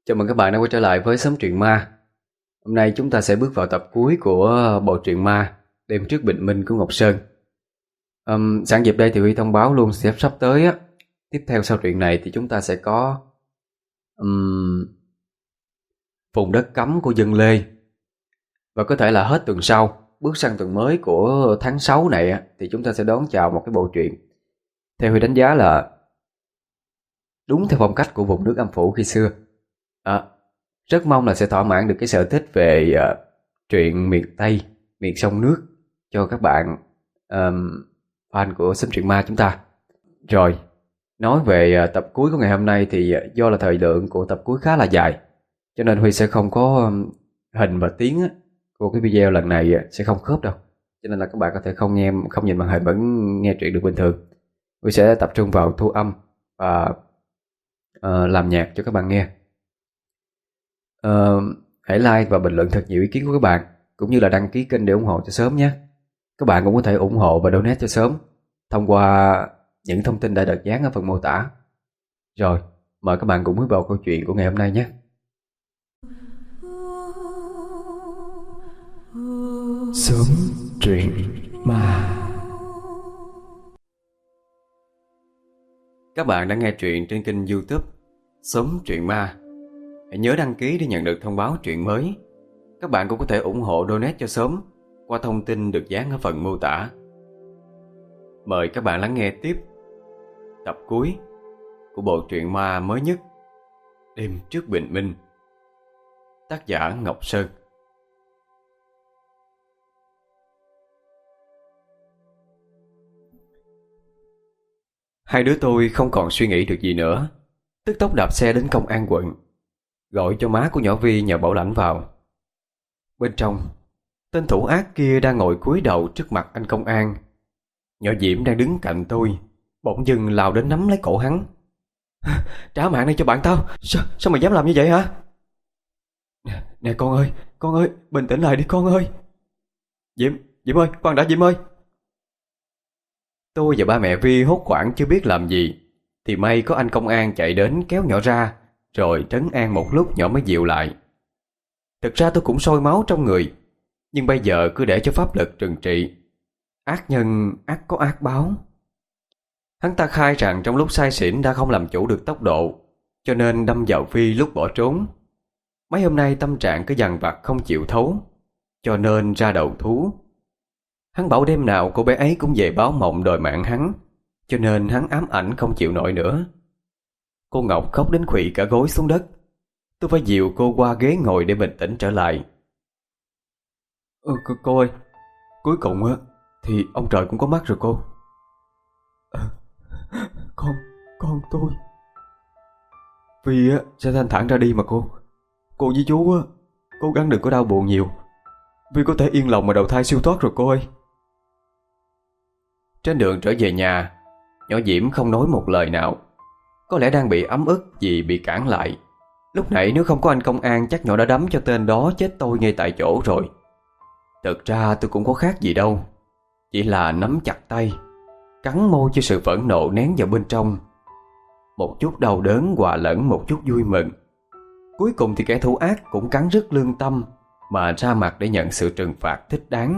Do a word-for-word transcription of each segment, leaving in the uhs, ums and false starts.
Chào mừng các bạn đã quay trở lại với Xóm Truyện Ma. Hôm nay chúng ta sẽ bước vào tập cuối của bộ truyện ma Đêm Trước Bình Minh của Ngọc Sơn. um, Sẵn dịp đây thì Huy thông báo luôn sẽ sắp tới á, tiếp theo sau truyện này thì chúng ta sẽ có um, Vùng Đất Cấm của Dân Lê. Và có thể là hết tuần sau, bước sang tuần mới của tháng sáu này á, thì chúng ta sẽ đón chào một cái bộ truyện theo Huy đánh giá là đúng theo phong cách của vùng nước âm phủ khi xưa. À, rất mong là sẽ thỏa mãn được cái sở thích về uh, truyện miền Tây, miền sông nước cho các bạn um, fan của Xóm Truyện Ma chúng ta. Rồi, nói về uh, tập cuối của ngày hôm nay thì uh, do là thời lượng của tập cuối khá là dài, cho nên Huy sẽ không có um, hình và tiếng á, của cái video lần này uh, sẽ không khớp đâu. Cho nên là các bạn có thể không nghe, không nhìn màn hình vẫn nghe truyện được bình thường. Huy sẽ tập trung vào thu âm và uh, làm nhạc cho các bạn nghe. Uh, hãy like và bình luận thật nhiều ý kiến của các bạn, cũng như là đăng ký kênh để ủng hộ cho Sớm nhé. Các bạn cũng có thể ủng hộ và donate cho Sớm thông qua những thông tin đã được dán ở phần mô tả. Rồi, mời các bạn cùng bước vào câu chuyện của ngày hôm nay nhé. Sớm Truyện Ma. Các bạn đã nghe truyện trên kênh YouTube Sớm Truyện Ma. Hãy nhớ đăng ký để nhận được thông báo truyện mới. Các bạn cũng có thể ủng hộ donate cho Sớm qua thông tin được dán ở phần mô tả. Mời các bạn lắng nghe tiếp tập cuối của bộ truyện ma mới nhất Đêm Trước Bình Minh, tác giả Ngọc Sơn. Hai đứa tôi không còn suy nghĩ được gì nữa, tức tốc đạp xe đến công an quận, gọi cho má của nhỏ Vi nhờ bảo lãnh vào. Bên trong, tên thủ ác kia đang ngồi cúi đầu trước mặt anh công an. Nhỏ Diễm đang đứng cạnh tôi, bỗng dưng lao đến nắm lấy cổ hắn. Trả mạng này cho bạn tao. Sao, sao mày dám làm như vậy hả? Nè, nè con ơi, con ơi, bình tĩnh lại đi con ơi. Diễm, Diễm ơi, khoan đã Diễm ơi. Tôi và ba mẹ Vi hốt hoảng chưa biết làm gì, thì may có anh công an chạy đến kéo nhỏ ra, rồi trấn an một lúc nhỏ mới dịu lại. Thực ra tôi cũng sôi máu trong người, nhưng bây giờ cứ để cho pháp lực trừng trị. Ác nhân ác có ác báo. Hắn ta khai rằng trong lúc say xỉn đã không làm chủ được tốc độ, cho nên đâm vào Vi lúc bỏ trốn. Mấy hôm nay tâm trạng cứ dằn vặt không chịu thấu, cho nên ra đầu thú. Hắn bảo đêm nào cô bé ấy cũng về báo mộng đòi mạng hắn, cho nên hắn ám ảnh không chịu nổi nữa. Cô Ngọc khóc đến khuỵu cả gối xuống đất. Tôi phải dìu cô qua ghế ngồi để bình tĩnh trở lại. Ừ, cô, cô ơi, cuối cùng á thì ông trời cũng có mắt rồi cô. À, con, con tôi vì á sẽ thanh thản ra đi mà cô. Cô với chú á cố gắng đừng có đau buồn nhiều, vì có thể yên lòng mà đầu thai siêu thoát rồi cô ơi. Trên đường trở về nhà, nhỏ Diễm không nói một lời nào. Có lẽ đang bị ấm ức vì bị cản lại. Lúc nãy nếu không có anh công an chắc nhỏ đã đấm cho tên đó chết tôi ngay tại chỗ rồi. Thực ra tôi cũng có khác gì đâu, chỉ là nắm chặt tay, cắn môi cho sự phẫn nộ nén vào bên trong. Một chút đau đớn hòa lẫn một chút vui mừng. Cuối cùng thì kẻ thủ ác cũng cắn rứt lương tâm mà ra mặt để nhận sự trừng phạt thích đáng.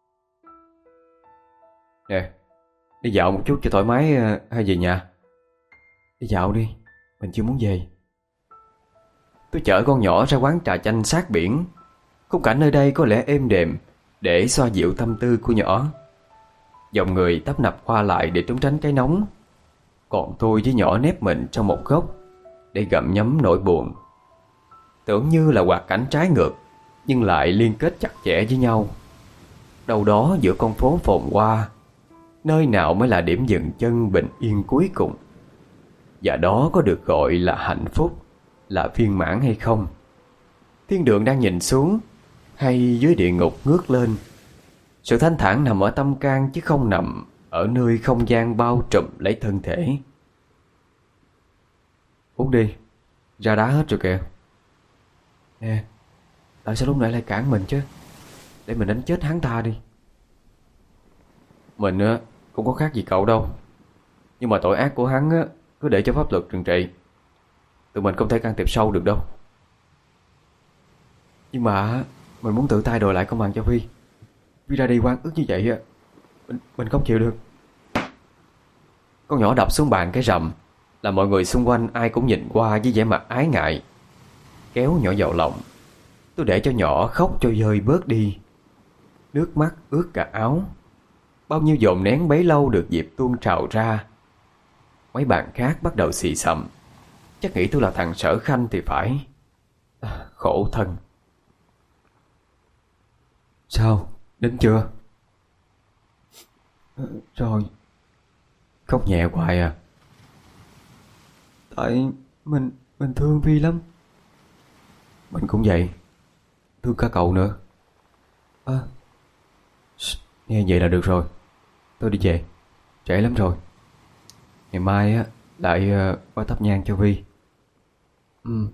Nè, đi dạo một chút cho thoải mái hay về nhà? Đi dạo đi, mình chưa muốn về. Tôi chở con nhỏ ra quán trà chanh sát biển. Khung cảnh nơi đây có lẽ êm đềm để xoa dịu tâm tư của nhỏ. Dòng người tấp nập qua lại để trốn tránh cái nóng, còn tôi với nhỏ nép mình trong một góc để gặm nhấm nỗi buồn. Tưởng như là hoạt cảnh trái ngược, nhưng lại liên kết chặt chẽ với nhau. Đâu đó giữa con phố phồn hoa, nơi nào mới là điểm dừng chân bình yên cuối cùng? Và đó có được gọi là hạnh phúc, là viên mãn hay không? Thiên đường đang nhìn xuống, hay dưới địa ngục ngước lên? Sự thanh thản nằm ở tâm can chứ không nằm ở nơi không gian bao trùm lấy thân thể. Uống đi, ra đá hết rồi kìa. Nè, tại sao lúc nãy lại cản mình chứ? Để mình đánh chết hắn ta đi. Mình á cũng có khác gì cậu đâu, nhưng mà tội ác của hắn á cứ để cho pháp luật trừng trị. Tụi mình không thể can thiệp sâu được đâu. Nhưng mà mình muốn tự tay đòi lại công bằng cho Vi. Vi ra đi oan ức như vậy Mình, mình không chịu được. Con nhỏ đập xuống bàn cái rầm, là mọi người xung quanh ai cũng nhìn qua với vẻ mặt ái ngại. Kéo nhỏ vào lòng, tôi để cho nhỏ khóc cho vơi bớt đi. Nước mắt ướt cả áo. Bao nhiêu dồn nén bấy lâu được dịp tuôn trào ra. Mấy bạn khác bắt đầu xì xầm. Chắc nghĩ tôi là thằng Sở Khanh thì phải. À, khổ thân. Sao? Đến chưa? À, rồi. Khóc nhẹ hoài à? Tại mình mình thương Vi lắm. Mình cũng vậy. Thương cả cậu nữa. À, nghe vậy là được rồi. Tôi đi về, trễ lắm rồi. Ngày mai á lại uh, qua thắp nhang cho Vi. Ừ.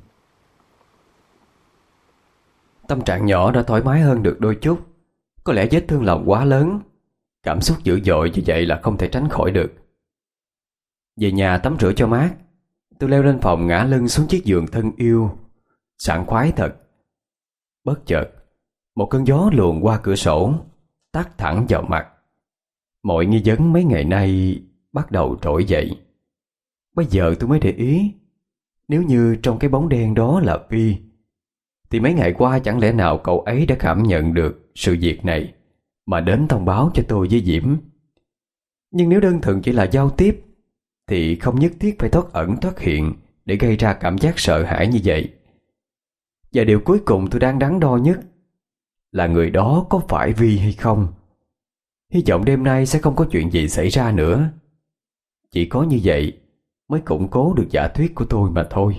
Tâm trạng nhỏ đã thoải mái hơn được đôi chút. Có lẽ vết thương lòng quá lớn, cảm xúc dữ dội như vậy là không thể tránh khỏi được. Về nhà tắm rửa cho mát, tôi leo lên phòng ngã lưng xuống chiếc giường thân yêu. Sảng khoái thật. Bất chợt, một cơn gió luồn qua cửa sổ, tát thẳng vào mặt. Mọi nghi vấn mấy ngày nay bắt đầu trỗi dậy. Bây giờ tôi mới để ý, nếu như trong cái bóng đen đó là Vi, thì mấy ngày qua chẳng lẽ nào cậu ấy đã cảm nhận được sự việc này mà đến thông báo cho tôi với Diễm. Nhưng nếu đơn thuần chỉ là giao tiếp thì không nhất thiết phải thoát ẩn thoát hiện để gây ra cảm giác sợ hãi như vậy. Và điều cuối cùng tôi đang đắn đo nhất là người đó có phải Vi hay không. Hy vọng đêm nay sẽ không có chuyện gì xảy ra nữa. Chỉ có như vậy mới củng cố được giả thuyết của tôi mà thôi.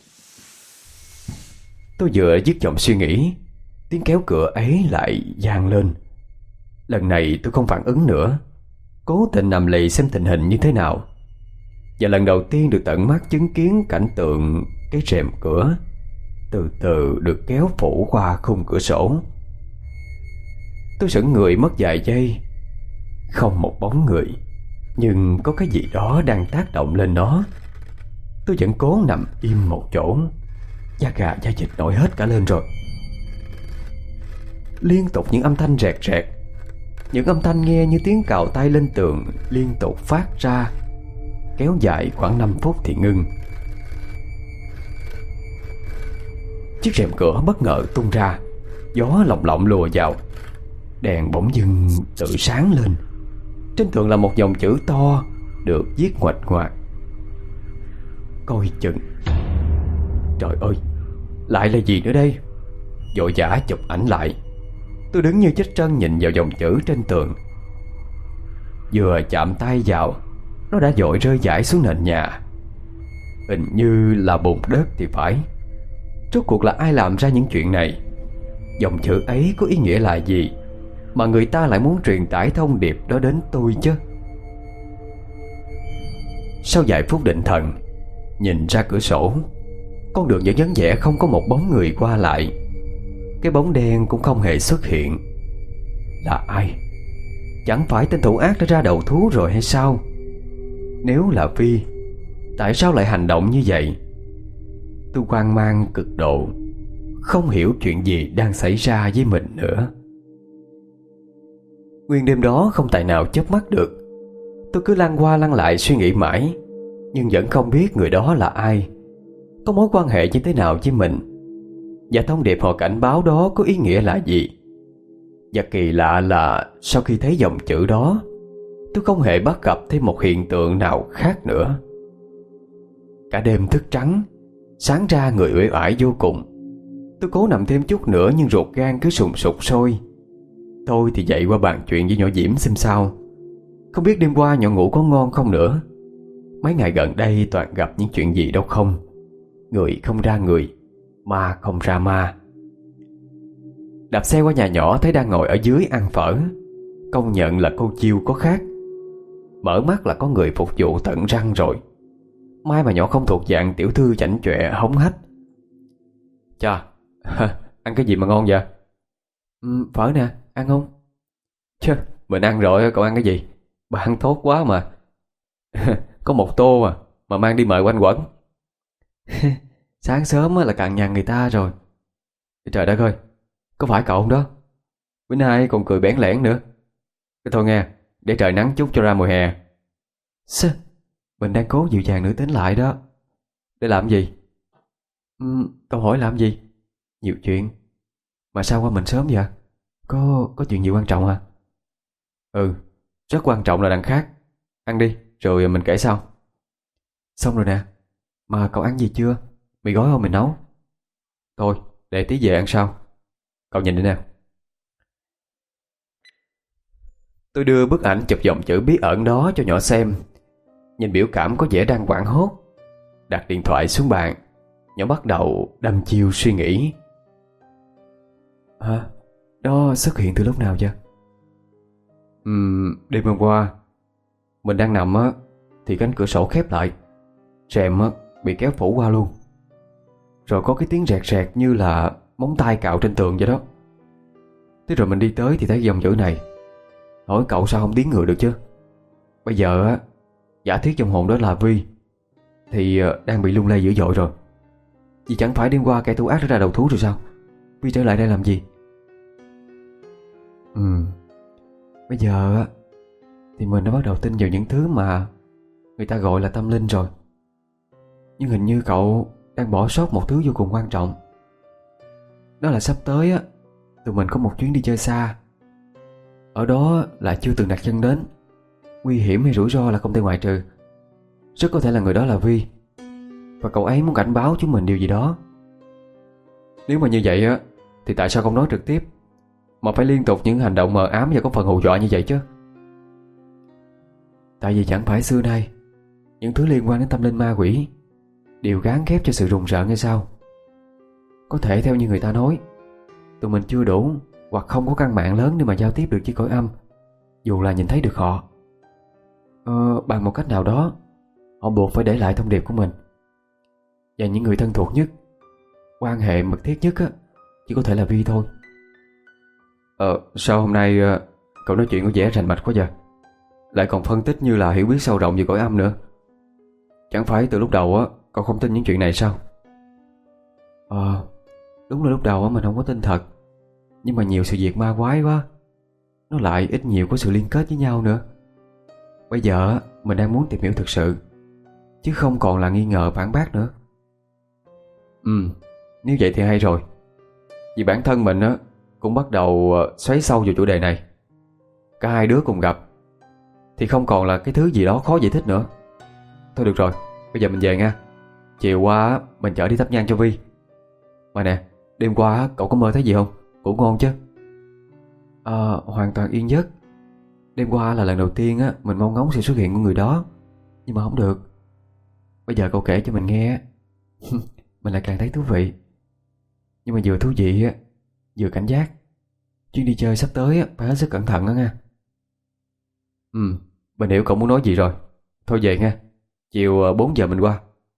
Tôi vừa dứt dòng suy nghĩ, tiếng kéo cửa ấy lại vang lên. Lần này tôi không phản ứng nữa, cố tình nằm lì xem tình hình như thế nào. Và lần đầu tiên được tận mắt chứng kiến cảnh tượng cái rèm cửa từ từ được kéo phủ qua khung cửa sổ. Tôi sững người mất vài giây. Không một bóng người, nhưng có cái gì đó đang tác động lên nó. Tôi vẫn cố nằm im một chỗ. Da gà da vịt nổi hết cả lên rồi. Liên tục những âm thanh rẹt rẹt, những âm thanh nghe như tiếng cào tay lên tường liên tục phát ra, kéo dài khoảng năm phút thì ngưng. Chiếc rèm cửa bất ngờ tung ra, gió lồng lộng lùa vào. Đèn bỗng dưng tự sáng lên. Trên tường là một dòng chữ to được viết ngoạch ngoạc: coi chừng. Trời ơi, lại là gì nữa đây? Vội vã chụp ảnh lại. Tôi đứng như chết trân nhìn vào dòng chữ trên tường. Vừa chạm tay vào, nó đã vội rơi rải xuống nền nhà. Hình như là bùn đất thì phải. Rốt cuộc là ai làm ra những chuyện này? Dòng chữ ấy có ý nghĩa là gì mà người ta lại muốn truyền tải thông điệp đó đến tôi chứ? Sau vài phút định thần, nhìn ra cửa sổ, con đường vẫn vắng vẻ, không có một bóng người qua lại. Cái bóng đen cũng không hề xuất hiện. Là ai? Chẳng phải tên thủ ác đã ra đầu thú rồi hay sao? Nếu là Vi, tại sao lại hành động như vậy? Tôi hoang mang cực độ, không hiểu chuyện gì đang xảy ra với mình nữa. Nguyên đêm đó không tài nào chớp mắt được. Tôi cứ lăn qua lăn lại suy nghĩ mãi, nhưng vẫn không biết người đó là ai, có mối quan hệ như thế nào với mình, và thông điệp họ cảnh báo đó có ý nghĩa là gì. Và kỳ lạ là sau khi thấy dòng chữ đó, tôi không hề bắt gặp thêm một hiện tượng nào khác nữa. Cả đêm thức trắng, sáng ra người uể oải vô cùng. Tôi cố nằm thêm chút nữa nhưng ruột gan cứ sùng sục sôi. Thôi thì dậy qua bàn chuyện với nhỏ Diễm xem sao. Không biết đêm qua nhỏ ngủ có ngon không nữa. Mấy ngày gần đây toàn gặp những chuyện gì đâu không. Người không ra người, ma không ra ma. Đạp xe qua nhà nhỏ thấy đang ngồi ở dưới ăn phở. Công nhận là cô chiêu có khác. Mở mắt là có người phục vụ tận răng rồi. May mà nhỏ không thuộc dạng tiểu thư chảnh chọe hống hách. Chà, ăn cái gì mà ngon vậy? Ừ, phở nè, ăn không? Chứ, mình ăn rồi, cậu ăn cái gì? Bà ăn thốt quá mà. Có một tô à, mà mang đi mời quanh quẩn. Sáng sớm là cằn nhằn người ta rồi. Trời đất ơi, có phải cậu không đó? Bữa nay còn cười bẽn lẽn nữa. Cái thôi nghe, để trời nắng chút cho ra mùa hè. Sơ, mình đang cố dịu dàng nữ tính lại đó. Để làm gì? Ừm, cậu hỏi làm gì? Nhiều chuyện. Mà sao qua mình sớm vậy? Có có chuyện gì quan trọng hả? Ừ, rất quan trọng là đằng khác. Ăn đi, rồi mình kể sau. Xong rồi nè. Mà cậu ăn gì chưa? Mì gói không mình nấu? Thôi, để tí về ăn sau. Cậu nhìn đi nè. Tôi đưa bức ảnh chụp dòng chữ bí ẩn đó cho nhỏ xem. Nhìn biểu cảm có vẻ đang hoảng hốt. Đặt điện thoại xuống bàn, nhỏ bắt đầu đăm chiêu suy nghĩ. Hả? Đó xuất hiện từ lúc nào vậy? Ừm, đêm hôm qua mình đang nằm á, thì cánh cửa sổ khép lại, rèm á bị kéo phủ qua luôn. Rồi có cái tiếng rẹt rẹt như là móng tay cạo trên tường vậy đó. Thế rồi mình đi tới thì thấy dòng chữ này. Hỏi cậu sao không tiến người được chứ? Bây giờ á, giả thiết trong hồn đó là Vi thì đang bị lung lay dữ dội rồi. Vì chẳng phải đêm qua kẻ thù ác đã ra đầu thú rồi sao? Vi trở lại đây làm gì? Ừ, bây giờ á thì mình đã bắt đầu tin vào những thứ mà người ta gọi là tâm linh rồi. Nhưng hình như cậu đang bỏ sót một thứ vô cùng quan trọng. Đó là sắp tới á, tụi mình có một chuyến đi chơi xa. Ở đó là chưa từng đặt chân đến. Nguy hiểm hay rủi ro là không thể ngoại trừ. Rất có thể là người đó là Vi, và cậu ấy muốn cảnh báo chúng mình điều gì đó. Nếu mà như vậy á, thì tại sao không nói trực tiếp, mà phải liên tục những hành động mờ ám và có phần hù dọa như vậy chứ? Tại vì chẳng phải xưa nay những thứ liên quan đến tâm linh ma quỷ đều gán ghép cho sự rùng rợn hay sao? Có thể theo như người ta nói, tụi mình chưa đủ hoặc không có căn mạng lớn để mà giao tiếp được với cõi âm, dù là nhìn thấy được họ. Ờ, bằng một cách nào đó, họ buộc phải để lại thông điệp của mình. Và những người thân thuộc nhất, quan hệ mật thiết nhất á, chỉ có thể là Vi thôi. Ờ, sao hôm nay uh, cậu nói chuyện có vẻ rành mạch quá vậy? Lại còn phân tích như là hiểu biết sâu rộng về cõi âm nữa. Chẳng phải từ lúc đầu á cậu không tin những chuyện này sao? Ờ, đúng là lúc đầu á mình không có tin thật. Nhưng mà nhiều sự việc ma quái quá, nó lại ít nhiều có sự liên kết với nhau nữa. Bây giờ á mình đang muốn tìm hiểu thực sự, chứ không còn là nghi ngờ phản bác nữa. Ừ, nếu vậy thì hay rồi. Vì bản thân mình á cũng bắt đầu xoáy sâu vào chủ đề này. Cả hai đứa cùng gặp thì không còn là cái thứ gì đó khó giải thích nữa. Thôi được rồi, bây giờ mình về nha. Chiều qua mình chở đi thắp nhang cho Vi. Mà nè, đêm qua cậu có mơ thấy gì không? Ngủ ngon chứ? Ờ, hoàn toàn yên giấc. Đêm qua là lần đầu tiên á mình mong ngóng sự xuất hiện của người đó, nhưng mà không được. Bây giờ cậu kể cho mình nghe mình lại càng thấy thú vị. Nhưng mà vừa thú vị á, vừa cảnh giác. Chuyến đi chơi sắp tới á, phải hết sức cẩn thận đó nha. Ừ, mình hiểu cậu muốn nói gì rồi. Thôi về nha. Chiều bốn giờ mình qua.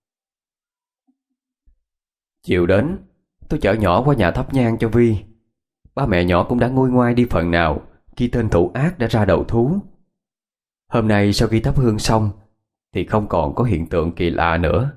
Chiều đến, tôi chở nhỏ qua nhà thắp nhang cho Vi. Ba mẹ nhỏ cũng đã nguôi ngoai đi phần nào khi tên thủ ác đã ra đầu thú. Hôm nay sau khi thắp hương xong thì không còn có hiện tượng kỳ lạ nữa.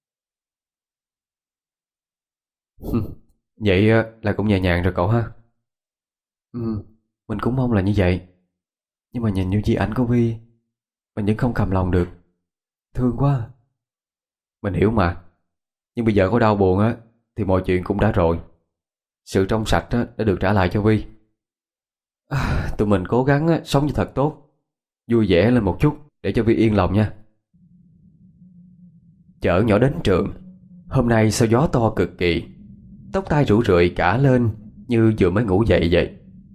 Vậy là cũng nhẹ nhàng rồi cậu ha. Ừ, mình cũng mong là như vậy. Nhưng mà nhìn như di ảnh của Vi, mình vẫn không cầm lòng được. Thương quá. Mình hiểu mà. Nhưng bây giờ có đau buồn á thì mọi chuyện cũng đã rồi. Sự trong sạch á, đã được trả lại cho Vi. à, Tụi mình cố gắng á, sống như thật tốt, vui vẻ lên một chút để cho Vi yên lòng nha. Chở nhỏ đến trường. Hôm nay sao gió to cực kỳ. Tóc tai rủ rượi cả lên như vừa mới ngủ dậy vậy.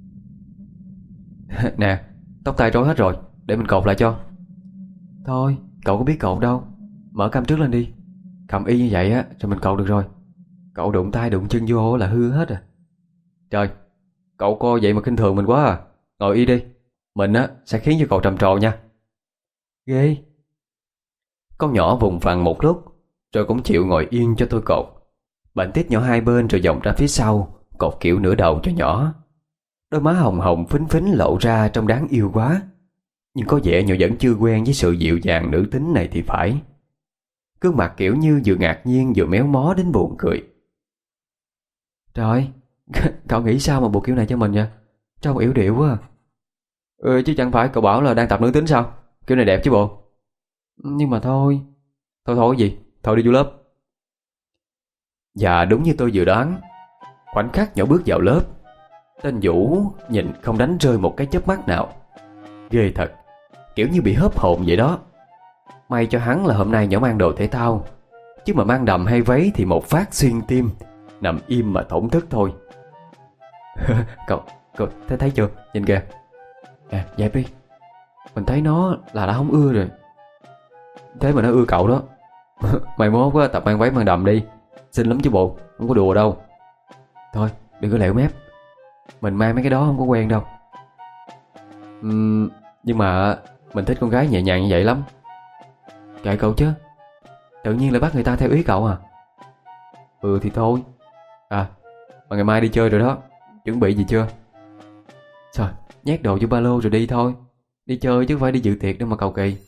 Nè, tóc tai rối hết rồi, để mình cột lại cho. Thôi, cậu có biết cột đâu. Mở cam trước lên đi. Cầm y như vậy á, rồi mình cột được rồi. Cậu đụng tay đụng chân vô là hư hết à. Trời, cậu co vậy mà khinh thường mình quá à. Ngồi y đi. Mình á, sẽ khiến cho cậu trầm trồ nha. Ghê. Con nhỏ vùng vằng một lúc, rồi cũng chịu ngồi yên cho tôi cột. Bệnh tít nhỏ hai bên rồi vòng ra phía sau, cột kiểu nửa đầu cho nhỏ. Đôi má hồng hồng phính phính lộ ra trông đáng yêu quá. Nhưng có vẻ nhỏ vẫn chưa quen với sự dịu dàng nữ tính này thì phải. Gương mặt kiểu như vừa ngạc nhiên vừa méo mó đến buồn cười. Trời, Cậu nghĩ sao mà bộ kiểu này cho mình vậy? Trông yếu điệu quá à. Ừ, chứ chẳng phải cậu bảo là đang tập nữ tính sao? Kiểu này đẹp chứ bộ. Nhưng mà thôi. Thôi thôi cái gì? Thôi đi vô lớp. Và đúng như tôi dự đoán, khoảnh khắc nhỏ bước vào lớp, tên Vũ nhìn không đánh rơi một cái chớp mắt nào. Ghê thật, kiểu như bị hớp hồn vậy đó. May cho hắn là hôm nay nhỏ mang đồ thể thao, chứ mà mang đầm hay váy thì một phát xuyên tim, nằm im mà thổn thức thôi. Cậu, cậu thấy, thấy chưa? Nhìn kìa. À, dẹp đi. Mình thấy nó là đã không ưa rồi. Thế mà nó ưa cậu đó. Mày mốt á, tập mang váy mang đầm đi. Xinh lắm chứ bộ, không có đùa đâu. Thôi, đừng có lẹo mép. Mình mang mấy cái đó không có quen đâu. uhm, Nhưng mà mình thích con gái nhẹ nhàng như vậy lắm. Kệ cậu chứ. Tự nhiên lại bắt người ta theo ý cậu à? Ừ thì thôi. À, mà ngày mai đi chơi rồi đó. Chuẩn bị gì chưa? Trời, nhét đồ vô ba lô rồi đi thôi. Đi chơi chứ không phải đi dự tiệc đâu mà cầu kỳ.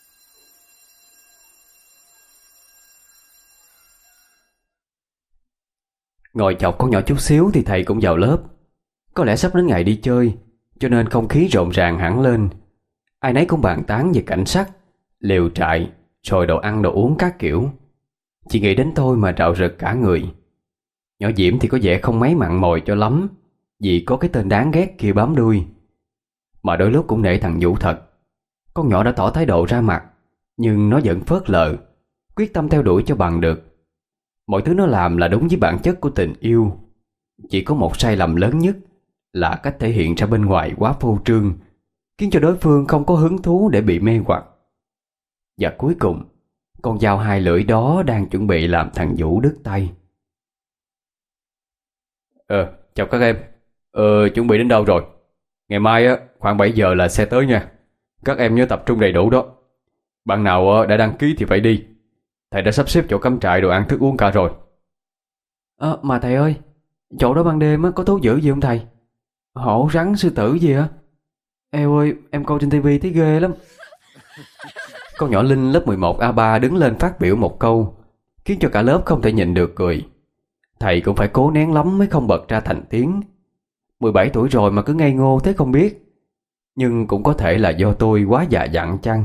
Ngồi chọc con nhỏ chút xíu thì thầy cũng vào lớp. Có lẽ sắp đến ngày đi chơi, cho nên không khí rộn ràng hẳn lên. Ai nấy cũng bàn tán về cảnh sắc, lều trại, rồi đồ ăn đồ uống các kiểu. Chỉ nghĩ đến tôi mà rạo rực cả người. Nhỏ Diễm thì có vẻ không mấy mặn mòi cho lắm, vì có cái tên đáng ghét kia bám đuôi. Mà đôi lúc cũng nể thằng Vũ thật. Con nhỏ đã tỏ thái độ ra mặt, nhưng nó vẫn phớt lờ, quyết tâm theo đuổi cho bằng được. Mọi thứ nó làm là đúng với bản chất của tình yêu. Chỉ có một sai lầm lớn nhất là cách thể hiện ra bên ngoài quá phô trương, khiến cho đối phương không có hứng thú để bị mê hoặc. Và cuối cùng, con dao hai lưỡi đó đang chuẩn bị làm thằng Vũ đứt tay. Ờ, chào các em. Ờ, chuẩn bị đến đâu rồi? Ngày mai á, khoảng bảy giờ là xe tới nha. Các em nhớ tập trung đầy đủ đó. Bạn nào đã đăng ký thì phải đi. Thầy đã sắp xếp chỗ cắm trại đồ ăn thức uống cả rồi. Ờ, mà thầy ơi, chỗ đó ban đêm á, có thú dữ gì không thầy? Hổ, rắn, sư tử gì hả? Eo ơi, em coi trên tivi thấy ghê lắm. Con nhỏ Linh lớp mười một A ba đứng lên phát biểu một câu, khiến cho cả lớp không thể nhịn được cười. Thầy cũng phải cố nén lắm mới không bật ra thành tiếng. mười bảy tuổi rồi mà cứ ngây ngô thế không biết. Nhưng cũng có thể là do tôi quá già dặn chăng.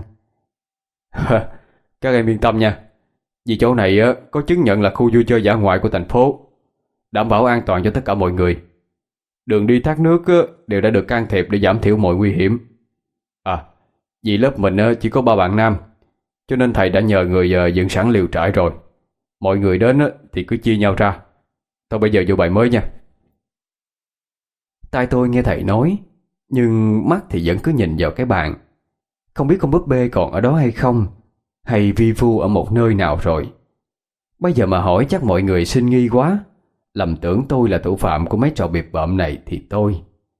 Các em yên tâm nha. Vì chỗ này có chứng nhận là khu vui chơi dã ngoại của thành phố, đảm bảo an toàn cho tất cả mọi người. Đường đi thác nước đều đã được can thiệp để giảm thiểu mọi nguy hiểm. À, vì lớp mình chỉ có ba bạn nam, cho nên thầy đã nhờ người dựng sẵn lều trại rồi. Mọi người đến thì cứ chia nhau ra. Thôi bây giờ vô bài mới nha. Tai tôi nghe thầy nói, nhưng mắt thì vẫn cứ nhìn vào cái bàn. Không biết con búp bê còn ở đó hay không, hay vi vu ở một nơi nào rồi. Bây giờ mà hỏi chắc mọi người sinh nghi quá, lầm tưởng tôi là thủ phạm của mấy trò biệt bợm này thì tôi.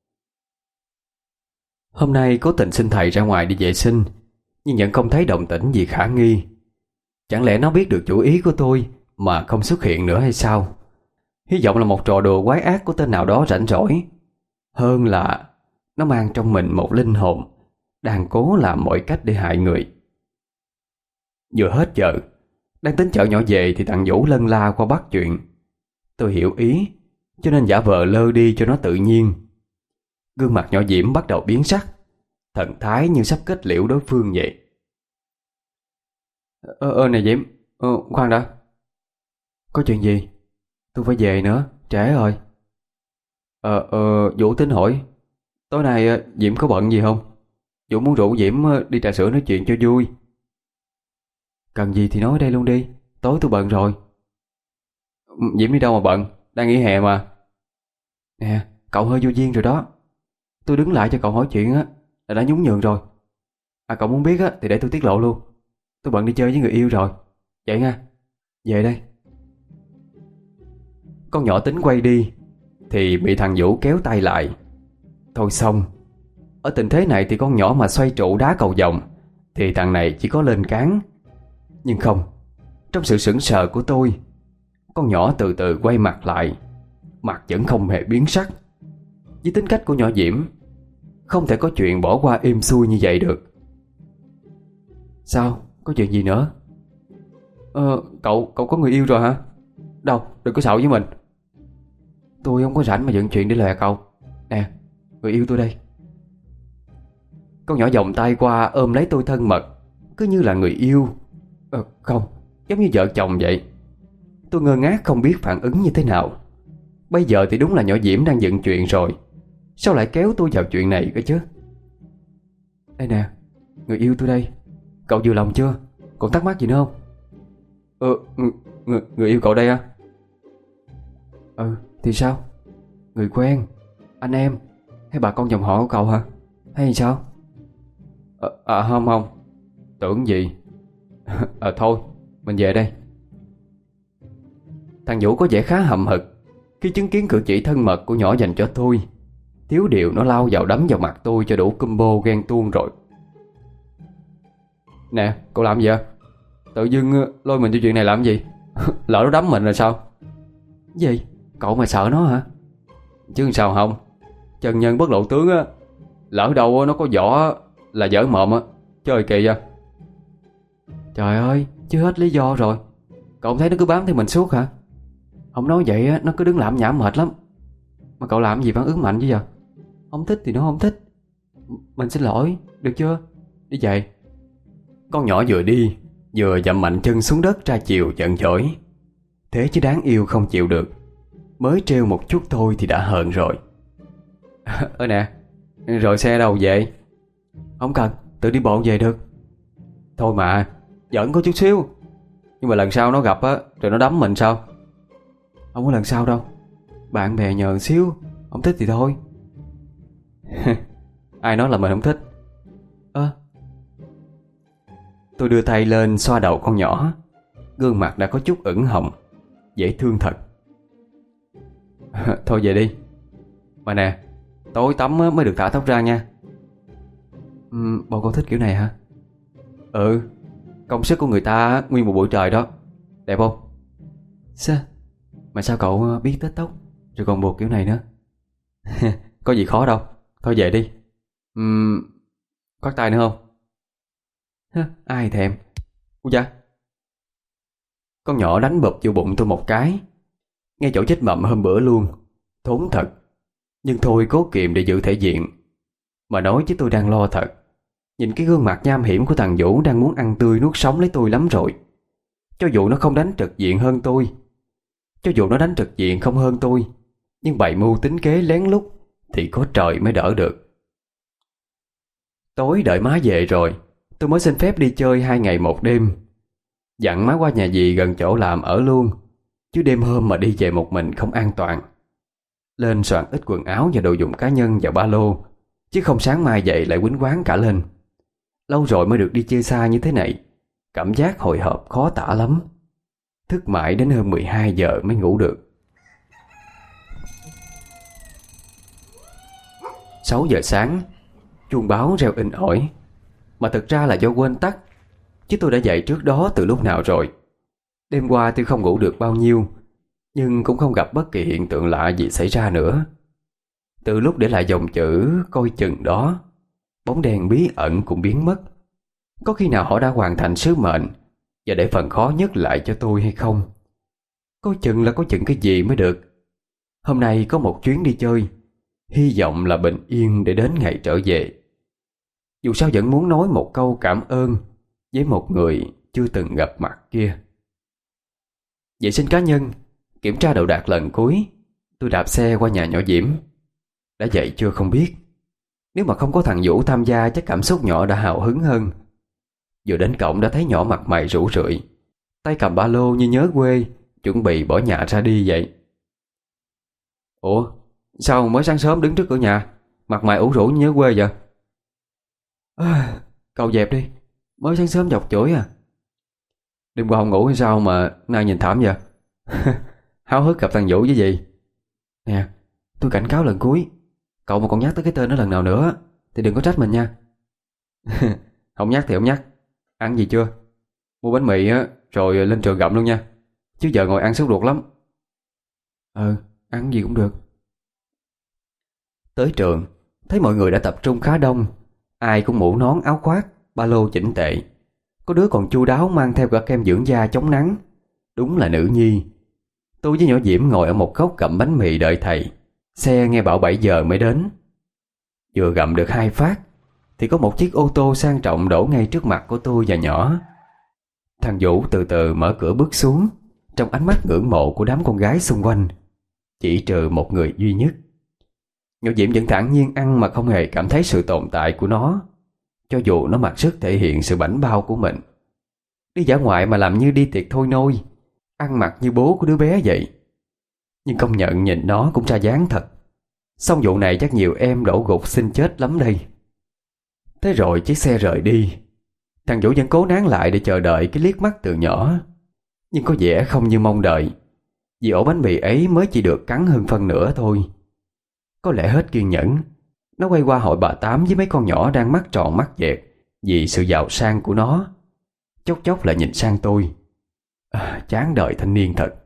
Hôm nay cố tình xin thầy ra ngoài đi vệ sinh, nhưng vẫn không thấy động tĩnh gì khả nghi. Chẳng lẽ nó biết được chủ ý của tôi mà không xuất hiện nữa hay sao? Hy vọng là một trò đùa quái ác của tên nào đó rảnh rỗi, hơn là nó mang trong mình một linh hồn đang cố làm mọi cách để hại người. Vừa hết giờ, đang tính chở nhỏ về thì thằng Vũ lân la qua bắt chuyện. Tôi hiểu ý, cho nên giả vờ lơ đi cho nó tự nhiên. Gương mặt nhỏ Diễm bắt đầu biến sắc, thần thái như sắp kết liễu đối phương vậy. Ơ ơ này Diễm, ờ, khoan đã. Có chuyện gì? Tôi phải về nữa, trễ rồi. Ờ, ờ, Vũ tính hỏi, tối nay Diễm có bận gì không? Vũ muốn rủ Diễm đi trà sữa nói chuyện cho vui. Cần gì thì nói đây luôn đi, tối tôi bận rồi. Diễm đi đâu mà bận, đang nghỉ hè mà. Nè, cậu hơi vô duyên rồi đó. Tôi đứng lại cho cậu hỏi chuyện á là đã nhún nhường rồi. À, cậu muốn biết á thì để tôi tiết lộ luôn. Tôi bận đi chơi với người yêu rồi. Vậy nha, về đây. Con nhỏ tính quay đi thì bị thằng Vũ kéo tay lại. Thôi xong. Ở tình thế này thì con nhỏ mà xoay trụ đá cầu vồng thì thằng này chỉ có lên cán. Nhưng không, trong sự sững sờ của tôi, con nhỏ từ từ quay mặt lại. Mặt vẫn không hề biến sắc. Với tính cách của nhỏ Diễm, không thể có chuyện bỏ qua êm xuôi như vậy được. Sao? Có chuyện gì nữa? Ờ, cậu, cậu có người yêu rồi hả? Đâu, đừng có xạo với mình. Tôi không có rảnh mà dựng chuyện để lòe cậu. Nè, người yêu tôi đây. Con nhỏ vòng tay qua ôm lấy tôi thân mật, cứ như là người yêu. Ờ, không, giống như vợ chồng vậy. Tôi ngơ ngác không biết phản ứng như thế nào. Bây giờ thì đúng là nhỏ Diễm đang dựng chuyện rồi, sao lại kéo tôi vào chuyện này cơ chứ? Đây nè, người yêu tôi đây. Cậu vừa lòng chưa? Còn thắc mắc gì nữa không? Ờ, người, người, người yêu cậu đây à? Ừ, thì sao? Người quen, anh em, hay bà con dòng họ của cậu hả? Hay sao? À, à không không, tưởng gì. À thôi, mình về đây. Thằng Vũ có vẻ khá hậm hực khi chứng kiến cử chỉ thân mật của nhỏ dành cho tôi. Thiếu điều nó lao vào đấm vào mặt tôi cho đủ combo ghen tuông rồi. Nè, cậu làm gì vậy? Tự dưng lôi mình cho chuyện này làm gì? Lỡ nó đấm mình là sao? Gì? Cậu mà sợ nó hả? Chứ sao không? Chân nhân bất lộ tướng á. Lỡ đâu nó có vỏ là dở mộm á. Chơi kỳ vậy. Trời ơi, chứ hết lý do rồi. Cậu không thấy nó cứ bám theo mình suốt hả? Không nói vậy á, nó cứ đứng làm nhảm mệt lắm. Mà cậu làm gì phản ứng mạnh chứ giờ? Không thích thì nó không thích. Mình xin lỗi, được chưa? Đi về. Con nhỏ vừa đi vừa dậm mạnh chân xuống đất ra chiều giận dỗi. Thế chứ đáng yêu không chịu được. Mới trêu một chút thôi thì đã hờn rồi. Ơ nè, rồi xe đâu về? Không cần, tự đi bộ về được. Thôi mà, giỡn có chút xíu. Nhưng mà lần sau nó gặp á, rồi nó đấm mình sao? Không có lần sau đâu. Bạn bè nhờ xíu, không thích thì thôi. Ai nói là mình không thích? Ơ à. Tôi đưa tay lên xoa đầu con nhỏ. Gương mặt đã có chút ửng hồng, dễ thương thật. Thôi về đi. Mà nè, tối tắm mới được thả tóc ra nha. Ừ, bọn con thích kiểu này hả? Ừ, công sức của người ta nguyên một buổi trời đó. Đẹp không? Sao? Mà sao cậu biết tết tóc rồi còn buộc kiểu này nữa? Có gì khó đâu. Thôi về đi. uhm, Khoác tay nữa không? Hả? Ai thèm. Ui da. Con nhỏ đánh bụp vô bụng tôi một cái, ngay chỗ chết mậm hôm bữa luôn. Thốn thật. Nhưng thôi cố kiềm để giữ thể diện. Mà nói chứ tôi đang lo thật. Nhìn cái gương mặt nham hiểm của thằng Vũ đang muốn ăn tươi nuốt sống lấy tôi lắm rồi. Cho dù nó không đánh trực diện hơn tôi, cho dù nó đánh trực diện không hơn tôi, nhưng bày mưu tính kế lén lút thì có trời mới đỡ được. Tối đợi má về rồi, tôi mới xin phép đi chơi hai ngày một đêm. Dặn má qua nhà dì gần chỗ làm ở luôn, chứ đêm hôm mà đi về một mình không an toàn. Lên soạn ít quần áo và đồ dùng cá nhân vào ba lô, chứ không sáng mai dậy lại quýnh quáng cả lên. Lâu rồi mới được đi chơi xa như thế này, cảm giác hồi hộp khó tả lắm. Thức mãi đến hơn mười hai giờ mới ngủ được. Sáu giờ sáng, chuông báo reo inh ỏi. Mà thực ra là do quên tắt, chứ tôi đã dậy trước đó từ lúc nào rồi. Đêm qua tôi không ngủ được bao nhiêu, nhưng cũng không gặp bất kỳ hiện tượng lạ gì xảy ra nữa. Từ lúc để lại dòng chữ coi chừng đó, bóng đèn bí ẩn cũng biến mất. Có khi nào họ đã hoàn thành sứ mệnh và để phần khó nhất lại cho tôi hay không? Coi chừng là coi chừng cái gì mới được. Hôm nay có một chuyến đi chơi, hy vọng là bình yên để đến ngày trở về. Dù sao vẫn muốn nói một câu cảm ơn với một người chưa từng gặp mặt kia. Vệ sinh cá nhân, kiểm tra đậu đạc lần cuối, tôi đạp xe qua nhà nhỏ Diễm. Đã dậy chưa không biết. Nếu mà không có thằng Vũ tham gia chắc cảm xúc nhỏ đã hào hứng hơn. Vừa đến cổng đã thấy nhỏ mặt mày rũ rượi, tay cầm ba lô như nhớ quê, chuẩn bị bỏ nhà ra đi vậy. Ủa, sao mới sáng sớm đứng trước cửa nhà, mặt mày ủ rũ như nhớ quê vậy? À, cậu dẹp đi, mới sáng sớm dọc chổi à. Đêm qua không ngủ hay sao mà nay nhìn thảm vậy? Háo hức gặp thằng Vũ với gì? Nè, tôi cảnh cáo lần cuối, cậu mà còn nhắc tới cái tên nó lần nào nữa thì đừng có trách mình nha. Không nhắc thì không nhắc. Ăn gì chưa? Mua bánh mì á, rồi lên trường gặm luôn nha, chứ giờ ngồi ăn sốt ruột lắm. Ừ, ăn gì cũng được. Tới trường, thấy mọi người đã tập trung khá đông. Ai cũng mũ nón áo khoác, ba lô chỉnh tề. Có đứa còn chu đáo mang theo cả kem dưỡng da chống nắng. Đúng là nữ nhi. Tôi với nhỏ Diễm ngồi ở một góc gặm bánh mì đợi thầy. Xe nghe bảo bảy giờ mới đến. Vừa gặm được hai phát thì có một chiếc ô tô sang trọng đổ ngay trước mặt của tôi và nhỏ. Thằng Vũ từ từ mở cửa bước xuống, trong ánh mắt ngưỡng mộ của đám con gái xung quanh, chỉ trừ một người duy nhất. Nhỏ Diễm vẫn thản nhiên ăn mà không hề cảm thấy sự tồn tại của nó, cho dù nó mặc sức thể hiện sự bảnh bao của mình. Đi dã ngoại mà làm như đi tiệc thôi nôi, ăn mặc như bố của đứa bé vậy. Nhưng công nhận nhìn nó cũng ra dáng thật. Xong vụ này chắc nhiều em đổ gục xin chết lắm đây. Thế rồi chiếc xe rời đi. Thằng Vũ vẫn cố nán lại để chờ đợi cái liếc mắt từ nhỏ, nhưng có vẻ không như mong đợi, vì ổ bánh mì ấy mới chỉ được cắn hơn phân nửa thôi. Có lẽ hết kiên nhẫn, nó quay qua hỏi bà Tám với mấy con nhỏ đang mắt tròn mắt dẹt vì sự giàu sang của nó. Chốc chốc lại nhìn sang tôi. À, chán đời thanh niên thật.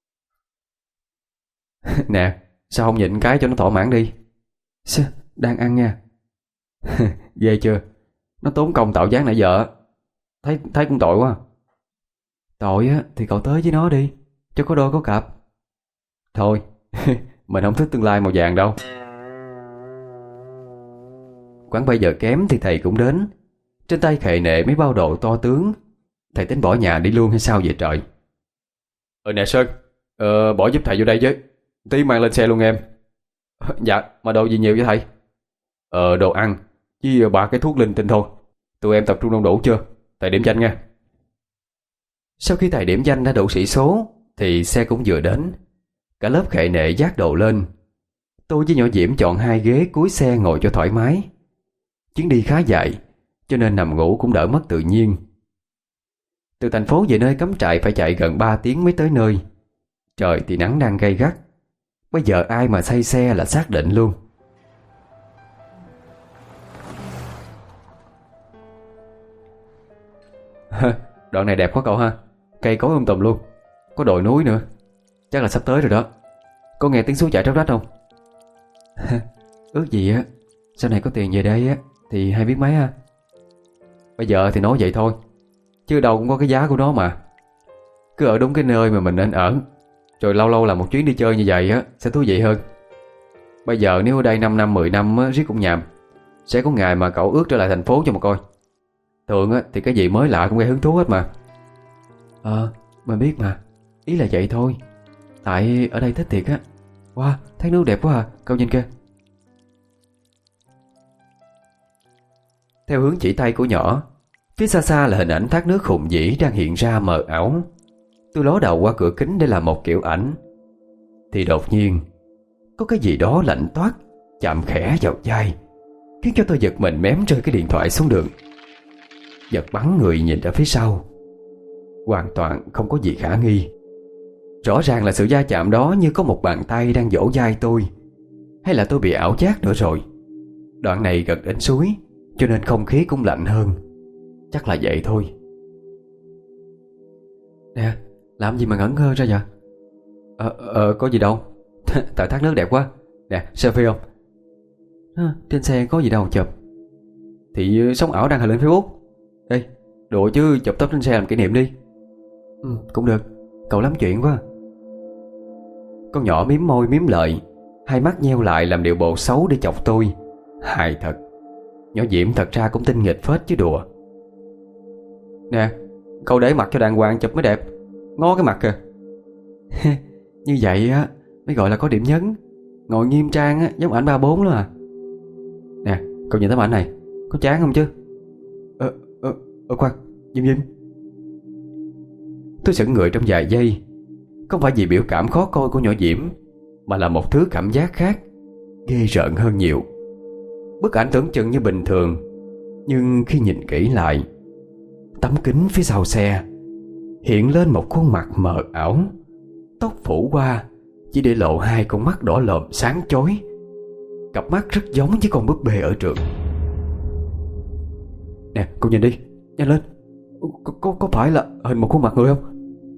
Nè, sao không nhịn cái cho nó thỏa mãn đi? Sao, đang ăn nha. Ghê chưa? Nó tốn công tạo dáng nãy giờ. Thấy thấy cũng tội quá. Tội á thì cậu tới với nó đi, cho có đôi có cặp. Thôi, mình không thích tương lai màu vàng đâu. Khoảng bảy giờ kém thì thầy cũng đến. Trên tay khệ nệ mấy bao đồ to tướng. Thầy tính bỏ nhà đi luôn hay sao vậy trời? Ờ nè Sơn, ờ, bỏ giúp thầy vô đây với. Tí mang lên xe luôn em. Dạ, mà đồ gì nhiều vậy thầy? Ờ, đồ ăn với ba cái thuốc linh tinh thôi. Tụi em tập trung đông đủ chưa? Thầy điểm danh nha. Sau khi thầy điểm danh đã đủ sĩ số thì xe cũng vừa đến. Cả lớp khệ nệ vác đồ lên. Tôi với nhỏ Diễm chọn hai ghế cuối xe ngồi cho thoải mái. Chuyến đi khá dài, cho nên nằm ngủ cũng đỡ mất tự nhiên. Từ thành phố về nơi cắm trại phải chạy gần ba tiếng mới tới nơi. Trời thì nắng đang gay gắt. Bây giờ ai mà say xe là xác định luôn. Đoạn này đẹp quá cậu ha. Cây cối um tùm luôn. Có đồi núi nữa. Chắc là sắp tới rồi đó. Có nghe tiếng suối chảy róc rách không? Ước gì á sau này có tiền về đây á thì hay biết mấy ha. Bây giờ thì nói vậy thôi, chứ đâu cũng có cái giá của nó mà. Cứ ở đúng cái nơi mà mình nên ở, rồi lâu lâu là một chuyến đi chơi như vậy á sẽ thú vị hơn. Bây giờ nếu ở đây năm năm mười năm á riết cũng nhàm. Sẽ có ngày mà cậu ước trở lại thành phố cho mà coi. Thường á thì cái gì mới lạ cũng gây hứng thú hết mà. Ờ, mình biết mà. Ý là vậy thôi. Tại ở đây thích thiệt á. Wow, thấy nước đẹp quá à, cậu nhìn kìa. Theo hướng chỉ tay của nhỏ, phía xa xa là hình ảnh thác nước hùng vĩ đang hiện ra mờ ảo. Tôi ló đầu qua cửa kính để làm một kiểu ảnh. Thì đột nhiên có cái gì đó lạnh toát chạm khẽ vào vai, khiến cho tôi giật mình mém rơi cái điện thoại xuống đường. Giật bắn người nhìn ra phía sau. Hoàn toàn không có gì khả nghi. Rõ ràng là sự va chạm đó như có một bàn tay đang vỗ vai tôi. Hay là tôi bị ảo giác nữa rồi? Đoạn này gần đến suối, cho nên không khí cũng lạnh hơn. Chắc là vậy thôi. Nè, làm gì mà ngẩn ngơ ra vậy? Ờ, ờ có gì đâu. Tại thác nước đẹp quá. Nè, selfie không? À, trên xe có gì đâu chụp. Thì sống ảo đăng hình lên Facebook. Ê, đùa chứ chụp tóc trên xe làm kỷ niệm đi. Ừ, cũng được. Cậu lắm chuyện quá. Con nhỏ miếm môi miếm lợi, hai mắt nheo lại làm điệu bộ xấu để chọc tôi. Hài thật. Nhỏ Diễm thật ra cũng tinh nghịch phết chứ đùa. Nè, cậu để mặt cho đàng hoàng chụp mới đẹp. Ngó cái mặt kìa. Như vậy á mới gọi là có điểm nhấn. Ngồi nghiêm trang á, giống ảnh ba bốn đó à. Nè, cậu nhìn tấm ảnh này, có chán không chứ? Ờ, ờ, ờ khoan, Diễm Diễm. Tôi sững người trong vài giây. Không phải vì biểu cảm khó coi của nhỏ Diễm, mà là một thứ cảm giác khác, ghê rợn hơn nhiều. Bức ảnh tưởng chừng như bình thường, nhưng khi nhìn kỹ lại, tấm kính phía sau xe hiện lên một khuôn mặt mờ ảo, tóc phủ qua chỉ để lộ hai con mắt đỏ lòm sáng chói. Cặp mắt rất giống với con búp bê ở trường. Nè, cô nhìn đi, nhanh lên. Có, có, có phải là hình một khuôn mặt người không?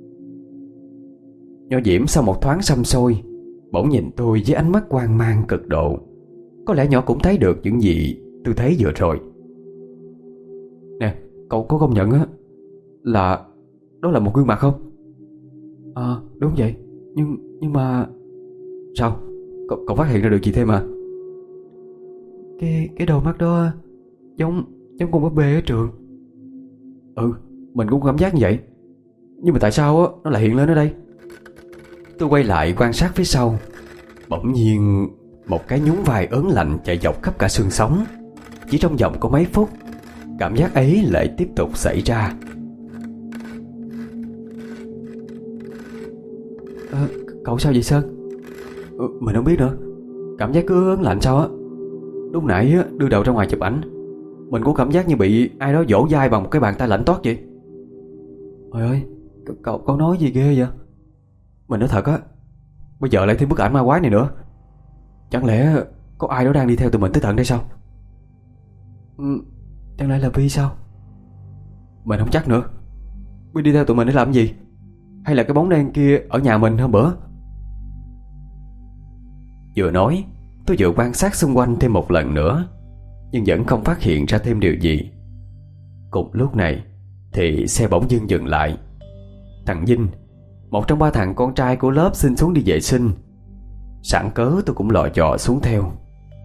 Nhỏ Diễm sau một thoáng xăm xôi bỗng nhìn tôi với ánh mắt hoang mang cực độ. Có lẽ nhỏ cũng thấy được những gì tôi thấy vừa rồi. Nè, cậu có công nhận á là đó là một gương mặt không? Ờ, à, đúng vậy. Nhưng nhưng mà sao? Cậu, cậu phát hiện ra được gì thêm à? Cái cái đôi mắt đó giống giống con búp bê ở trường. Ừ, mình cũng cảm giác như vậy. Nhưng mà tại sao á nó lại hiện lên ở đây? Tôi quay lại quan sát phía sau. Bỗng nhiên một cái nhún vai ớn lạnh chạy dọc khắp cả xương sống. Chỉ trong vòng có mấy phút, cảm giác ấy lại tiếp tục xảy ra. à, Cậu sao vậy Sơn? ừ, Mình không biết nữa. Cảm giác cứ ớn lạnh sao á. Lúc nãy á, đưa đầu ra ngoài chụp ảnh, mình có cảm giác như bị ai đó vỗ vai bằng một cái bàn tay lạnh toát vậy. Trời ơi, cậu, cậu nói gì ghê vậy? Mình nói thật á, bây giờ lại thêm bức ảnh ma quái này nữa. Chẳng lẽ có ai đó đang đi theo tụi mình tới tận đây sao? ừ, Chẳng lẽ là Vi sao? Mình không chắc nữa. Vi đi theo tụi mình để làm gì? Hay là cái bóng đen kia ở nhà mình hôm bữa? Vừa nói, tôi vừa quan sát xung quanh thêm một lần nữa, nhưng vẫn không phát hiện ra thêm điều gì. Cùng lúc này thì xe bỗng dưng dừng lại. Thằng Vinh, một trong ba thằng con trai của lớp, xin xuống đi vệ sinh. Sẵn cớ tôi cũng lò dò xuống theo.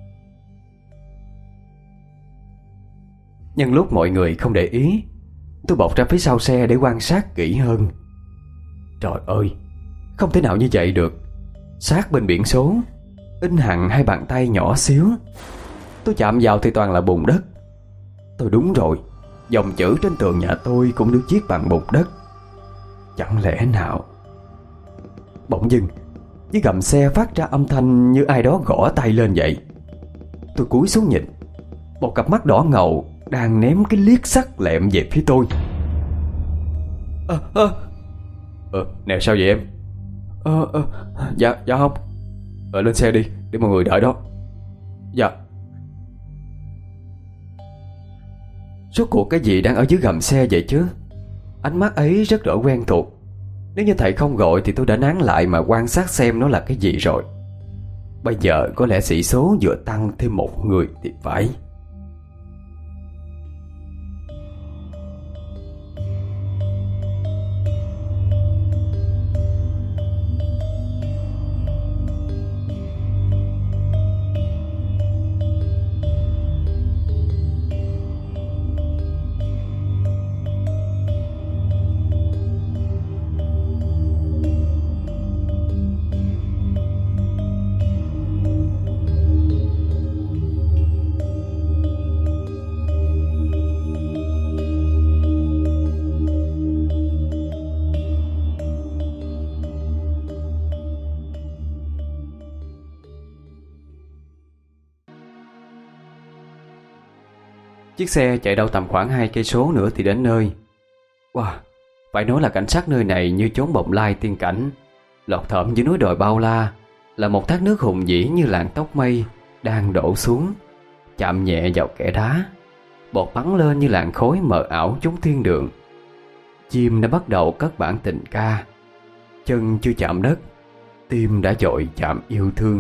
Nhân lúc mọi người không để ý, tôi bọc ra phía sau xe để quan sát kỹ hơn. Trời ơi, không thể nào như vậy được. Sát bên biển số in hằn hai bàn tay nhỏ xíu. Tôi chạm vào thì toàn là bùn đất. Tôi đúng rồi, dòng chữ trên tường nhà tôi cũng được viết bằng bùn đất. Chẳng lẽ nào? Bỗng dưng dưới gầm xe phát ra âm thanh như ai đó gõ tay lên vậy. Tôi cúi xuống nhìn, một cặp mắt đỏ ngầu đang ném cái liếc sắc lẹm về phía tôi. Ờ ờ Ờ nè, sao vậy em? Ờ ờ Dạ dạ không. Ờ lên xe đi, để mọi người đợi đó. Dạ. Rốt cuộc cái gì đang ở dưới gầm xe vậy chứ? Ánh mắt ấy rất rõ quen thuộc. Nếu như thầy không gọi thì tôi đã nán lại mà quan sát xem nó là cái gì rồi. Bây giờ có lẽ sĩ số vừa tăng thêm một người thì phải. Chiếc xe chạy đâu tầm khoảng hai cây số nữa thì đến nơi. Wow, phải nói là cảnh sát nơi này như chốn bồng lai tiên cảnh. Lọt thởm dưới núi đồi bao la là một thác nước hùng vĩ như làn tóc mây đang đổ xuống, chạm nhẹ vào kẽ đá, bọt bắn lên như làn khói mờ ảo chốn thiên đường. Chim đã bắt đầu cất bản tình ca. Chân chưa chạm đất, tim đã dội chạm yêu thương.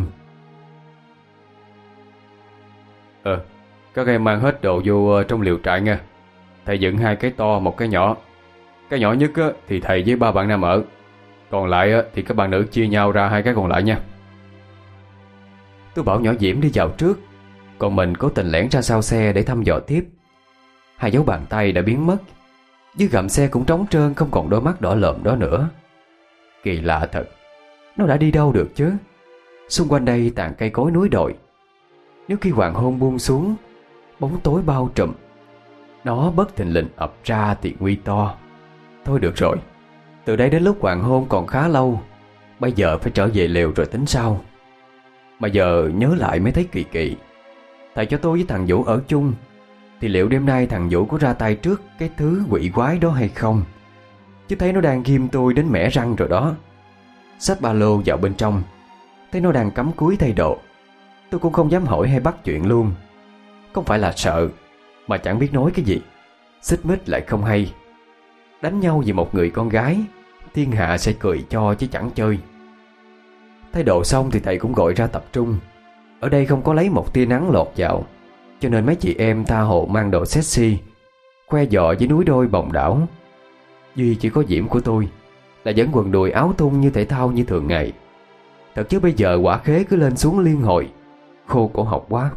Ờ Các em mang hết đồ vô trong liều trại nha. Thầy dựng hai cái to, một cái nhỏ. Cái nhỏ nhất thì thầy với ba bạn nam ở, còn lại thì các bạn nữ chia nhau ra hai cái còn lại nha. Tôi bảo nhỏ Diễm đi vào trước, còn mình cố tình lẻn ra sau xe để thăm dò tiếp. Hai dấu bàn tay đã biến mất. Dưới gầm xe cũng trống trơn, không còn đôi mắt đỏ lợm đó nữa. Kỳ lạ thật, nó đã đi đâu được chứ? Xung quanh đây tàn cây cối núi đồi. Nếu khi hoàng hôn buông xuống, bóng tối bao trùm, nó bất thình lình ập ra thì nguy to. Thôi được rồi, từ đây đến lúc hoàng hôn còn khá lâu. Bây giờ phải trở về lều rồi tính sau. Mà giờ nhớ lại mới thấy kỳ kỳ. Thầy cho tôi với thằng Vũ ở chung, thì liệu đêm nay thằng Vũ có ra tay trước cái thứ quỷ quái đó hay không? Chứ thấy nó đang ghim tôi đến mẻ răng rồi đó. Xách ba lô vào bên trong, thấy nó đang cắm cúi thay đồ. Tôi cũng không dám hỏi hay bắt chuyện luôn. Không phải là sợ, mà chẳng biết nói cái gì. Xích mích lại không hay. Đánh nhau vì một người con gái, thiên hạ sẽ cười cho chứ chẳng chơi. Thay đồ xong thì thầy cũng gọi ra tập trung. Ở đây không có lấy một tia nắng lọt vào, cho nên mấy chị em tha hồ mang đồ sexy, khoe giò với núi đôi bồng đảo. Duy chỉ có Diễm của tôi là vẫn quần đùi áo thun như thể thao như thường ngày. Thật chứ bây giờ quả khế cứ lên xuống liên hồi, khô cổ họng quá.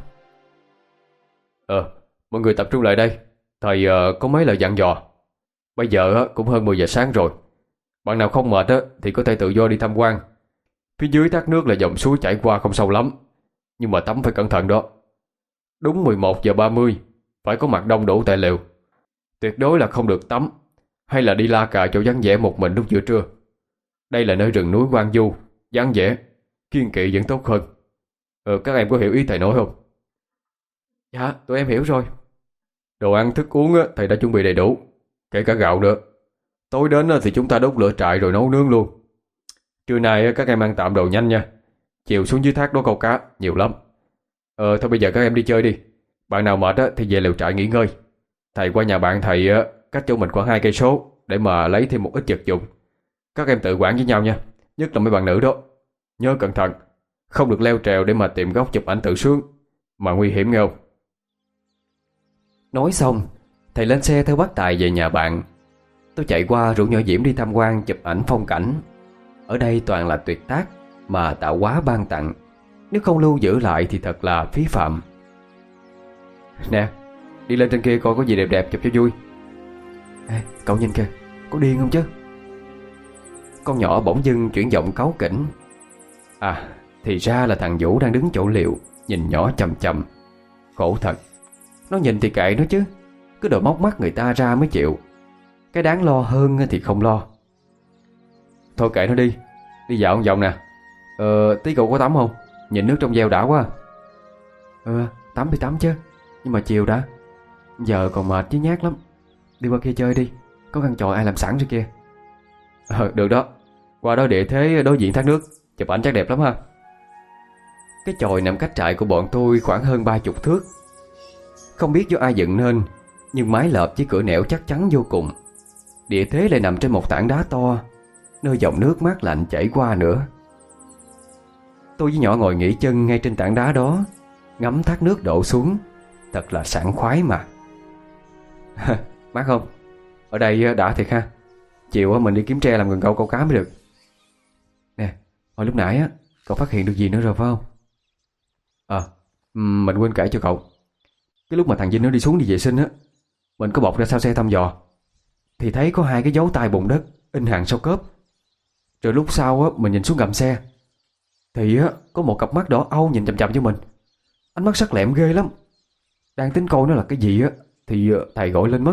Ờ, mọi người tập trung lại đây. Thầy uh, có mấy lời dặn dò. Bây giờ uh, cũng hơn mười giờ sáng rồi. Bạn nào không mệt uh, thì có thể tự do đi tham quan. Phía dưới thác nước là dòng suối chảy qua không sâu lắm, nhưng mà tắm phải cẩn thận đó. Đúng mười một giờ ba mươi phải có mặt đông đủ tại lều. Tuyệt đối là không được tắm hay là đi la cà chỗ vắng vẻ một mình lúc giữa trưa. Đây là nơi rừng núi hoang vu, vắng vẻ, kiêng kỵ vẫn tốt hơn. Ờ, các em có hiểu ý thầy nói không? Dạ, tụi em hiểu rồi. Đồ ăn thức uống á, thầy đã chuẩn bị đầy đủ, kể cả gạo nữa. Tối đến á, thì chúng ta đốt lửa trại rồi nấu nướng luôn. Trưa nay á, các em ăn tạm đồ nhanh nha. Chiều xuống dưới thác đố câu cá, nhiều lắm. Ờ, thôi bây giờ các em đi chơi đi. Bạn nào mệt á, thì về lều trại nghỉ ngơi. Thầy qua nhà bạn thầy á, cách chỗ mình khoảng hai cây số để mà lấy thêm một ít vật dụng. Các em tự quản với nhau nha, nhất là mấy bạn nữ đó. Nhớ cẩn thận, không được leo trèo để mà tìm góc chụp ảnh tự sướng, mà nguy hiểm nghe không? Nói xong, thầy lên xe theo bác Tài về nhà bạn. Tôi chạy qua rủ nhỏ Diễm đi tham quan chụp ảnh phong cảnh. Ở đây toàn là tuyệt tác mà tạo hóa ban tặng, nếu không lưu giữ lại thì thật là phí phạm. Nè, đi lên trên kia coi có gì đẹp đẹp chụp cho vui. Ê, cậu nhìn kìa, có điên không chứ? Con nhỏ bỗng dưng chuyển giọng cáu kỉnh. À, thì ra là thằng Vũ đang đứng chỗ liệu, nhìn nhỏ chằm chằm. Khổ thật, nó nhìn thì kệ nó chứ, cứ đòi móc mắt người ta ra mới chịu. Cái đáng lo hơn thì không lo. Thôi kệ nó đi, đi dạo một vòng nè. Ờ, tí cậu có tắm không? Nhìn nước trong veo đã quá. Ờ, tắm thì tắm chứ, nhưng mà chiều đã. Giờ còn mệt chứ nhát lắm. Đi qua kia chơi đi, có căn chòi ai làm sẵn rồi kia. Ờ, được đó. Qua đó địa thế đối diện thác nước, chụp ảnh chắc đẹp lắm ha. Cái chòi nằm cách trại của bọn tôi khoảng hơn ba chục thước. Không biết do ai dựng nên, nhưng mái lợp với cửa nẻo chắc chắn vô cùng. Địa thế lại nằm trên một tảng đá to, nơi dòng nước mát lạnh chảy qua nữa. Tôi với nhỏ ngồi nghỉ chân ngay trên tảng đá đó, ngắm thác nước đổ xuống. Thật là sảng khoái mà. Mát không? Ở đây đã thiệt ha. Chiều mình đi kiếm tre làm gần câu câu cá mới được. Nè, hồi lúc nãy á, cậu phát hiện được gì nữa rồi phải không? Ờ, à, mình quên kể cho cậu. Cái lúc mà thằng Vinh nó đi xuống đi vệ sinh á, mình có bọc ra sau xe thăm dò, thì thấy có hai cái dấu tay bùn đất in hàng sau cốp. Rồi lúc sau á, mình nhìn xuống gầm xe, thì á, có một cặp mắt đỏ au nhìn chằm chằm cho mình. Ánh mắt sắc lẹm ghê lắm. Đang tính coi nó là cái gì á, thì thầy gọi lên mất.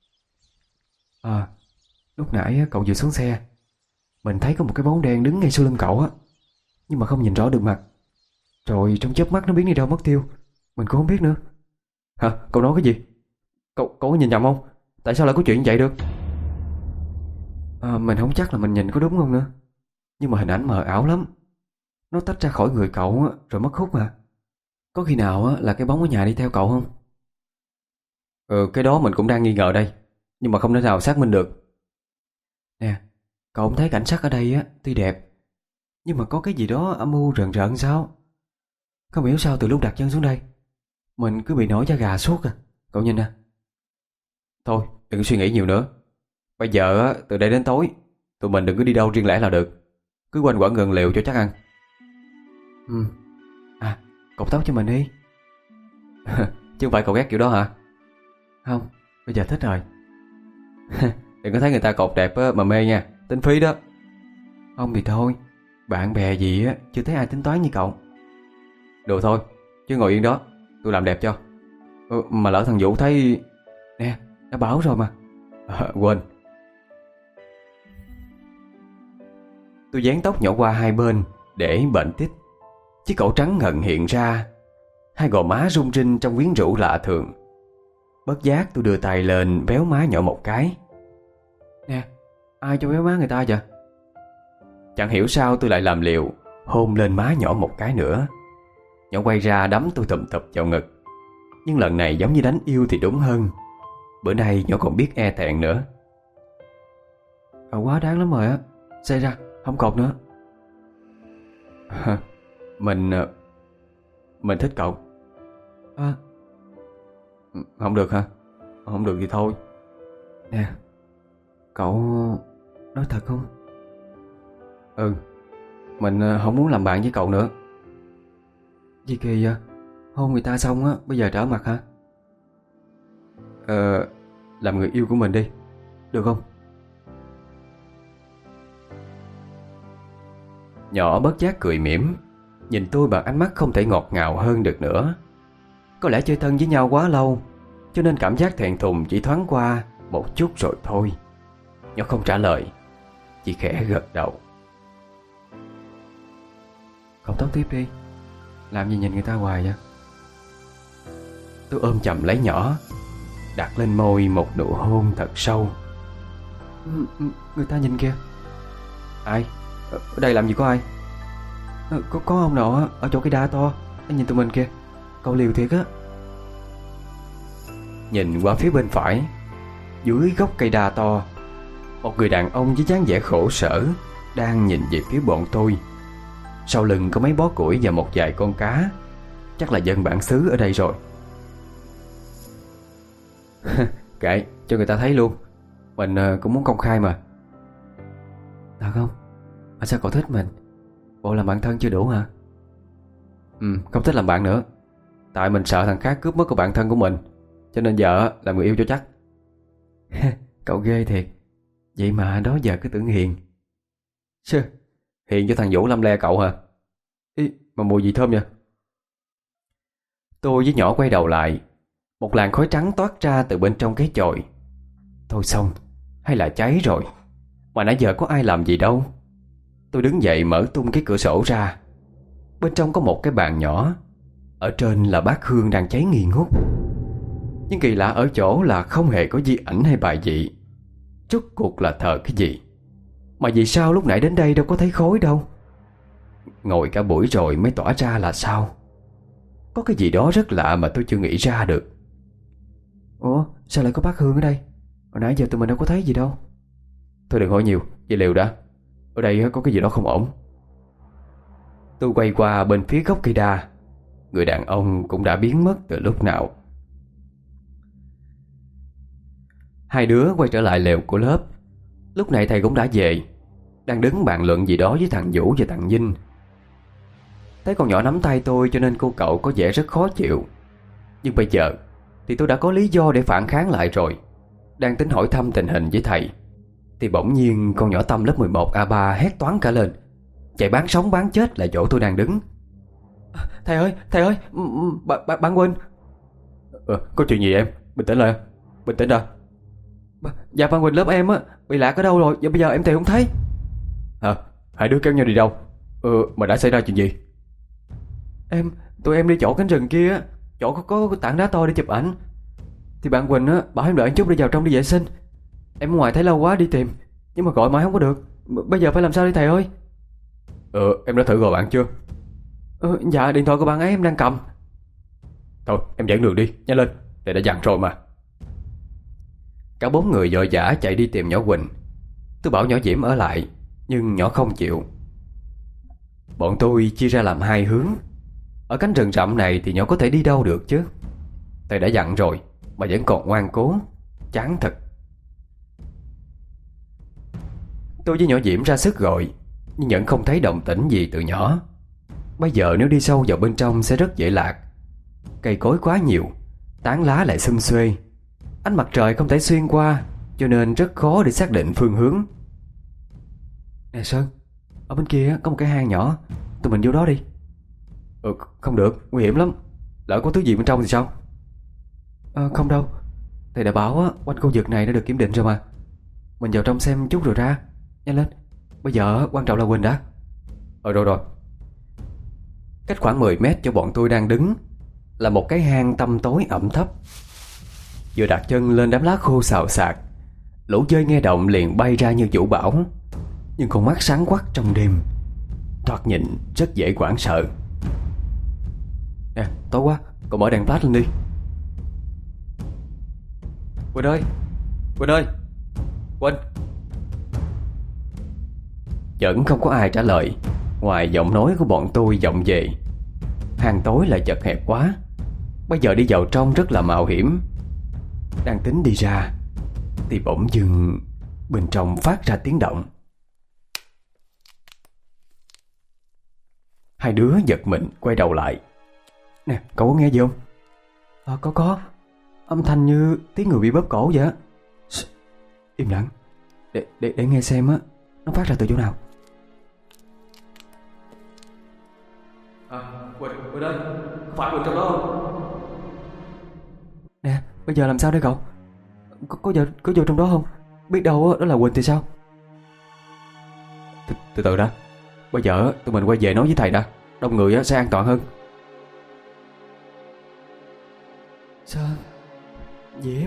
À, lúc nãy á, cậu vừa xuống xe, mình thấy có một cái bóng đen đứng ngay sau lưng cậu á, nhưng mà không nhìn rõ được mặt. Rồi trong chớp mắt nó biến đi đâu mất tiêu, mình cũng không biết nữa. Hả? Cậu nói cái gì? Cậu, cậu có nhìn nhầm không? Tại sao lại có chuyện như vậy được? À, mình không chắc là mình nhìn có đúng không nữa, nhưng mà hình ảnh mờ ảo lắm. Nó tách ra khỏi người cậu á, rồi mất hút mà. Có khi nào á, là cái bóng ở nhà đi theo cậu không? Ừ, cái đó mình cũng đang nghi ngờ đây, nhưng mà không thể nào xác minh được. Nè, cậu không thấy cảnh sắc ở đây á tuy đẹp, nhưng mà có cái gì đó âm u rợn rợn sao? Không hiểu sao từ lúc đặt chân xuống đây, mình cứ bị nổi da gà suốt à. Cậu nhìn nè. Thôi đừng suy nghĩ nhiều nữa. Bây giờ á, từ đây đến tối tụi mình đừng có đi đâu riêng lẻ là được. Cứ quanh quẩn gần liệu cho chắc ăn. Ừ. À, cột tóc cho mình đi. Chứ không phải cậu ghét kiểu đó hả? Không, bây giờ thích rồi. Đừng có thấy người ta cột đẹp á, mà mê nha, tính phí đó. Không thì thôi, bạn bè gì á chưa thấy ai tính toán như cậu. Được thôi, chứ ngồi yên đó, tôi làm đẹp cho. Ừ, mà lỡ thằng Vũ thấy... Nè, đã bảo rồi mà. À, quên. Tôi dán tóc nhỏ qua hai bên để bệnh tích, chiếc cổ trắng ngần hiện ra, hai gò má rung rinh trong quyến rũ lạ thường. Bất giác tôi đưa tay lên véo má nhỏ một cái. Nè, ai cho véo má người ta vậy? Chẳng hiểu sao tôi lại làm liều hôn lên má nhỏ một cái nữa. Nhỏ quay ra đấm tôi thùm thụp vào ngực, nhưng lần này giống như đánh yêu thì đúng hơn. Bữa nay nhỏ còn biết e thẹn nữa. Cậu quá đáng lắm rồi á, xe ra, không cột nữa. Mình... Mình thích cậu. À, không được hả? Không được thì thôi. Nè, cậu nói thật không? Ừ, mình không muốn làm bạn với cậu nữa. Gì kỳ vậy? Hôn người ta xong á, bây giờ trở mặt hả? Ờ, làm người yêu của mình đi, được không? Nhỏ bất giác cười mỉm, nhìn tôi bằng ánh mắt không thể ngọt ngào hơn được nữa. Có lẽ chơi thân với nhau quá lâu, cho nên cảm giác thẹn thùng chỉ thoáng qua một chút rồi thôi. Nhỏ không trả lời, chỉ khẽ gật đầu. Cậu tóc tiếp đi, làm gì nhìn người ta hoài vậy? Tôi ôm chầm lấy nhỏ, đặt lên môi một nụ hôn thật sâu. Người ta nhìn kìa. Ai? Ở đây làm gì có ai? Có, có ông nọ ở chỗ cây đa to, anh nhìn tụi mình kìa. Cậu liều thiệt á. Nhìn qua phía bên phải, dưới gốc cây đa to, một người đàn ông với dáng vẻ khổ sở đang nhìn về phía bọn tôi. Sau lưng có mấy bó củi và một vài con cá. Chắc là dân bản xứ ở đây rồi. Kệ, cho người ta thấy luôn. Mình cũng muốn công khai mà. Thật không? Mà sao cậu thích mình? Bộ làm bạn thân chưa đủ hả? Ừ, không thích làm bạn nữa. Tại mình sợ thằng khác cướp mất của bạn thân của mình, cho nên giờ làm người yêu cho chắc. Cậu ghê thiệt. Vậy mà đó giờ cứ tưởng hiền. Chứ, hiền cho thằng Vũ Lâm le cậu hả? Ý, mà mùi gì thơm vậy? Tôi với nhỏ quay đầu lại. Một làn khói trắng toát ra từ bên trong cái chòi. Thôi xong, hay là cháy rồi. Mà nãy giờ có ai làm gì đâu. Tôi đứng dậy mở tung cái cửa sổ ra. Bên trong có một cái bàn nhỏ. Ở trên là bát hương đang cháy nghi ngút. Nhưng kỳ lạ ở chỗ là không hề có di ảnh hay bài vị. Rốt cuộc là thờ cái gì? Mà vì sao lúc nãy đến đây đâu có thấy khói đâu? Ngồi cả buổi rồi mới tỏa ra là sao? Có cái gì đó rất lạ mà tôi chưa nghĩ ra được. Ủa sao lại có bát hương ở đây? Hồi nãy giờ tụi mình đâu có thấy gì đâu. Thôi đừng hỏi nhiều, về liều đã. Ở đây có cái gì đó không ổn. Tôi quay qua bên phía gốc cây đa. Người đàn ông cũng đã biến mất từ lúc nào. Hai đứa quay trở lại lều của lớp. Lúc này thầy cũng đã về, đang đứng bàn luận gì đó với thằng Vũ và thằng Vinh. Thấy con nhỏ nắm tay tôi cho nên cô cậu có vẻ rất khó chịu. Nhưng bây giờ thì tôi đã có lý do để phản kháng lại rồi. Đang tính hỏi thăm tình hình với thầy, thì bỗng nhiên con nhỏ Tâm lớp mười một A ba hét toáng cả lên, chạy bán sống bán chết lại chỗ tôi đang đứng. Thầy ơi, thầy ơi, bạn bạn Quỳnh. Ờ, có chuyện gì em? Bình tĩnh lại, bình tĩnh đã. Dạ bạn Quỳnh lớp em á, bị lạc ở đâu rồi, giờ bây giờ em tìm không thấy. Hả? Hai đứa kéo nhau đi đâu? Ờ, mà đã xảy ra chuyện gì? Em, tụi em đi chỗ cánh rừng kia, chỗ có, có tảng đá to để chụp ảnh. Thì bạn Quỳnh á, bảo em đợi một chút đi vào trong đi vệ sinh. Em ở ngoài thấy lâu quá đi tìm, nhưng mà gọi mãi không có được. Bây giờ phải làm sao đây thầy ơi? Ờ, em đã thử gọi bạn chưa? Ờ, dạ điện thoại của bạn ấy em đang cầm. Thôi em dẫn đường đi, nhanh lên, thầy đã dặn rồi mà. Cả bốn người vội vã chạy đi tìm nhỏ Quỳnh. Tôi bảo nhỏ Diễm ở lại, nhưng nhỏ không chịu. Bọn tôi chia ra làm hai hướng. Ở cánh rừng rậm này thì nhỏ có thể đi đâu được chứ? Thầy đã dặn rồi mà vẫn còn ngoan cố, chán thật. Tôi với nhỏ Diễm ra sức gọi, nhưng vẫn không thấy động tĩnh gì từ nhỏ. Bây giờ nếu đi sâu vào bên trong sẽ rất dễ lạc. Cây cối quá nhiều, tán lá lại xum xuê, ánh mặt trời không thể xuyên qua, cho nên rất khó để xác định phương hướng. Nè Sơn, ở bên kia có một cái hang nhỏ, tụi mình vô đó đi. Ừ, không được, nguy hiểm lắm. Lỡ có thứ gì bên trong thì sao? À, không đâu, thầy đã bảo á, quanh khu vực này đã được kiểm định rồi mà. Mình vào trong xem chút rồi ra. Nhanh lên, bây giờ quan trọng là Quỳnh đã. Ờ rồi rồi. Cách khoảng mười mét cho bọn tôi đang đứng là một cái hang tăm tối ẩm thấp. Vừa đặt chân lên đám lá khô xào xạc, lũ dơi nghe động liền bay ra như vũ bão. Nhưng con mắt sáng quắc trong đêm, thoạt nhìn rất dễ hoảng sợ. Nè, tối quá, cậu mở đèn flash lên đi. Quỳnh ơi, Quỳnh ơi, Quỳnh. Vẫn không có ai trả lời, ngoài giọng nói của bọn tôi vọng về. Hang tối lại chật hẹp quá, bây giờ đi vào trong rất là mạo hiểm. Đang tính đi ra thì bỗng dưng bên trong phát ra tiếng động. Hai đứa giật mình quay đầu lại. Nè, cậu có nghe gì không? À, có có. Âm thanh như tiếng người bị bóp cổ vậy á. Im lặng. Để, để, để nghe xem á, nó phát ra từ chỗ nào. À, Quỳnh, Quỳnh ơi, có phải Quỳnh trong đó không? Nè, bây giờ làm sao đây cậu? Có, có, giờ, có vô trong đó không? Biết đâu đó là Quỳnh thì sao? Từ, từ từ đã. Bây giờ tụi mình quay về nói với thầy đã. Đông người sẽ an toàn hơn. Sơn, Diễm.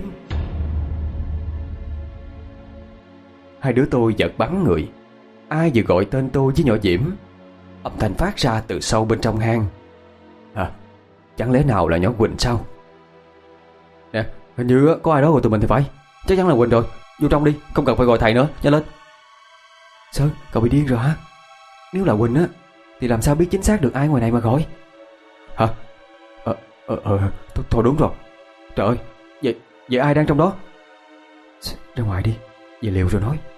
Hai đứa tôi giật bắn người. Ai vừa gọi tên tôi với nhỏ Diễm? Âm thanh phát ra từ sâu bên trong hang. À, chẳng lẽ nào là nhỏ Quỳnh sao? Nè, hình như có ai đó gọi tụi mình thì phải. Chắc chắn là Quỳnh rồi. Vô trong đi, không cần phải gọi thầy nữa, nhanh lên. Sơn, cậu bị điên rồi hả? Nếu là Quỳnh á thì làm sao biết chính xác được ai ngoài này mà gọi? Hả? Ờ, ờ, ờ, thôi, thôi đúng rồi. Trời ơi, vậy, vậy ai đang trong đó? Ra ngoài đi, về liều rồi nói.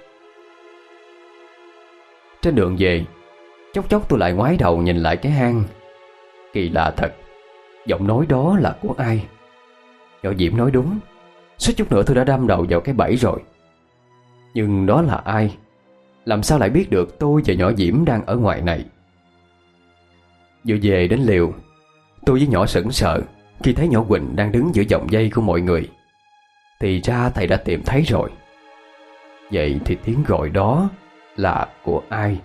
Trên đường về, chốc chốc tôi lại ngoái đầu nhìn lại cái hang. Kỳ lạ thật, giọng nói đó là của ai? Nhỏ Diễm nói đúng, suýt chút nữa tôi đã đâm đầu vào cái bẫy rồi. Nhưng đó là ai? Làm sao lại biết được tôi và nhỏ Diễm đang ở ngoài này? Vừa về đến liều, tôi với nhỏ sững sờ khi thấy nhỏ Quỳnh đang đứng giữa vòng dây của mọi người. Thì ra thầy đã tìm thấy rồi. Vậy thì tiếng gọi đó là của ai?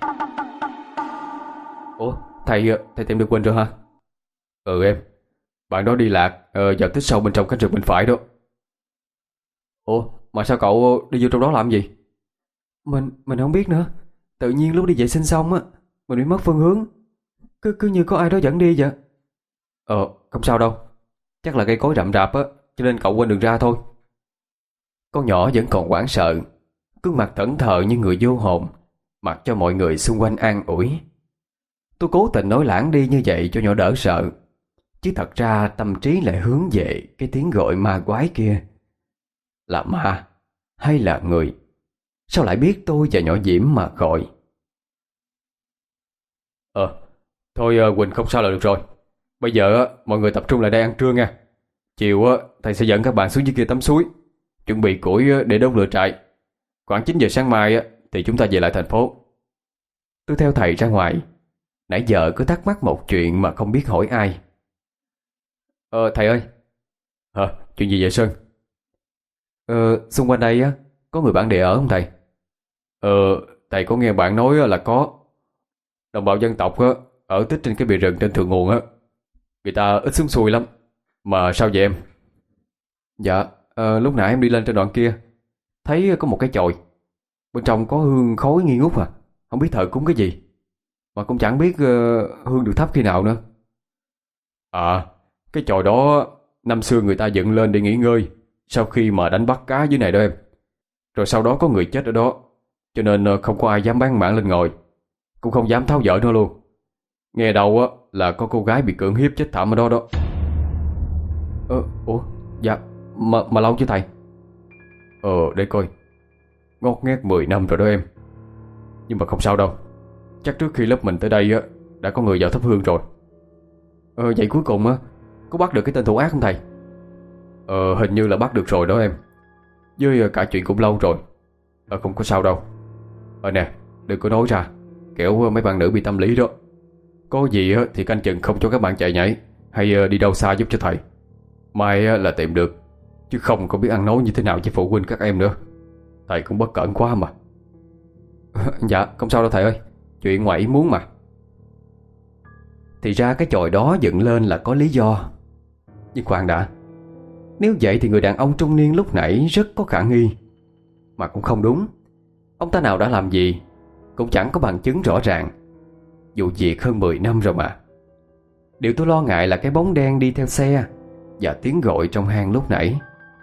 Ủa, thầy thầy tìm được Quỳnh rồi hả? Ừ em, bạn đó đi lạc ờ, vào tích sâu bên trong cánh rừng bên phải đó. Ủa, mà sao cậu đi vô trong đó làm gì? Mình mình không biết nữa. Tự nhiên lúc đi vệ sinh xong á, mình bị mất phương hướng. Cứ cứ như có ai đó dẫn đi vậy. Ờ, không sao đâu. Chắc là cây cối rậm rạp á, cho nên cậu quên đường ra thôi. Con nhỏ vẫn còn hoảng sợ, gương mặt thẫn thờ như người vô hồn, mặc cho mọi người xung quanh an ủi. Tôi cố tình nói lãng đi như vậy cho nhỏ đỡ sợ, chứ thật ra tâm trí lại hướng về cái tiếng gọi ma quái kia. Là ma hay là người? Sao lại biết tôi và nhỏ Diễm mà gọi? Ờ, thôi Quỳnh không sao là được rồi. Bây giờ mọi người tập trung lại đây ăn trưa nha. Chiều thầy sẽ dẫn các bạn xuống dưới kia tắm suối, chuẩn bị củi để đốt lửa trại. Khoảng chín giờ sáng mai thì chúng ta về lại thành phố. Tôi theo thầy ra ngoài. Nãy giờ cứ thắc mắc một chuyện mà không biết hỏi ai. Ờ thầy ơi. Hả, chuyện gì vậy Sơn? Ờ, xung quanh đây á có người bản địa ở không thầy? Ờ, thầy có nghe bạn nói là có. Đồng bào dân tộc á ở tích trên cái bìa rừng trên thượng nguồn á, người ta ít xuống xuôi lắm. Mà sao vậy em? Dạ, ờ, lúc nãy em đi lên trên đoạn kia, thấy có một cái chòi, bên trong có hương khói nghi ngút à. Không biết thờ cúng cái gì, mà cũng chẳng biết uh, hương được thắp khi nào nữa. À, cái chòi đó năm xưa người ta dựng lên để nghỉ ngơi sau khi mà đánh bắt cá dưới này đó em. Rồi sau đó có người chết ở đó, cho nên không có ai dám bán mảng lên ngồi, cũng không dám tháo dỡ nó luôn. Nghe đầu á là có cô gái bị cưỡng hiếp chết thảm ở đó đó. Ờ, ủa, dạ, mà, mà lâu chứ thầy? Ờ, để coi, ngót nghét mười năm rồi đó em. Nhưng mà không sao đâu, chắc trước khi lớp mình tới đây á đã có người vào thắp hương rồi. Ờ, vậy cuối cùng á có bắt được cái tên thủ ác không thầy? Ờ, hình như là bắt được rồi đó em. Với cả chuyện cũng lâu rồi. Ờ, không có sao đâu. Ờ nè, đừng có nói ra, kẻo mấy bạn nữ bị tâm lý đó. Có gì á thì canh chừng không cho các bạn chạy nhảy hay đi đâu xa giúp cho thầy. Mai là tìm được, chứ không có biết ăn nói như thế nào với phụ huynh các em nữa. Thầy cũng bất cẩn quá mà. Dạ, không sao đâu thầy ơi, chuyện ngoài ý muốn mà. Thì ra cái chòi đó dựng lên là có lý do. Nhưng khoan đã, nếu vậy thì người đàn ông trung niên lúc nãy rất có khả nghi. Mà cũng không đúng. Ông ta nào đã làm gì cũng chẳng có bằng chứng rõ ràng. Vụ việc hơn mười năm rồi mà. Điều tôi lo ngại là cái bóng đen đi theo xe và tiếng gọi trong hang lúc nãy.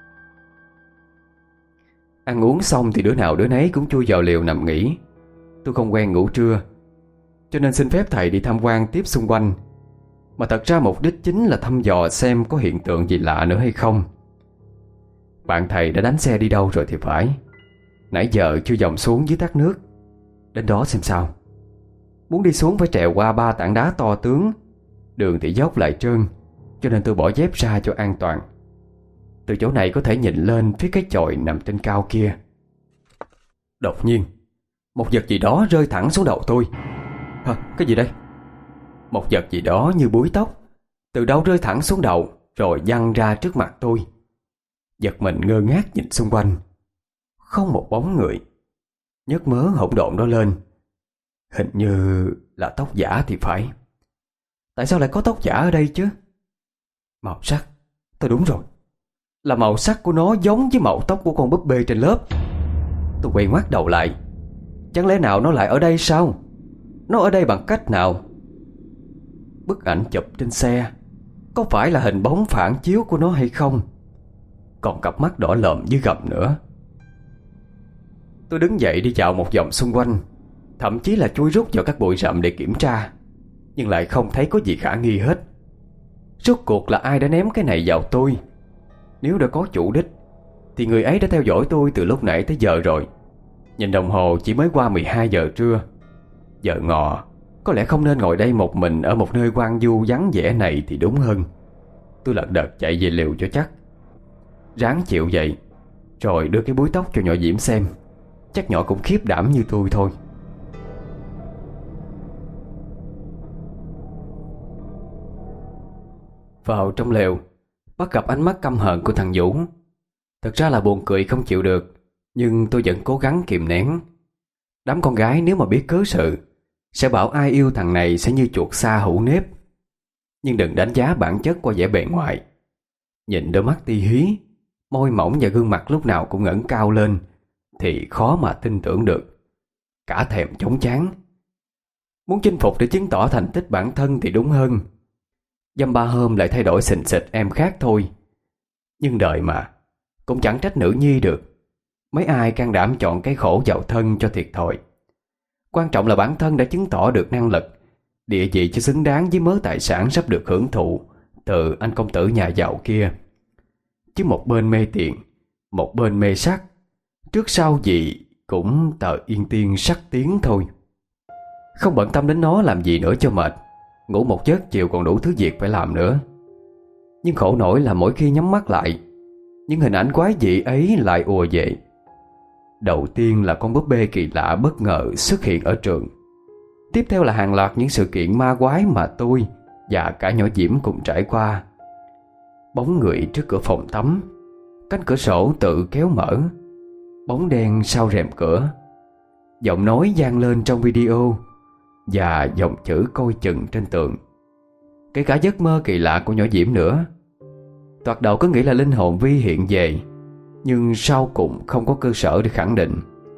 Ăn uống xong thì đứa nào đứa nấy cũng chui vào liều nằm nghỉ. Tôi không quen ngủ trưa, cho nên xin phép thầy đi tham quan tiếp xung quanh. Mà thật ra mục đích chính là thăm dò xem có hiện tượng gì lạ nữa hay không. Bạn thầy đã đánh xe đi đâu rồi thì phải. Nãy giờ chưa dòng xuống dưới thác nước. Đến đó xem sao. Muốn đi xuống phải trèo qua ba tảng đá to tướng. Đường thì dốc lại trơn, cho nên tôi bỏ dép ra cho an toàn. Từ chỗ này có thể nhìn lên phía cái chòi nằm trên cao kia. Đột nhiên, một vật gì đó rơi thẳng xuống đầu tôi. Hả, cái gì đây? Một vật gì đó như búi tóc từ đâu rơi thẳng xuống đầu, rồi văng ra trước mặt tôi. Giật mình ngơ ngác nhìn xung quanh. Không một bóng người. Nhấc mớ hỗn độn đó lên. Hình như là tóc giả thì phải. Tại sao lại có tóc giả ở đây chứ? Màu sắc, tôi đúng rồi, là màu sắc của nó giống với màu tóc của con búp bê trên lớp. Tôi quay ngoắt đầu lại. Chẳng lẽ nào nó lại ở đây sao? Nó ở đây bằng cách nào? Bức ảnh chụp trên xe có phải là hình bóng phản chiếu của nó hay không? Còn cặp mắt đỏ lòm dưới gầm nữa. Tôi đứng dậy đi dạo một vòng xung quanh, thậm chí là chui rút vào các bụi rậm để kiểm tra, nhưng lại không thấy có gì khả nghi hết. Rốt cuộc là ai đã ném cái này vào tôi? Nếu đã có chủ đích thì người ấy đã theo dõi tôi từ lúc nãy tới giờ rồi. Nhìn đồng hồ chỉ mới qua mười hai giờ trưa. Giờ ngọ, có lẽ không nên ngồi đây một mình ở một nơi hoang vu vắng vẻ này thì đúng hơn. Tôi lật đật chạy về liều cho chắc. Ráng chịu vậy, rồi đưa cái búi tóc cho nhỏ Diễm xem. Chắc nhỏ cũng khiếp đảm như tôi thôi. Vào trong lều, bắt gặp ánh mắt căm hờn của thằng Vũ. Thật ra là buồn cười không chịu được, nhưng tôi vẫn cố gắng kìm nén. Đám con gái nếu mà biết cớ sự sẽ bảo ai yêu thằng này sẽ như chuột sa hữu nếp. Nhưng đừng đánh giá bản chất qua vẻ bề ngoài. Nhìn đôi mắt ti hí, môi mỏng và gương mặt lúc nào cũng ngẩng cao lên thì khó mà tin tưởng được. Cả thèm chóng chán. Muốn chinh phục để chứng tỏ thành tích bản thân thì đúng hơn. Dăm ba hôm lại thay đổi xình xịch em khác thôi. Nhưng đời mà, cũng chẳng trách nữ nhi được. Mấy ai can đảm chọn cái khổ vào thân cho thiệt thòi. Quan trọng là bản thân đã chứng tỏ được năng lực, địa vị cho xứng đáng với mớ tài sản sắp được hưởng thụ từ anh công tử nhà giàu kia. Chứ một bên mê tiền, một bên mê sắc, trước sau gì cũng tờ yên tiên sắc tiếng thôi. Không bận tâm đến nó làm gì nữa cho mệt. Ngủ một giấc chiều còn đủ thứ việc phải làm nữa. Nhưng khổ nổi là mỗi khi nhắm mắt lại, những hình ảnh quái dị ấy lại ùa về. Đầu tiên là con búp bê kỳ lạ bất ngờ xuất hiện ở trường. Tiếp theo là hàng loạt những sự kiện ma quái mà tôi và cả nhỏ Diễm cùng trải qua. Bóng người trước cửa phòng tắm, cánh cửa sổ tự kéo mở, bóng đen sau rèm cửa, giọng nói vang lên trong video và dòng chữ coi chừng trên tường. Kể cả giấc mơ kỳ lạ của nhỏ Diễm nữa. Thoạt đầu cứ nghĩ là linh hồn Vi hiện về, nhưng sau cùng không có cơ sở để khẳng định.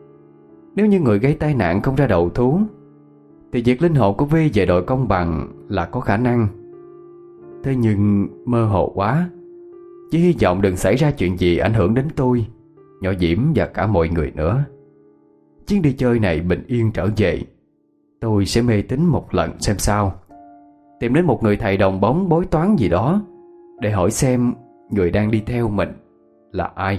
Nếu như người gây tai nạn không ra đầu thú thì việc linh hồn của Vi về đòi công bằng là có khả năng. Thế nhưng mơ hồ quá. Chỉ hy vọng đừng xảy ra chuyện gì ảnh hưởng đến tôi, nhỏ Diễm và cả mọi người nữa. Chuyến đi chơi này bình yên trở về, tôi sẽ mê tín một lần xem sao. Tìm đến một người thầy đồng bóng bói toán gì đó để hỏi xem người đang đi theo mình là ai.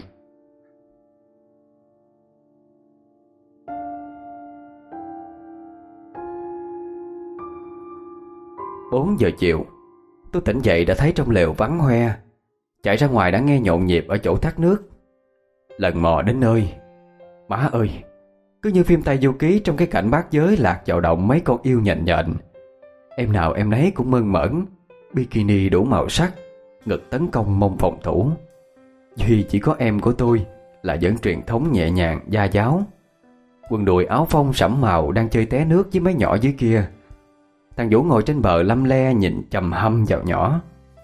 Bốn giờ chiều, tôi tỉnh dậy đã thấy trong lều vắng hoe. Chạy ra ngoài đã nghe nhộn nhịp ở chỗ thác nước. Lần mò đến nơi, má ơi, cứ như phim Tây Du Ký trong cái cảnh bát giới lạc vào động mấy con yêu nhện nhện. Em nào em nấy cũng mơn mởn, bikini đủ màu sắc, ngực tấn công mông phòng thủ. Duy chỉ có em của tôi là vẫn truyền thống nhẹ nhàng gia giáo. Quần đùi áo phông sẫm màu đang chơi té nước với mấy nhỏ dưới kia. Thằng Vũ ngồi trên bờ lăm le nhìn chầm hâm vào nhỏ.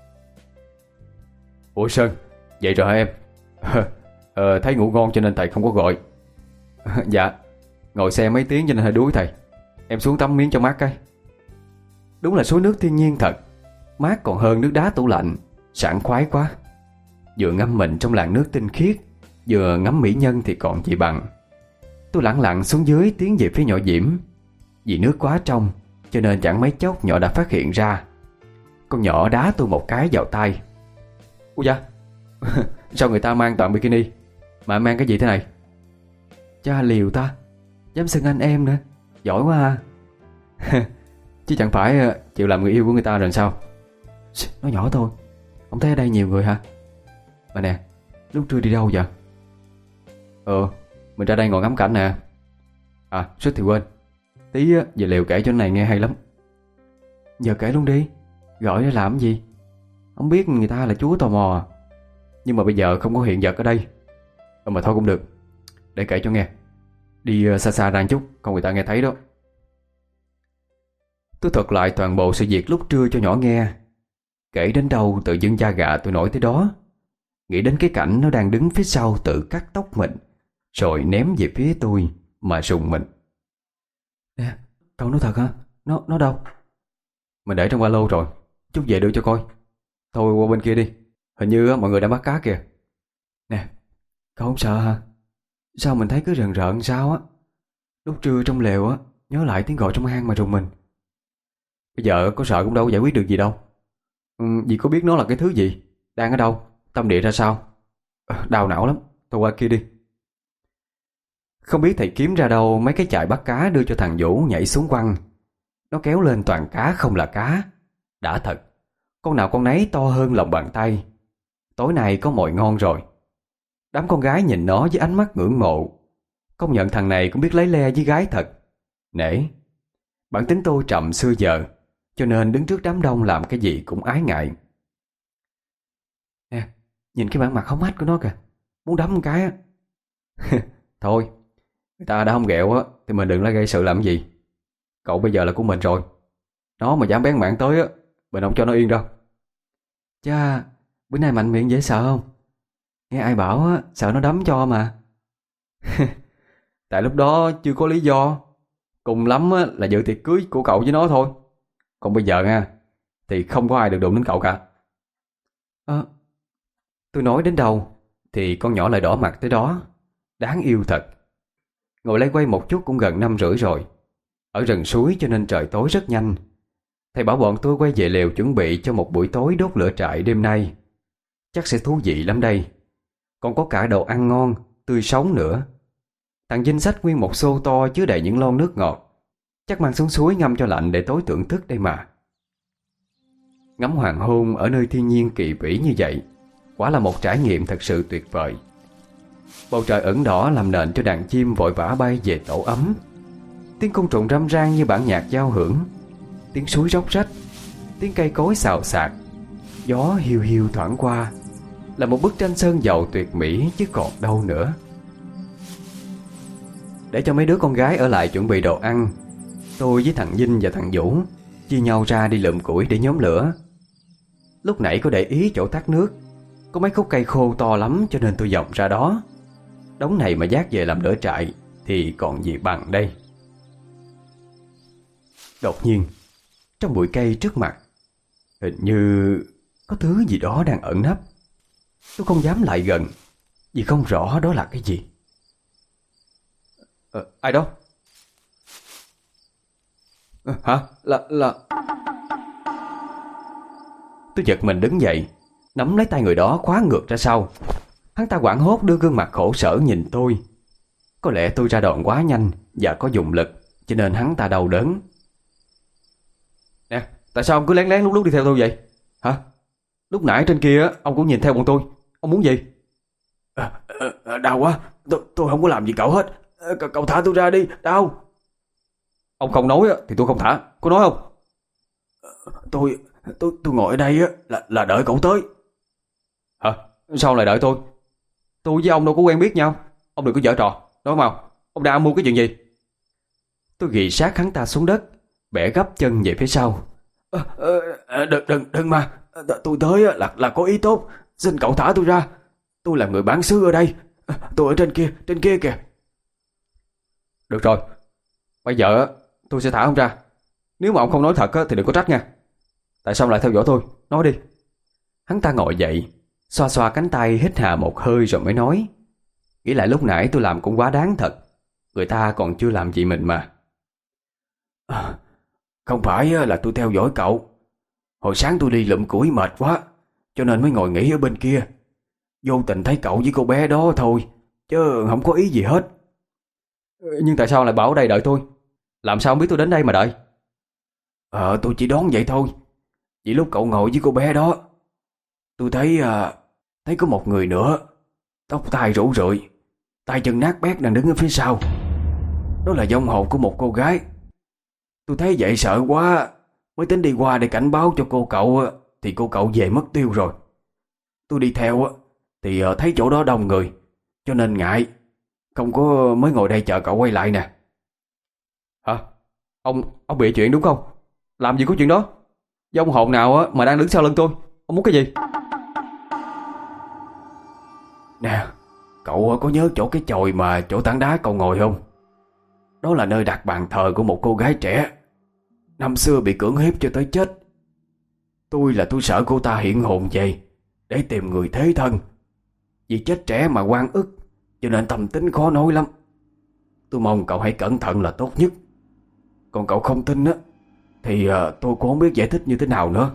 Ủa Sơn, vậy rồi hả em? ờ, thấy ngủ ngon cho nên thầy không có gọi. Dạ, ngồi xe mấy tiếng cho nên hơi đuối thầy. Em xuống tắm miếng cho mát cái. Đúng là suối nước thiên nhiên thật, mát còn hơn nước đá tủ lạnh, sảng khoái quá. Vừa ngâm mình trong làn nước tinh khiết, vừa ngắm mỹ nhân thì còn gì bằng. Tôi lẳng lặng xuống dưới tiến về phía nhỏ Diễm. Vì nước quá trong cho nên chẳng mấy chốc nhỏ đã phát hiện ra. Con nhỏ đá tôi một cái vào tay. Ui da, sao người ta mang toàn bikini mà mang cái gì thế này? Cha liều ta, dám xưng anh em nữa, giỏi quá ha. Chứ chẳng phải chịu làm người yêu của người ta rồi sao? Nó nhỏ thôi, không thấy ở đây nhiều người hả? Mà nè, lúc trưa đi đâu vậy? Ờ, mình ra đây ngồi ngắm cảnh nè. À, suýt thì quên, tí về liều kể cho này nghe hay lắm. Giờ kể luôn đi, gọi để làm gì? Không biết người ta là chúa tò mò à? Nhưng mà bây giờ không có hiện vật ở đây. Ờ mà thôi cũng được, để kể cho nghe. Đi xa xa ra một chút, không người ta nghe thấy đó. Tôi thuật lại toàn bộ sự việc lúc trưa cho nhỏ nghe. Kể đến đâu tự dưng da gà tôi nổi tới đó. Nghĩ đến cái cảnh nó đang đứng phía sau tự cắt tóc mình, rồi ném về phía tôi mà rùng mình. Nè, cậu nói thật hả? Nó nó đâu? Mình để trong ba lô rồi, chút về đưa cho coi. Thôi qua bên kia đi, hình như mọi người đã bắt cá kìa. Nè, cậu không sợ hả? Sao mình thấy cứ rờn rợn sao á? Lúc trưa trong lều á, nhớ lại tiếng gọi trong hang mà rùng mình. Bây giờ có sợ cũng đâu có giải quyết được gì đâu. Ừ, vì có biết nó là cái thứ gì, đang ở đâu, tâm địa ra sao. Đau não lắm, thôi qua kia đi. Không biết thầy kiếm ra đâu mấy cái chài bắt cá đưa cho thằng Vũ nhảy xuống quăng. Nó kéo lên toàn cá không là cá. Đã thật, con nào con nấy to hơn lòng bàn tay. Tối nay có mồi ngon rồi. Đám con gái nhìn nó với ánh mắt ngưỡng mộ. Công nhận thằng này cũng biết lấy le với gái thật. Nể. Bản tính tôi trầm xưa giờ, cho nên đứng trước đám đông làm cái gì cũng ái ngại. Nè, nhìn cái bản mặt hốc hách của nó kìa, muốn đấm một cái á. Thôi, người ta đã không ghẹo á thì mình đừng lại gây sự làm cái gì. Cậu bây giờ là của mình rồi. Nó mà dám bén mảng tới á, mình không cho nó yên đâu. Chà, bữa nay mạnh miệng dễ sợ không? Nghe ai bảo á, sợ nó đấm cho mà. Tại lúc đó chưa có lý do. Cùng lắm á, là dự tiệc cưới của cậu với nó thôi. Còn bây giờ nha, thì không có ai được đụng đến cậu cả. À, tôi nói đến đâu thì con nhỏ lại đỏ mặt tới đó. Đáng yêu thật. Ngồi lay quay một chút cũng gần năm rưỡi rồi. Ở rừng suối cho nên trời tối rất nhanh. Thầy bảo bọn tôi quay về lều chuẩn bị cho một buổi tối đốt lửa trại đêm nay. Chắc sẽ thú vị lắm đây. Còn có cả đồ ăn ngon, tươi sống nữa. Thằng Vinh xách nguyên một xô to chứa đầy những lon nước ngọt. Chắc mang xuống suối ngâm cho lạnh để tối thưởng thức đây mà. Ngắm hoàng hôn ở nơi thiên nhiên kỳ vĩ như vậy, quả là một trải nghiệm thật sự tuyệt vời. Bầu trời ửng đỏ làm nền cho đàn chim vội vã bay về tổ ấm. Tiếng côn trùng râm ran như bản nhạc giao hưởng. Tiếng suối róc rách, tiếng cây cối xào xạc, gió hiu hiu thoảng qua, là một bức tranh sơn dầu tuyệt mỹ chứ còn đâu nữa. Để cho mấy đứa con gái ở lại chuẩn bị đồ ăn, tôi với thằng Vinh và thằng Vũ chia nhau ra đi lượm củi để nhóm lửa. Lúc nãy có để ý chỗ thác nước có mấy khúc cây khô to lắm, cho nên tôi vòng ra đó. Đống này mà vác về làm lửa trại thì còn gì bằng đây. Đột nhiên, trong bụi cây trước mặt, hình như có thứ gì đó đang ẩn nấp. Tôi không dám lại gần vì không rõ đó là cái gì. Ờ, ai đó? À, hả? Là... là... Tôi giật mình đứng dậy, nắm lấy tay người đó khóa ngược ra sau. Hắn ta hoảng hốt đưa gương mặt khổ sở nhìn tôi. Có lẽ tôi ra đòn quá nhanh và có dùng lực, cho nên hắn ta đau đớn. Nè, tại sao ông cứ lén lén lúc lúc đi theo tôi vậy? Hả? Lúc nãy trên kia ông cũng nhìn theo bọn tôi. Ông muốn gì? À, à, đau quá. Tôi, tôi không có làm gì cậu hết. C- cậu thả tôi ra đi, đau. Ông không nói thì tôi không thả. Có nói không? Tôi tôi tôi ngồi ở đây là là đợi cậu tới. Hả? Sao lại đợi tôi? Tôi với ông đâu có quen biết nhau. Ông đừng có giở trò. Nói mau, ông đang mua cái chuyện gì? Tôi ghì sát hắn ta xuống đất, bẻ gấp chân về phía sau. À, à, đừng đừng đừng mà. Tôi tới là là có ý tốt. Xin cậu thả tôi ra. Tôi là người bản xứ ở đây. Tôi ở trên kia, trên kia kìa. Được rồi, bây giờ tôi sẽ thả ông ra. Nếu mà ông không nói thật thì đừng có trách nha. Tại sao lại theo dõi tôi? Nói đi. Hắn ta ngồi dậy, xoa xoa cánh tay, hít hà một hơi rồi mới nói. Nghĩ lại lúc nãy tôi làm cũng quá đáng thật. Người ta còn chưa làm gì mình mà. À, không phải là tôi theo dõi cậu. Hồi sáng tôi đi lụm củi mệt quá, cho nên mới ngồi nghỉ ở bên kia. Vô tình thấy cậu với cô bé đó thôi, chứ không có ý gì hết. Nhưng tại sao lại bảo ở đây đợi tôi? Làm sao không biết tôi đến đây mà đợi? Ờ tôi chỉ đoán vậy thôi. Vì lúc cậu ngồi với cô bé đó, tôi thấy à, thấy có một người nữa, tóc tai rủ rượi, tay chân nát bét đang đứng ở phía sau. Đó là vong hồn của một cô gái. Tôi thấy vậy sợ quá, mới tính đi qua để cảnh báo cho cô cậu, thì cô cậu về mất tiêu rồi. Tôi đi theo thì thấy chỗ đó đông người, cho nên ngại, không có mới ngồi đây chờ cậu quay lại nè. Hả? Ông ông bị chuyện đúng không? Làm gì có chuyện đó? Vong hồn nào mà đang đứng sau lưng tôi? Ông muốn cái gì? Nè, cậu có nhớ chỗ cái chòi mà chỗ tảng đá cậu ngồi không? Đó là nơi đặt bàn thờ của một cô gái trẻ, năm xưa bị cưỡng hiếp cho tới chết. Tôi là tôi sợ cô ta hiện hồn về để tìm người thế thân. Vì chết trẻ mà oan ức, cho nên tâm tính khó nói lắm. Tôi mong cậu hãy cẩn thận là tốt nhất. Còn cậu không tin á thì uh, tôi cũng không biết giải thích như thế nào nữa.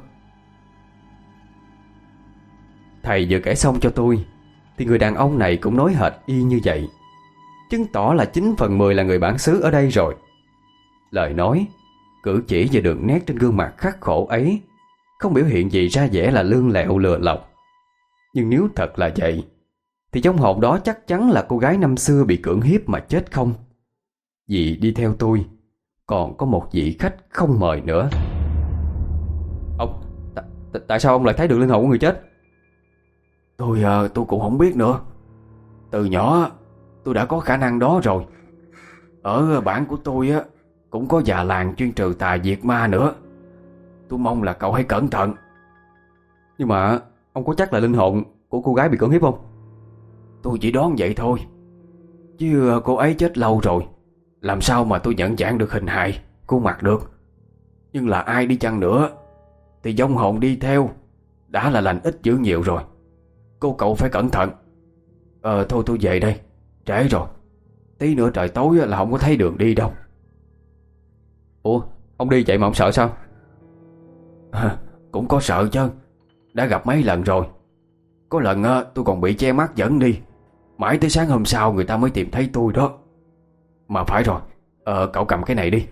Thầy vừa kể xong cho tôi thì người đàn ông này cũng nói hệt y như vậy, chứng tỏ là chín phần mười là người bản xứ ở đây rồi. Lời nói, cử chỉ và đường nét trên gương mặt khắc khổ ấy không biểu hiện gì ra vẻ là lương lẹo lừa lọc. Nhưng nếu thật là vậy thì vong hồn đó chắc chắn là cô gái năm xưa bị cưỡng hiếp mà chết không. Vì đi theo tôi còn có một vị khách không mời nữa. Ông, t- tại sao ông lại thấy được linh hồn của người chết? Tôi uh, tôi cũng không biết nữa. Từ nhỏ tôi đã có khả năng đó rồi. Ở bản của tôi á cũng có già làng chuyên trừ tà diệt ma nữa. Tôi mong là cậu hãy cẩn thận. Nhưng mà ông có chắc là linh hồn của cô gái bị cưỡng hiếp không? Tôi chỉ đoán vậy thôi, chứ cô ấy chết lâu rồi, làm sao mà tôi nhận dạng được hình hài, khuôn mặt được. Nhưng là ai đi chăng nữa thì vong hồn đi theo đã là lành ít dữ nhiều rồi. Cô cậu phải cẩn thận. Ờ thôi tôi về đây, trễ rồi. Tí nữa trời tối là không có thấy đường đi đâu. Ủa, ông đi vậy mà ông sợ sao? À, cũng có sợ chứ. Đã gặp mấy lần rồi. Có lần tôi còn bị che mắt dẫn đi, mãi tới sáng hôm sau người ta mới tìm thấy tôi đó. Mà phải rồi, ờ, cậu cầm cái này đi.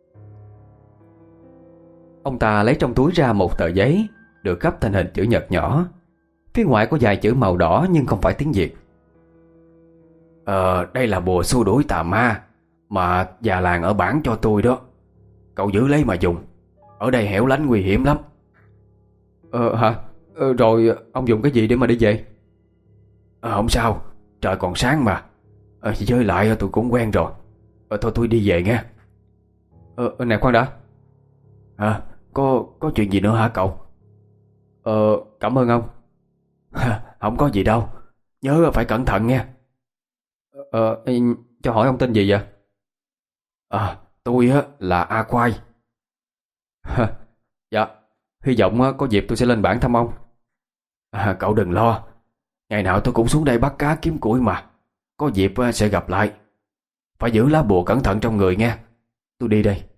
Ông ta lấy trong túi ra một tờ giấy được gấp thành hình chữ nhật nhỏ. Phía ngoài có vài chữ màu đỏ nhưng không phải tiếng Việt. Ờ, đây là bùa xua đuổi tà ma mà già làng ở bản cho tôi đó. Cậu giữ lấy mà dùng. Ở đây hẻo lánh nguy hiểm lắm. Ờ hả? Ờ, rồi ông dùng cái gì để mà đi về? Ờ, không sao, trời còn sáng mà. Ờ, với lại tôi cũng quen rồi. Ờ, thôi tôi đi về nghe. Ờ, nè khoan đã. À, có, có chuyện gì nữa hả cậu? Ờ, cảm ơn ông. Không có gì đâu, nhớ phải cẩn thận nghe. Ờ, cho hỏi ông tên gì vậy? À, tôi á là A Khoai. Dạ, hy vọng có dịp tôi sẽ lên bản thăm ông. À, cậu đừng lo, ngày nào tôi cũng xuống đây bắt cá kiếm củi mà. Có dịp sẽ gặp lại. Phải giữ lá bùa cẩn thận trong người nghe. Tôi đi đây.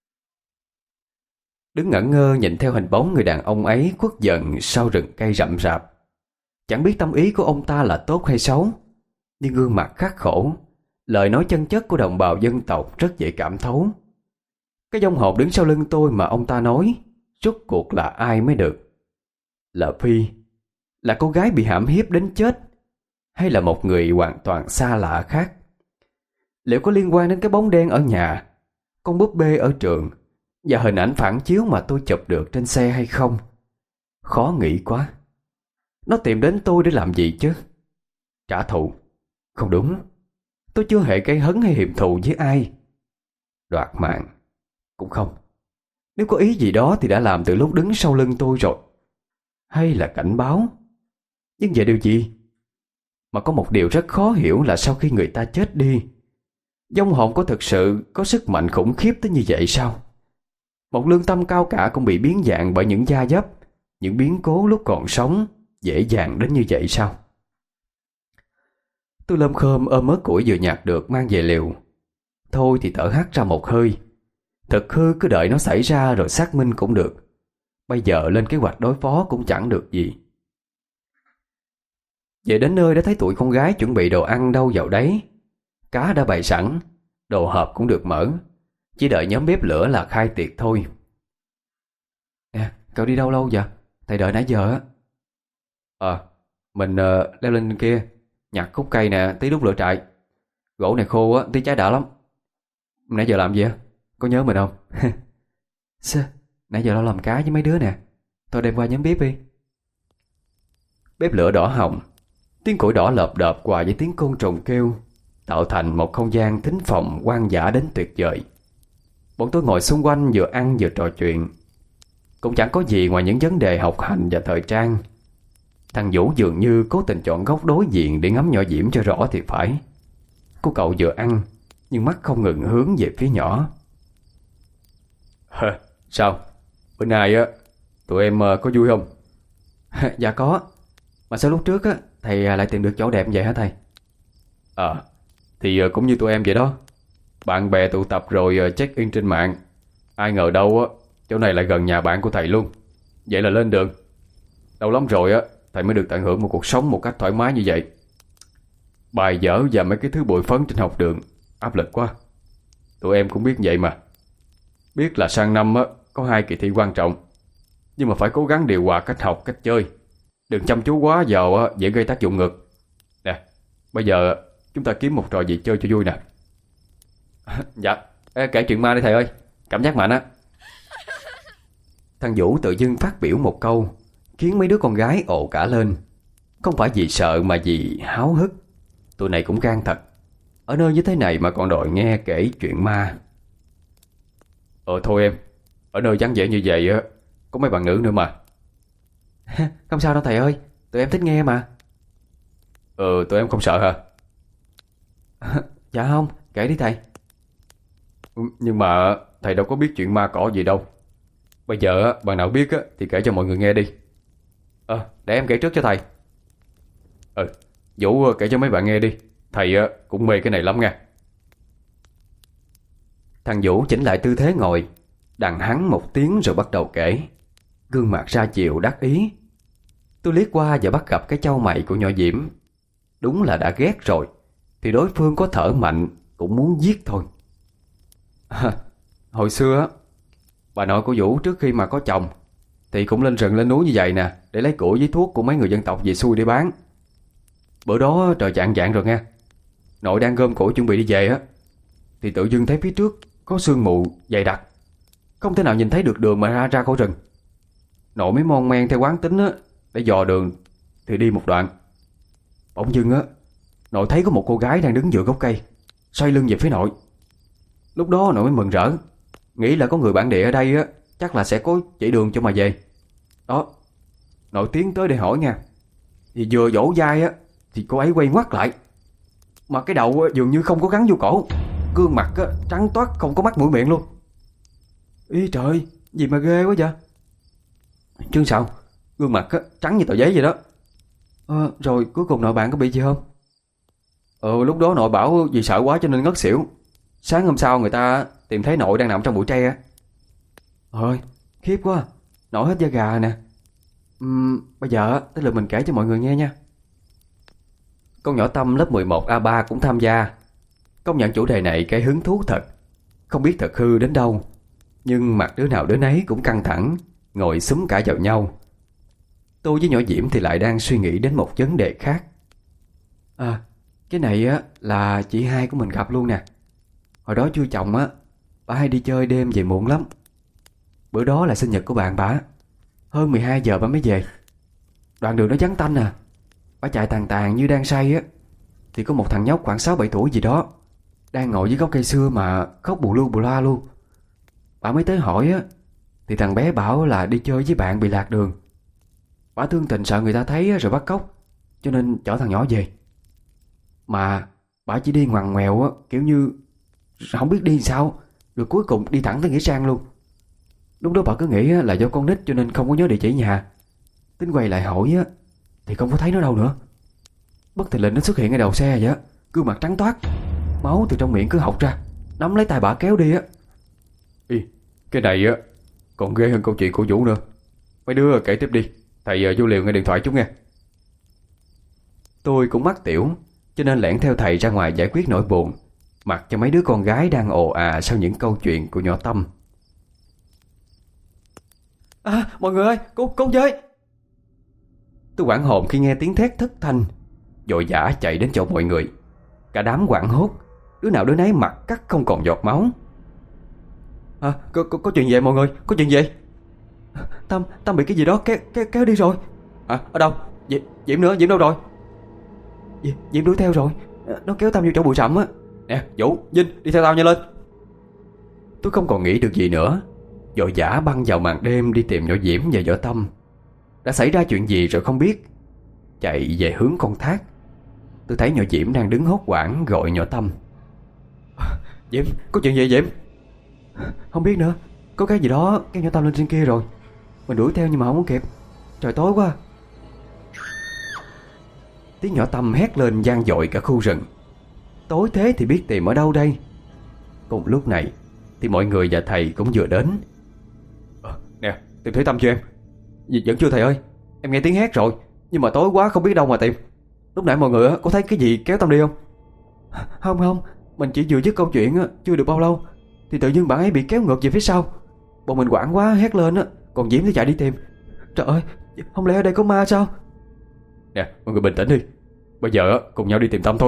Đứng ngẩn ngơ nhìn theo hình bóng người đàn ông ấy khuất dần sau rừng cây rậm rạp. Chẳng biết tâm ý của ông ta là tốt hay xấu, nhưng gương mặt khắc khổ, lời nói chân chất của đồng bào dân tộc rất dễ cảm thấu. Cái vong hồn đứng sau lưng tôi mà ông ta nói, rốt cuộc là ai mới được? Là Phi, là cô gái bị hãm hiếp đến chết, hay là một người hoàn toàn xa lạ khác? Liệu có liên quan đến cái bóng đen ở nhà, con búp bê ở trường và hình ảnh phản chiếu mà tôi chụp được trên xe hay không? Khó nghĩ quá. Nó tìm đến tôi để làm gì chứ? Trả thù? Không đúng, tôi chưa hề gây hấn hay hiềm thù với ai. Đoạt mạng? Cũng không. Nếu có ý gì đó thì đã làm từ lúc đứng sau lưng tôi rồi. Hay là cảnh báo? Nhưng về điều gì? Mà có một điều rất khó hiểu là sau khi người ta chết đi, vong hồn có thực sự có sức mạnh khủng khiếp tới như vậy sao? Một lương tâm cao cả cũng bị biến dạng bởi những gia dấp, những biến cố lúc còn sống dễ dàng đến như vậy sao? Tôi lơm khơm ôm mớ củi vừa nhặt được mang về liều. Thôi thì thở hắt ra một hơi. Thực hư cứ đợi nó xảy ra rồi xác minh cũng được. Bây giờ lên kế hoạch đối phó cũng chẳng được gì. Về đến nơi đã thấy tụi con gái chuẩn bị đồ ăn đâu vào đấy. Cá đã bày sẵn, đồ hộp cũng được mở. Chỉ đợi nhóm bếp lửa là khai tiệc thôi. Cậu đi đâu lâu vậy? Thầy đợi nãy giờ á. Ờ, mình uh, leo lên kia, nhặt khúc cây nè, tí đốt lửa trại. Gỗ này khô á, tí cháy đã lắm. Nãy giờ làm gì á? Có nhớ mình không? Sao? Nãy giờ lo làm cá với mấy đứa nè. Thôi đem qua nhóm bếp đi. Bếp lửa đỏ hồng, tiếng củi đỏ lợp đợp hòa với tiếng côn trùng kêu, tạo thành một không gian thính phòng hoang dã đến tuyệt vời. Bọn tôi ngồi xung quanh vừa ăn vừa trò chuyện. Cũng chẳng có gì ngoài những vấn đề học hành và thời trang. Thằng Vũ dường như cố tình chọn góc đối diện để ngắm nhỏ Diễm cho rõ thì phải. Cô cậu vừa ăn nhưng mắt không ngừng hướng về phía nhỏ. Hả? Sao? Bữa nay á tụi em có vui không? Dạ có. Mà sao lúc trước á thầy lại tìm được chỗ đẹp vậy hả thầy? Ờ, à, thì cũng như tụi em vậy đó. Bạn bè tụ tập rồi check in trên mạng. Ai ngờ đâu á chỗ này lại gần nhà bạn của thầy luôn. Vậy là lên đường. Lâu lắm rồi á thầy mới được tận hưởng một cuộc sống một cách thoải mái như vậy. Bài vở và mấy cái thứ bụi phấn trên học đường áp lực quá. Tụi em cũng biết vậy mà. Biết là sang năm á có hai kỳ thi quan trọng, nhưng mà phải cố gắng điều hòa cách học, cách chơi. Đừng chăm chú quá vào á dễ gây tác dụng ngược. Nè, bây giờ chúng ta kiếm một trò gì chơi cho vui nè. Dạ, ê, kể chuyện ma đi thầy ơi. Cảm giác mạnh á. Thằng Vũ tự dưng phát biểu một câu khiến mấy đứa con gái ồ cả lên. Không phải vì sợ mà vì háo hức. Tụi này cũng gan thật. Ở nơi như thế này mà còn đòi nghe kể chuyện ma. Ờ thôi em, ở nơi vắng vẻ như vậy á có mấy bạn nữ nữa mà. Không sao đâu thầy ơi, tụi em thích nghe mà. Ừ, tụi em không sợ hả? Dạ không, kể đi thầy. Nhưng mà thầy đâu có biết chuyện ma cỏ gì đâu. Bây giờ bạn nào biết thì kể cho mọi người nghe đi. Ờ, để em kể trước cho thầy. Ừ, Vũ kể cho mấy bạn nghe đi. Thầy cũng mê cái này lắm nha. Thằng Vũ chỉnh lại tư thế ngồi, đằng hắn một tiếng rồi bắt đầu kể. Gương mặt ra chiều đắc ý. Tôi liếc qua và bắt gặp cái chau mày của nhỏ Diễm. Đúng là đã ghét rồi thì đối phương có thở mạnh cũng muốn giết thôi. À, hồi xưa á, bà nội của Vũ trước khi mà có chồng thì cũng lên rừng lên núi như vậy nè, để lấy củi với thuốc của mấy người dân tộc về xuôi để bán. Bữa đó trời chạng vạng rồi nha, nội đang gom củi chuẩn bị đi về á, thì tự dưng thấy phía trước có sương mù dày đặc, không thể nào nhìn thấy được đường mà ra ra khỏi rừng. Nội mới mon men theo quán tính á để dò đường thì đi một đoạn. Bỗng dưng á, nội thấy có một cô gái đang đứng giữa gốc cây, xoay lưng về phía nội. Lúc đó nội mới mừng rỡ, nghĩ là có người bản địa ở đây á, chắc là sẽ có chỉ đường cho mà về. Đó, nội tiến tới để hỏi nha. Thì vừa vỗ vai á thì cô ấy quay ngoắt lại, mà cái đầu á, dường như không có gắn vô cổ. Gương mặt á, trắng toát không có mắt mũi miệng luôn. Ý trời, gì mà ghê quá vậy? Chứ sao, gương mặt á, trắng như tờ giấy vậy đó. À, rồi cuối cùng nội bạn có bị gì không? Ờ lúc đó nội bảo vì sợ quá cho nên ngất xỉu. Sáng hôm sau người ta tìm thấy nội đang nằm trong bụi tre. Ôi khiếp quá, nổi hết da gà nè. uhm, Bây giờ tới lượt mình kể cho mọi người nghe nha. Con nhỏ Tâm lớp mười một A ba cũng tham gia. Công nhận chủ đề này cái hứng thú thật. Không biết thật hư đến đâu, nhưng mặt đứa nào đứa nấy cũng căng thẳng, ngồi xúm cả vào nhau. Tôi với nhỏ Diễm thì lại đang suy nghĩ đến một vấn đề khác. À, cái này á là chị hai của mình gặp luôn nè. Hồi đó chưa chồng á, bà hay đi chơi đêm về muộn lắm. Bữa đó là sinh nhật của bạn bà, hơn mười hai giờ bà mới về. Đoạn đường nó vắng tanh à, bà chạy tàn tàn như đang say á, thì có một thằng nhóc khoảng sáu bảy tuổi gì đó đang ngồi dưới gốc cây xưa mà khóc bù lu bù loa luôn. Bà mới tới hỏi á, thì thằng bé bảo là đi chơi với bạn bị lạc đường. Bà thương tình sợ người ta thấy rồi bắt cóc, cho nên chở thằng nhỏ về. Mà bà chỉ đi ngoằn ngoèo á, kiểu như không biết đi sao, rồi cuối cùng đi thẳng tới Nghĩa Trang luôn. Lúc đó bà cứ nghĩ là do con nít cho nên không có nhớ địa chỉ nhà. Tính quay lại hỏi á, thì không có thấy nó đâu nữa. Bất thình lình nó xuất hiện ngay đầu xe vậy á, gương mặt trắng toát, máu từ trong miệng cứ hộc ra, nắm lấy tay bà kéo đi á. Ý, cái này á còn ghê hơn câu chuyện của Vũ nữa. Mấy đứa kể tiếp đi, thầy vô liều nghe điện thoại chút nghe. Tôi cũng mắc tiểu, cho nên lẻn theo thầy ra ngoài giải quyết nỗi buồn, mặc cho mấy đứa con gái đang ồ à sau những câu chuyện của nhỏ Tâm. À, mọi người ơi, cứu, cứu với. Tôi hoảng hồn khi nghe tiếng thét thất thanh, vội vã chạy đến chỗ mọi người. Cả đám hoảng hốt, đứa nào đứa nấy mặt cắt không còn giọt máu. À, có, có, có chuyện gì mọi người? Có chuyện gì? Tâm, Tâm bị cái gì đó kéo, kéo, kéo đi rồi. À, ở đâu? Diễm, Diễm nữa, Diễm đâu rồi? Diễm, Diễm đuổi theo rồi. Nó kéo Tâm vô chỗ bụi rậm á. Nè, Vũ, Vinh, đi theo tao nhanh lên. Tôi không còn nghĩ được gì nữa, vội vã băng vào màn đêm đi tìm nhỏ Diễm và Võ Tâm. Đã xảy ra chuyện gì rồi không biết. Chạy về hướng con thác, tôi thấy nhỏ Diễm đang đứng hốt hoảng gọi nhỏ Tâm. Diễm, có chuyện gì Diễm? Không biết nữa, có cái gì đó kéo nhỏ Tâm lên trên kia rồi. Mình đuổi theo nhưng mà không có kịp. Trời tối quá. Tiếng nhỏ Tâm hét lên vang dội cả khu rừng. Tối thế thì biết tìm ở đâu đây. Cùng lúc này thì mọi người và thầy cũng vừa đến. à, Nè, tìm thấy Tâm chưa em? Gì, vẫn chưa thầy ơi. Em nghe tiếng hét rồi, nhưng mà tối quá không biết đâu mà tìm. Lúc nãy mọi người có thấy cái gì kéo Tâm đi không? Không không, mình chỉ vừa dứt câu chuyện chưa được bao lâu thì tự nhiên bạn ấy bị kéo ngược về phía sau. Bọn mình hoảng quá hét lên á, còn Diễm thì chạy đi tìm. Trời ơi, không lẽ ở đây có ma sao? Nè, mọi người bình tĩnh đi. Bây giờ cùng nhau đi tìm Tâm thôi.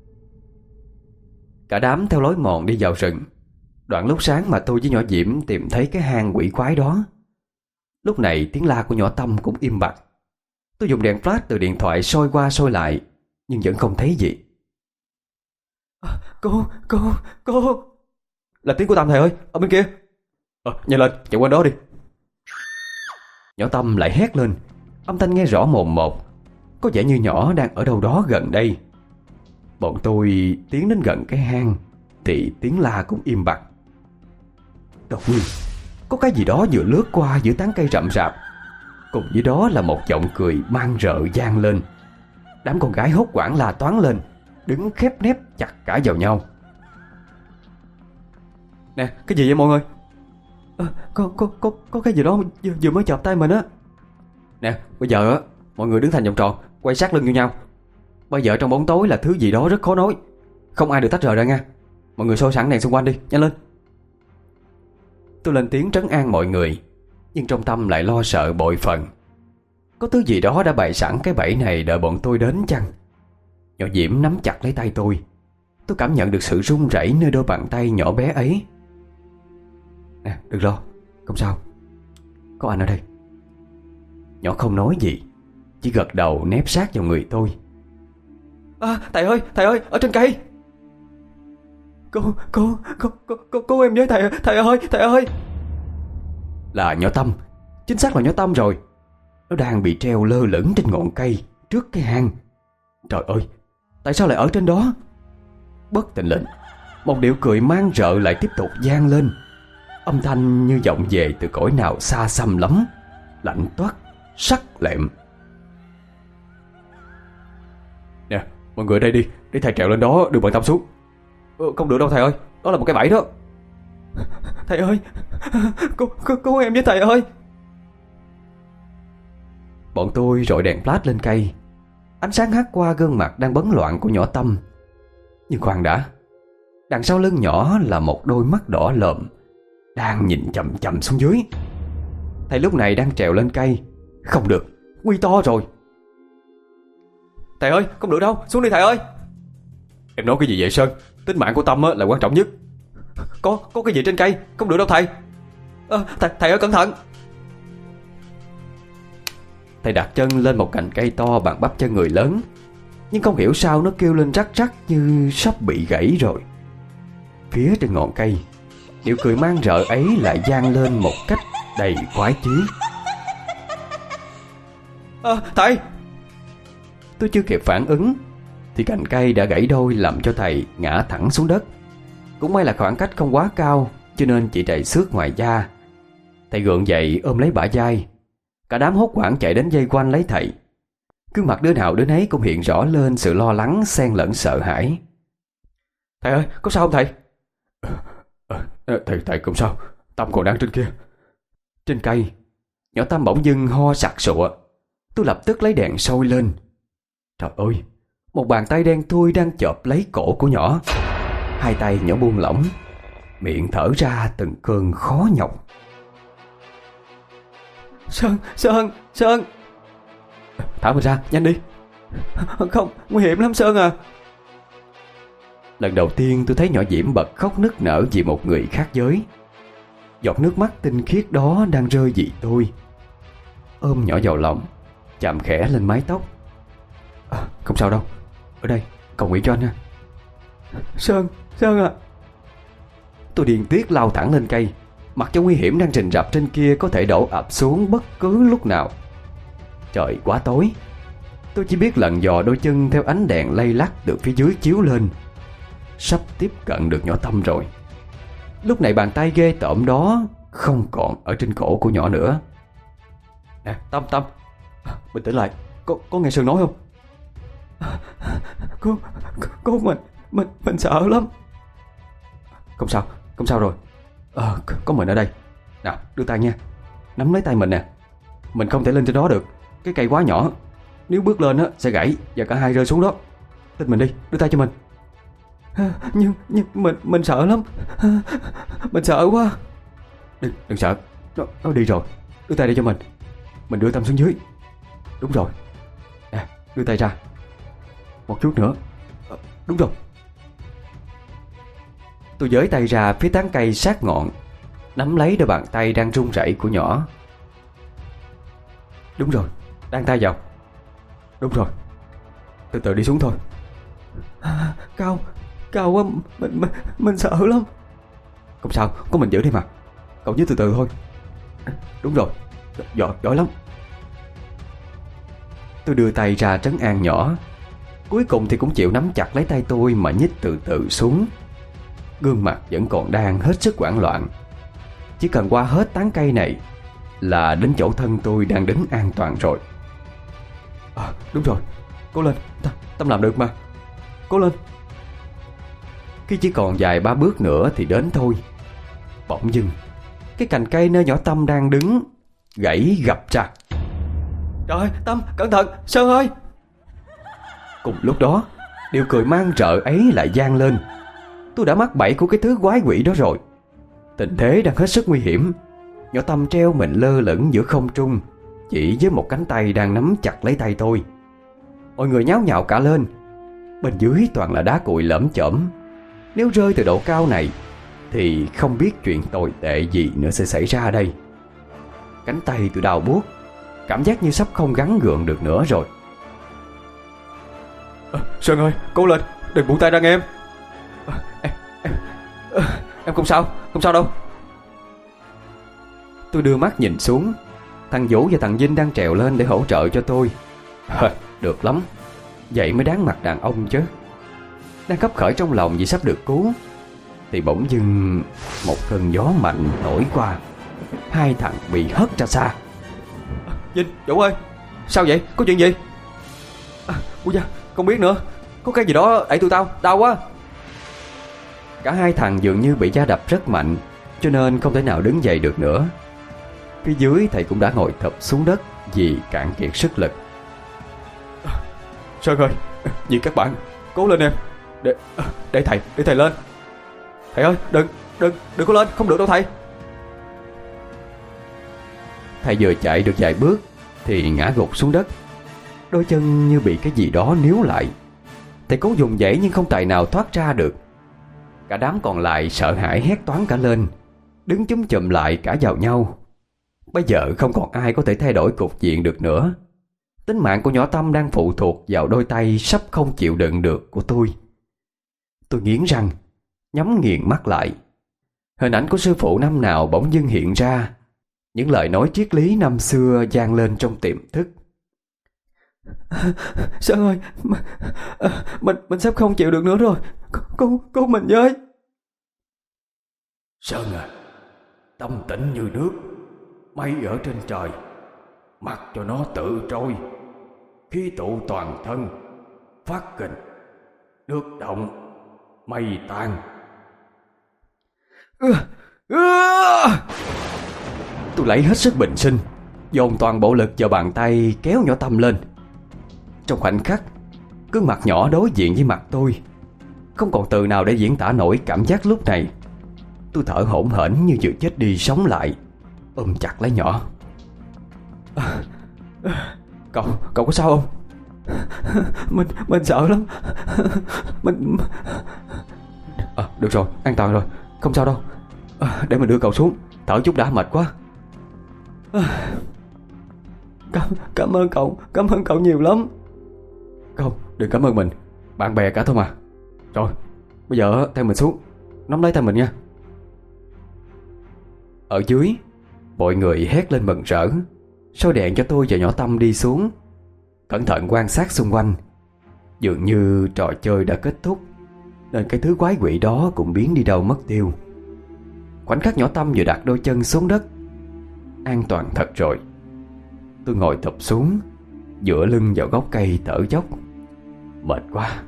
Cả đám theo lối mòn đi vào rừng. Đoạn lúc sáng mà tôi với nhỏ Diễm tìm thấy cái hang quỷ quái đó. Lúc này tiếng la của nhỏ Tâm cũng im bặt. Tôi dùng đèn flash từ điện thoại soi qua soi lại, nhưng vẫn không thấy gì. à, Cô, cô, cô. Là tiếng của Tâm thầy ơi, ở bên kia. Ờ, nhanh lên, chạy qua đó đi. Nhỏ Tâm lại hét lên, âm thanh nghe rõ mồn một. Có vẻ như nhỏ đang ở đâu đó gần đây. Bọn tôi tiến đến gần cái hang thì tiếng la cũng im bặt. Đột nhiên có cái gì đó vừa lướt qua giữa tán cây rậm rạp. Cùng với đó là một giọng cười man rợ vang lên. Đám con gái hốt hoảng la toáng lên, đứng khép nép chặt cả vào nhau. Nè, cái gì vậy mọi người? À, có, có, có, có cái gì đó vừa, vừa mới chộp tay mình á. Nè, bây giờ á, mọi người đứng thành vòng tròn, quay sát lưng vô nhau. Bây giờ trong bóng tối là thứ gì đó rất khó nói, không ai được tách rời ra nha. Mọi người soi sẵn đèn xung quanh đi, nhanh lên. Tôi lên tiếng trấn an mọi người, nhưng trong tâm lại lo sợ bội phần. Có thứ gì đó đã bày sẵn cái bẫy này đợi bọn tôi đến chăng? Nhỏ Diễm nắm chặt lấy tay tôi. Tôi cảm nhận được sự run rẩy nơi đôi bàn tay nhỏ bé ấy. Nè, đừng lo, không sao, có anh ở đây. Nhỏ không nói gì, chỉ gật đầu nép sát vào người tôi. À, thầy ơi, thầy ơi, ở trên cây. Cô, cô, cô, cô, cô, cô em với thầy, thầy ơi, thầy ơi. Là nhỏ Tâm, chính xác là nhỏ Tâm rồi. Nó đang bị treo lơ lửng trên ngọn cây trước cái hang. Trời ơi, tại sao lại ở trên đó? Bất thình lình, một điệu cười man rợ lại tiếp tục vang lên. Âm thanh như vọng về từ cõi nào xa xăm lắm, lạnh toát, sắc lẹm. Nè, mọi người ở đây đi, để thầy trèo lên đó đưa bọn Tâm xuống. ờ, Không được đâu thầy ơi, đó là một cái bẫy đó. Thầy ơi, cô, cô, cô em với thầy ơi. Bọn tôi rọi đèn flash lên cây. Ánh sáng hắt qua gương mặt đang bấn loạn của nhỏ Tâm. Nhưng khoan đã, đằng sau lưng nhỏ là một đôi mắt đỏ lợm đang nhìn chằm chằm xuống dưới. Thầy lúc này đang trèo lên cây. Không được, nguy to rồi. Thầy ơi, không được đâu, xuống đi thầy ơi. Em nói cái gì vậy Sơn? Tính mạng của Tâm là quan trọng nhất. Có, có cái gì trên cây, không được đâu thầy. à, thầy, thầy ơi cẩn thận. Thầy đặt chân lên một cành cây to bằng bắp chân người lớn, nhưng không hiểu sao nó kêu lên rắc rắc như sắp bị gãy rồi. Phía trên ngọn cây, điệu cười man rợ ấy lại vang lên một cách đầy quái chí. à, Thầy! Tôi chưa kịp phản ứng thì cành cây đã gãy đôi, làm cho thầy ngã thẳng xuống đất. Cũng may là khoảng cách không quá cao, cho nên chỉ trầy xước ngoài da. Thầy gượng dậy ôm lấy bả vai. Cả đám hốt hoảng chạy đến vây quanh lấy thầy. Gương mặt đứa nào đứa nấy cũng hiện rõ lên sự lo lắng xen lẫn sợ hãi. Thầy ơi, có sao không thầy? À, thầy, thầy không sao, Tâm còn đang trên kia. Trên cây, nhỏ Tâm bỗng dưng ho sặc sụa. Tôi lập tức lấy đèn soi lên. Trời ơi, một bàn tay đen thui đang chộp lấy cổ của nhỏ. Hai tay nhỏ buông lỏng, miệng thở ra từng cơn khó nhọc. Sơn, Sơn, Sơn. Thả mình ra, nhanh đi. Không, nguy hiểm lắm Sơn à. Lần đầu tiên tôi thấy nhỏ Diễm bật khóc nức nở vì một người khác giới. Giọt nước mắt tinh khiết đó đang rơi vì tôi. Ôm nhỏ vào lòng, chạm khẽ lên mái tóc. À, không sao đâu, ở đây, cầu nguyện cho anh nha. Sơn, Sơn à. Tôi điên tiết lao thẳng lên cây, mặc cho nguy hiểm đang rình rập trên kia có thể đổ ập xuống bất cứ lúc nào. Trời quá tối, tôi chỉ biết lần dò đôi chân theo ánh đèn lay lắc từ phía dưới chiếu lên. Sắp tiếp cận được nhỏ Tâm rồi. Lúc này bàn tay ghê tởm đó không còn ở trên cổ của nhỏ nữa. Nè Tâm, Tâm, bình tĩnh lại. Có, có nghe Sơn nói không? Cô, cô mình, mình, mình sợ lắm. Không sao, không sao rồi. Ờ, có mình ở đây. Nào, đưa tay nha. Nắm lấy tay mình nè. Mình không thể lên trên đó được, cái cây quá nhỏ. Nếu bước lên á sẽ gãy và cả hai rơi xuống đó. Tin mình đi, đưa tay cho mình. Nhưng, nhưng mình, mình sợ lắm. Mình sợ quá. Đừng, đừng sợ. Nó, nó đi rồi. Đưa tay đây cho mình. Mình đưa Tâm xuống dưới. Đúng rồi. Nè, đưa tay ra. Một chút nữa. À, đúng rồi. Tôi giới tay ra phía tán cây sát ngọn, nắm lấy đôi bàn tay đang run rẩy của nhỏ. Đúng rồi, đang tay vào. Đúng rồi. Từ từ đi xuống thôi. À, cao, cao quá, mình, mình, mình sợ lắm. Không sao, có mình giữ đi mà. Cậu nhớ từ từ thôi. Đúng rồi, giỏi, giỏi lắm. Tôi đưa tay ra trấn an nhỏ. Cuối cùng thì cũng chịu nắm chặt lấy tay tôi mà nhích từ từ xuống. Gương mặt vẫn còn đang hết sức hoảng loạn. Chỉ cần qua hết tán cây này là đến chỗ thân tôi đang đứng an toàn rồi. À, đúng rồi, cố lên, Tâm, Tâm làm được mà. Cố lên. Khi chỉ còn vài ba bước nữa thì đến thôi, bỗng dưng cái cành cây nơi nhỏ Tâm đang đứng gãy gập ra. Trời ơi, Tâm, cẩn thận, Sơn ơi. Cùng lúc đó, điều cười mang rợ ấy lại vang lên. Tôi đã mắc bẫy của cái thứ quái quỷ đó rồi. Tình thế đang hết sức nguy hiểm. Nhỏ Tâm treo mình lơ lửng giữa không trung, chỉ với một cánh tay đang nắm chặt lấy tay tôi. Mọi người nháo nhào cả lên. Bên dưới toàn là đá cuội lởm chởm. Nếu rơi từ độ cao này thì không biết chuyện tồi tệ gì nữa sẽ xảy ra đây. Cánh tay tôi đau buốt, cảm giác như sắp không gắng gượng được nữa rồi. À, Sơn ơi, cố lên, đừng buông tay ra em. À, em, em, à, em không sao, không sao đâu. Tôi đưa mắt nhìn xuống. Thằng Vũ và thằng Vinh đang trèo lên để hỗ trợ cho tôi. À, được lắm, vậy mới đáng mặt đàn ông chứ. Đang khấp khởi trong lòng vì sắp được cứu thì bỗng dưng một cơn gió mạnh nổi qua. Hai thằng bị hất ra xa. À, Vinh, Vũ ơi, sao vậy, có chuyện gì? À, ui da, không biết nữa. Có cái gì đó đẩy tụi tao, đau quá. Cả hai thằng dường như bị va đập rất mạnh, cho nên không thể nào đứng dậy được nữa. Phía dưới thầy cũng đã ngồi thụp xuống đất vì cạn kiệt sức lực. À, Sơn ơi, vì các bạn, cố lên em. Để, để thầy, để thầy lên. Thầy ơi, đừng, đừng, đừng có lên, không được đâu thầy. Thầy vừa chạy được vài bước thì ngã gục xuống đất. Đôi chân như bị cái gì đó níu lại. Thầy cố dùng dãy nhưng không tài nào thoát ra được. Cả đám còn lại sợ hãi hét toáng cả lên, đứng chúm chụm lại cả vào nhau. Bây giờ không còn ai có thể thay đổi cục diện được nữa. Tính mạng của nhỏ Tâm đang phụ thuộc vào đôi tay sắp không chịu đựng được của tôi. Tôi nghiến răng, nhắm nghiền mắt lại. Hình ảnh của sư phụ năm nào bỗng dưng hiện ra. Những lời nói triết lý năm xưa vang lên trong tiềm thức. Sơn ơi, mình mình sắp không chịu được nữa rồi. Cô, cô mình với. Sơn à, tâm tĩnh như nước, mây ở trên trời, mặc cho nó tự trôi. Khí tụ toàn thân, phát kình, nước động, mây tan. Tôi lấy hết sức bình sinh, dồn toàn bộ lực vào bàn tay kéo nhỏ Tâm lên. Trong khoảnh khắc, gương mặt nhỏ đối diện với mặt tôi. Không còn từ nào để diễn tả nổi cảm giác lúc này. Tôi thở hổn hển như vừa chết đi sống lại, ôm chặt lấy nhỏ. Cậu, cậu có sao không? Mình, mình sợ lắm. Mình... À, được rồi, an toàn rồi, không sao đâu. À, để mình đưa cậu xuống, thở chút đã, mệt quá. À, cảm, cảm ơn cậu, cảm ơn cậu nhiều lắm. Không, đừng cảm ơn mình, bạn bè cả thôi mà. Rồi, bây giờ theo mình xuống, nắm lấy tay mình nha. Ở dưới, mọi người hét lên mừng rỡ, soi đèn cho tôi và nhỏ Tâm đi xuống, cẩn thận quan sát xung quanh. Dường như trò chơi đã kết thúc, nên cái thứ quái quỷ đó cũng biến đi đâu mất tiêu. Khoảnh khắc nhỏ Tâm vừa đặt đôi chân xuống đất. An toàn thật rồi. Tôi ngồi thụp xuống, dựa lưng vào gốc cây thở dốc. Mệt quá.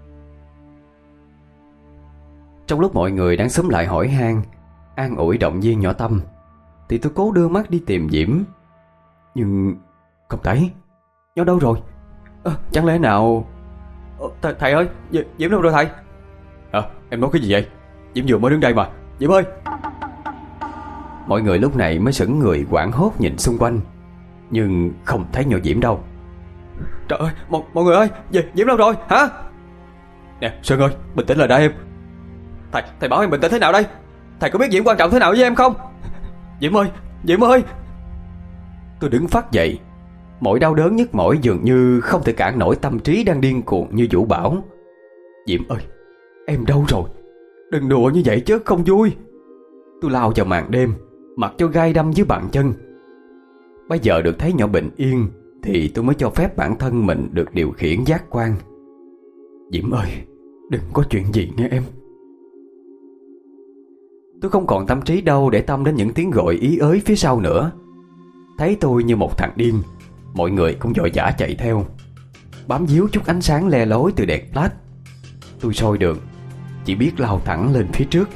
Trong lúc mọi người đang xúm lại hỏi han, an ủi động viên nhỏ Tâm, thì tôi cố đưa mắt đi tìm Diễm. Nhưng không thấy. Nó đâu rồi? À, chẳng lẽ nào... Thầy, thầy ơi, Diễm đâu rồi thầy? À, em nói cái gì vậy? Diễm vừa mới đứng đây mà. Diễm ơi! Mọi người lúc này mới sững người hoảng hốt nhìn xung quanh, nhưng không thấy nhỏ Diễm đâu. Trời ơi, mọi, mọi người ơi, Diễm đâu rồi, hả? Nè, Sơn ơi, bình tĩnh lại đã em. Thầy, thầy bảo em bình tĩnh thế nào đây? Thầy có biết Diễm quan trọng thế nào với em không? Diễm ơi, Diễm ơi! Tôi đứng phát dậy. Mỗi đau đớn nhức mỏi dường như không thể cản nổi tâm trí đang điên cuồng như vũ bão. Diễm ơi, em đâu rồi? Đừng đùa như vậy chứ không vui. Tôi lao vào màn đêm, mặc cho gai đâm dưới bàn chân. Bây giờ được thấy nhỏ bình yên thì tôi mới cho phép bản thân mình được điều khiển giác quan. Diễm ơi, đừng có chuyện gì nghe em. Tôi không còn tâm trí đâu để tâm đến những tiếng gọi ý ới phía sau nữa. Thấy tôi như một thằng điên, mọi người cũng vội vã chạy theo, bám víu chút ánh sáng le lói từ đèn flash. Tôi soi đường, chỉ biết lao thẳng lên phía trước.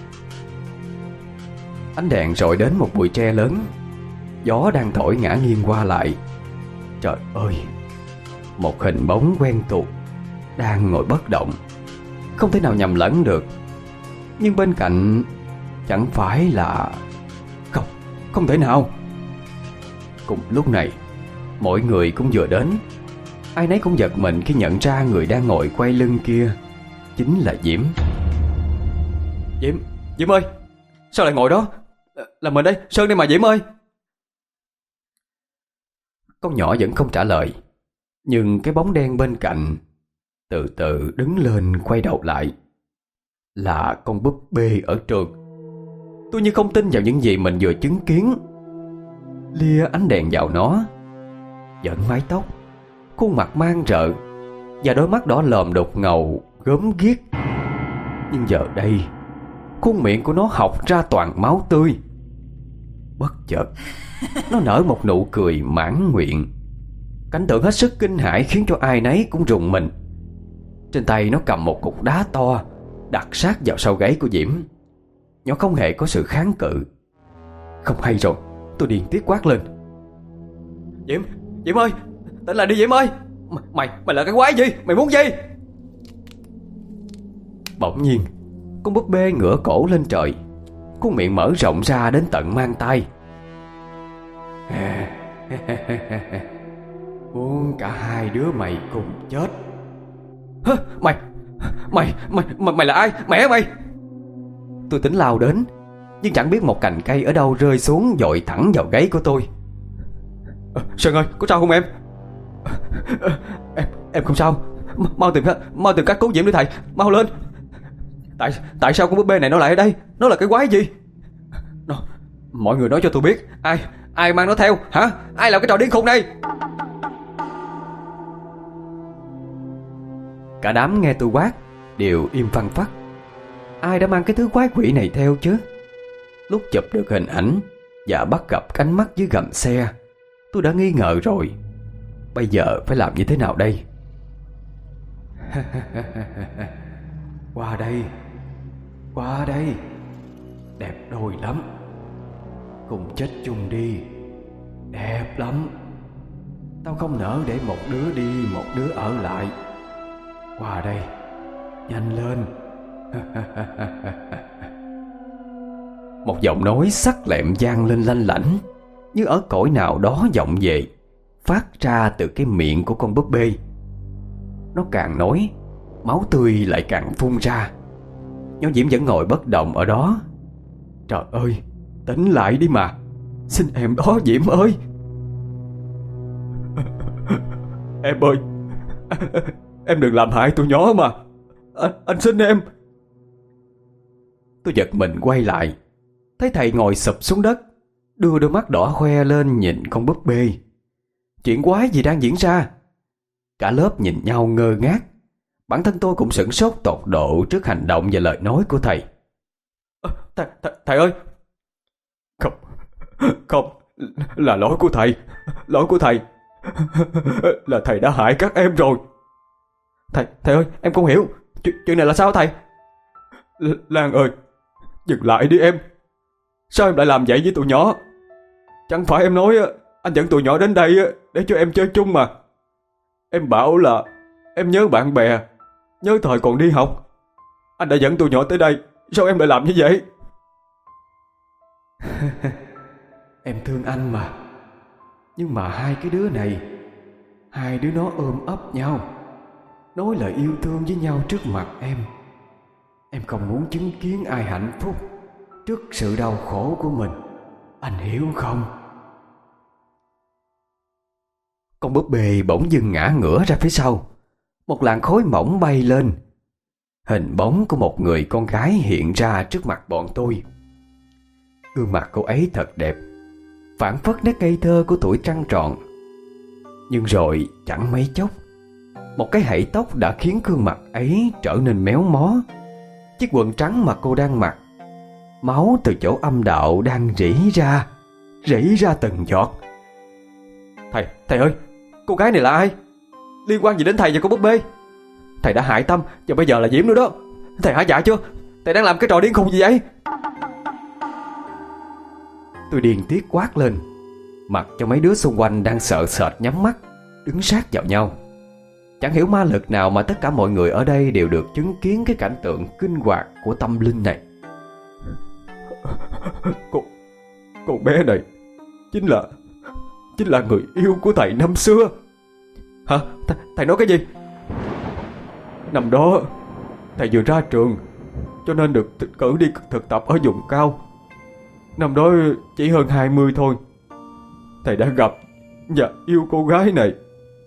Ánh đèn rọi đến một bụi tre lớn, gió đang thổi ngả nghiêng qua lại. Trời ơi, một hình bóng quen thuộc đang ngồi bất động, không thể nào nhầm lẫn được. Nhưng bên cạnh chẳng phải là... Không, không thể nào. Cùng lúc này, mọi người cũng vừa đến. Ai nấy cũng giật mình khi nhận ra người đang ngồi quay lưng kia chính là Diễm. Diễm, Diễm ơi, sao lại ngồi đó? Là mình đây, Sơn đây mà Diễm ơi. Con nhỏ vẫn không trả lời, nhưng cái bóng đen bên cạnh từ từ đứng lên quay đầu lại. Là con búp bê ở trường. Tôi như không tin vào những gì mình vừa chứng kiến. Lia ánh đèn vào nó, vẫn mái tóc, khuôn mặt mang rợ và đôi mắt đỏ lòm đục ngầu gớm ghiếc. Nhưng giờ đây, khuôn miệng của nó học ra toàn máu tươi. Bất chợt, nó nở một nụ cười mãn nguyện. Cảnh tượng hết sức kinh hãi khiến cho ai nấy cũng rùng mình. Trên tay nó cầm một cục đá to, đặt sát vào sau gáy của Diễm. Nó không hề có sự kháng cự. Không hay rồi, tôi điên tiết quát lên. Diễm, Diễm ơi, tỉnh lại đi Diễm ơi. Mày, mày là cái quái gì, mày muốn gì? Bỗng nhiên, con búp bê ngửa cổ lên trời, khuôn miệng mở rộng ra đến tận mang tay. Muốn cả hai đứa mày cùng chết. Hả? Mày, mày, mày, mày, mày là ai? Mẹ mày! Tôi tính lao đến, nhưng chẳng biết một cành cây ở đâu rơi xuống dội thẳng vào gáy của tôi. À, Sơn ơi, có sao không em? À, em, em không sao. M mau tìm mau tìm cách cứu Diễm đi thầy, mau lên. Tại tại sao con búp bê này nó lại ở đây? Nó là cái quái gì? Nó, mọi người nói cho tôi biết, ai ai mang nó theo hả? Ai làm cái trò điên khùng này? Cả đám nghe tôi quát đều im phăng phắc. Ai đã mang cái thứ quái quỷ này theo chứ? Lúc chụp được hình ảnh và bắt gặp cánh mắt dưới gầm xe, tôi đã nghi ngờ rồi. Bây giờ phải làm như thế nào đây? Qua đây, qua đây, đẹp đôi lắm, cùng chết chung đi, đẹp lắm. Tao không nỡ để một đứa đi một đứa ở lại. Qua đây, nhanh lên. Một giọng nói sắc lẹm vang lên lanh lảnh. như ở cõi nào đó vọng về, phát ra từ cái miệng của con búp bê. Nó càng nói, máu tươi lại càng phun ra. Nhỏ Diễm vẫn ngồi bất động ở đó. Trời ơi, tỉnh lại đi mà, xin em đó Diễm ơi. Em ơi, em đừng làm hại tụi nhỏ mà, Anh, anh xin em. Tôi giật mình quay lại, thấy thầy ngồi sụp xuống đất, đưa đôi mắt đỏ hoe lên nhìn con búp bê. Chuyện quái gì đang diễn ra? Cả lớp nhìn nhau ngơ ngác. Bản thân tôi cũng sửng sốt tột độ trước hành động và lời nói của thầy. À, th th thầy ơi! Không, không, là lỗi của thầy, lỗi của thầy, là thầy đã hại các em rồi. Thầy, thầy ơi, em không hiểu, chuyện, chuyện này là sao thầy? L Lan ơi, dừng lại đi em. Sao em lại làm vậy với tụi nhỏ? Chẳng phải em nói anh dẫn tụi nhỏ đến đây để cho em chơi chung mà. Em bảo là em nhớ bạn bè, nhớ thời còn đi học. Anh đã dẫn tụi nhỏ tới đây, sao em lại làm như vậy? Em thương anh mà. Nhưng mà hai cái đứa này, hai đứa nó ôm ấp nhau, nói lời yêu thương với nhau trước mặt em. Em không muốn chứng kiến ai hạnh phúc trước sự đau khổ của mình, anh hiểu không? Con búp bê bỗng dưng ngã ngửa ra phía sau. Một làn khói mỏng bay lên. Hình bóng của một người con gái hiện ra trước mặt bọn tôi. Gương mặt cô ấy thật đẹp, phảng phất nét ngây thơ của tuổi trăng tròn. Nhưng rồi chẳng mấy chốc, một cái hãy tóc đã khiến gương mặt ấy trở nên méo mó. Chiếc quần trắng mà cô đang mặc, máu từ chỗ âm đạo đang rỉ ra, rỉ ra từng giọt. Thầy, thầy ơi, cô gái này là ai? Liên quan gì đến thầy và cô búp bê? Thầy đã hại Tâm và bây giờ là Diễm nữa đó. Thầy hả dạ chưa? Thầy đang làm cái trò điên khùng gì vậy? Tôi điên tiết quát lên, mặc cho mấy đứa xung quanh đang sợ sệt nhắm mắt, đứng sát vào nhau. Chẳng hiểu ma lực nào mà tất cả mọi người ở đây đều được chứng kiến cái cảnh tượng kinh hoàng của tâm linh này. Cô, cô bé này chính là Chính là người yêu của thầy năm xưa. Hả? Th thầy nói cái gì? Năm đó thầy vừa ra trường, cho nên được cử đi thực tập ở vùng cao. Năm đó chỉ hơn hai mươi thôi. Thầy đã gặp và yêu cô gái này.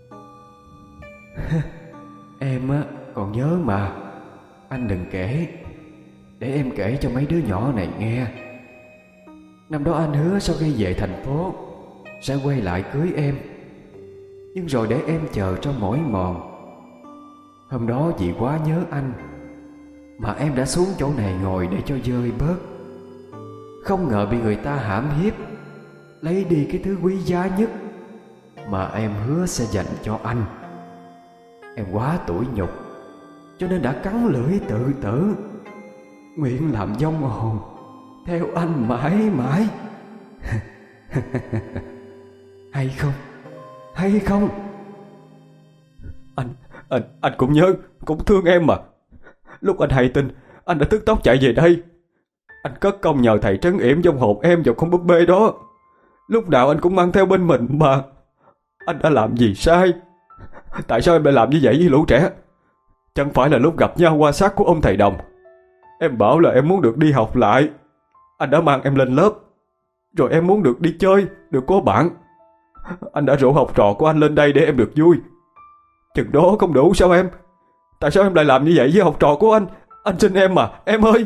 Em á còn nhớ mà. Anh đừng kể, để em kể cho mấy đứa nhỏ này nghe. Năm đó anh hứa sau khi về thành phố sẽ quay lại cưới em, nhưng rồi để em chờ trong mỏi mòn. Hôm đó vì quá nhớ anh mà em đã xuống chỗ này ngồi để cho vơi bớt. Không ngờ bị người ta hãm hiếp, lấy đi cái thứ quý giá nhất mà em hứa sẽ dành cho anh. Em quá tủi nhục, cho nên đã cắn lưỡi tự tử, nguyện làm vong hồn theo anh mãi mãi. Hay không? Hay không? Anh, anh, anh cũng nhớ, cũng thương em mà. Lúc anh hay tin, anh đã tức tốc chạy về đây. Anh cất công nhờ thầy trấn yểm vong hồn em vào con búp bê đó. Lúc nào anh cũng mang theo bên mình mà. Anh đã làm gì sai? Tại sao em lại làm như vậy với lũ trẻ? Chẳng phải là lúc gặp nhau qua xác của ông thầy Đồng, em bảo là em muốn được đi học lại. Anh đã mang em lên lớp. Rồi em muốn được đi chơi, được có bạn. Anh đã rủ học trò của anh lên đây để em được vui. Chừng đó không đủ sao em? Tại sao em lại làm như vậy với học trò của anh? Anh xin em mà, em ơi.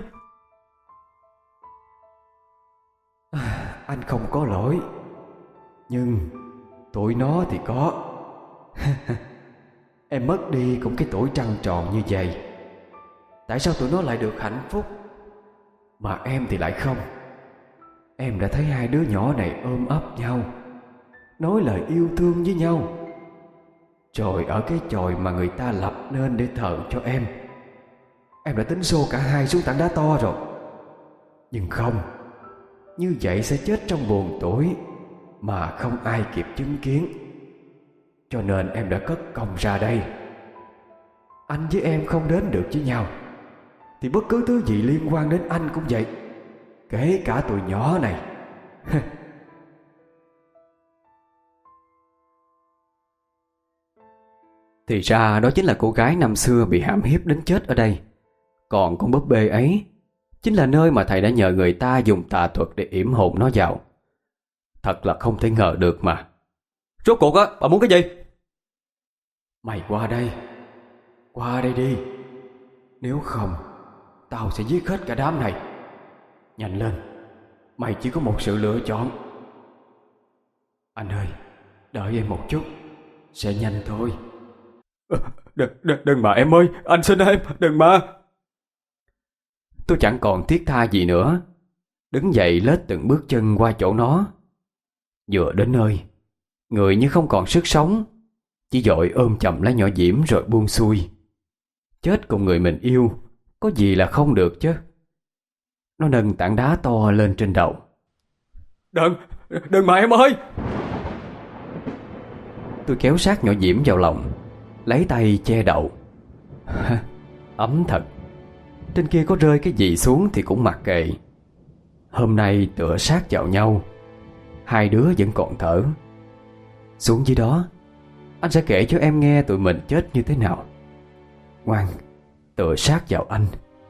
Anh không có lỗi, nhưng tụi nó thì có. Em mất đi cũng cái tuổi trăng tròn như vậy. Tại sao tụi nó lại được hạnh phúc mà em thì lại không? Em đã thấy hai đứa nhỏ này ôm ấp nhau, nói lời yêu thương với nhau. Rồi ở cái chòi mà người ta lập nên để thờ cho em, em đã tính xô cả hai xuống tảng đá to rồi. Nhưng không, như vậy sẽ chết trong buồn tuổi mà không ai kịp chứng kiến. Cho nên em đã cất công ra đây. Anh với em không đến được với nhau, thì bất cứ thứ gì liên quan đến anh cũng vậy, kể cả tụi nhỏ này. Thì ra đó chính là cô gái năm xưa bị hãm hiếp đến chết ở đây. Còn con búp bê ấy chính là nơi mà thầy đã nhờ người ta dùng tà thuật để yểm hồn nó vào. Thật là không thể ngờ được mà. Rốt cuộc á, bà muốn cái gì? Mày qua đây. Qua đây đi. Nếu không, tao sẽ giết hết cả đám này. Nhanh lên. Mày chỉ có một sự lựa chọn. Anh ơi, đợi em một chút. Sẽ nhanh thôi. Đừng, đừng, đừng mà em ơi. Anh xin em, đừng mà. Tôi chẳng còn thiết tha gì nữa, đứng dậy lết từng bước chân qua chỗ nó. Vừa đến nơi, người như không còn sức sống, chỉ vội ôm chầm lấy nhỏ Diễm rồi buông xuôi. Chết cùng người mình yêu, có gì là không được chứ. Nó nâng tảng đá to lên trên đầu. Đừng, đừng mà em ơi. Tôi kéo sát nhỏ Diễm vào lòng, lấy tay che đầu. Ấm thật. Trên kia có rơi cái gì xuống thì cũng mặc kệ. Hôm nay tựa sát vào nhau, hai đứa vẫn còn thở. Xuống dưới đó, anh sẽ kể cho em nghe tụi mình chết như thế nào. Ngoan, tựa sát vào anh.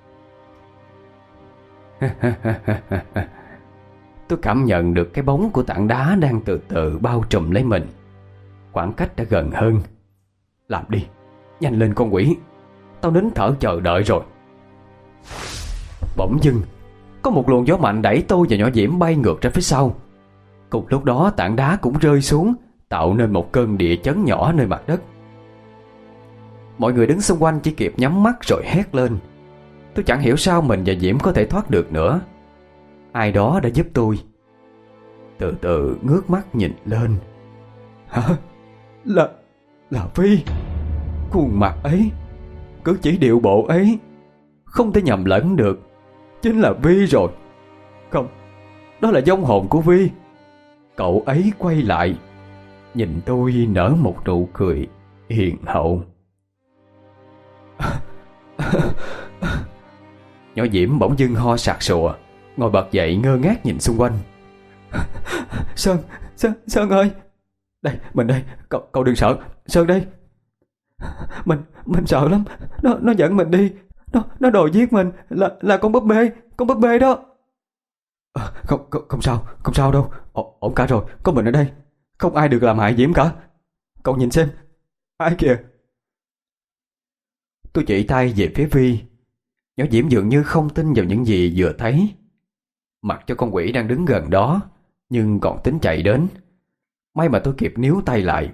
Tôi cảm nhận được cái bóng của tảng đá đang từ từ bao trùm lấy mình. Khoảng cách đã gần hơn. Làm đi, nhanh lên con quỷ. Tao nín thở chờ đợi rồi. Bỗng dưng có một luồng gió mạnh đẩy tôi và nhỏ Diễm bay ngược ra phía sau. Cùng lúc đó tảng đá cũng rơi xuống, tạo nên một cơn địa chấn nhỏ nơi mặt đất. Mọi người đứng xung quanh chỉ kịp nhắm mắt rồi hét lên. Tôi chẳng hiểu sao mình và Diễm có thể thoát được nữa. Ai đó đã giúp tôi. Từ từ ngước mắt nhìn lên. Hả? Là... là Phi. Khuôn mặt ấy, cử chỉ điệu bộ ấy, không thể nhầm lẫn được. Chính là Vi rồi. Không, đó là vong hồn của Vi. Cậu ấy quay lại, nhìn tôi nở một nụ cười hiền hậu. Nhỏ Diễm bỗng dưng ho sặc sụa, ngồi bật dậy ngơ ngác nhìn xung quanh. Sơn, Sơn, Sơn ơi. Đây, mình đây, cậu, cậu đừng sợ. Sơn đây. Mình, mình sợ lắm. Nó, nó dẫn mình đi. Nó, nó đòi giết mình. Là, là con búp bê, con búp bê đó. À, không, không, không sao, không sao đâu. Ổ, ổn cả rồi, có mình ở đây. Không ai được làm hại Diễm cả. Cậu nhìn xem, ai kìa. Tôi chỉ tay về phía Vi. Nhỏ Diễm dường như không tin vào những gì vừa thấy. Mặc cho con quỷ đang đứng gần đó, nhưng còn tính chạy đến. May mà tôi kịp níu tay lại.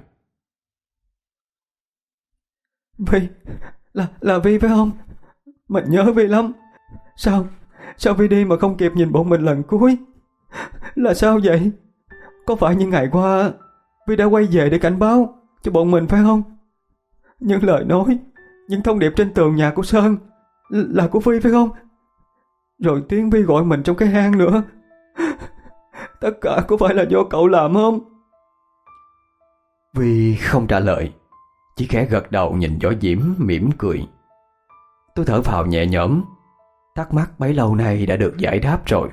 Vi, là, là Vi phải không? Mình nhớ Vi lắm. Sao, sao Vi đi mà không kịp nhìn bọn mình lần cuối? Là sao vậy? Có phải những ngày qua Vi đã quay về để cảnh báo cho bọn mình phải không? Những lời nói, những thông điệp trên tường nhà của Sơn là của Vi phải không? Rồi tiếng Vi gọi mình trong cái hang nữa. Tất cả có phải là do cậu làm không? Vi không trả lời, chỉ khẽ gật đầu nhìn Võ Diễm mỉm cười. Tôi thở phào nhẹ nhõm, thắc mắc bấy lâu nay đã được giải đáp rồi.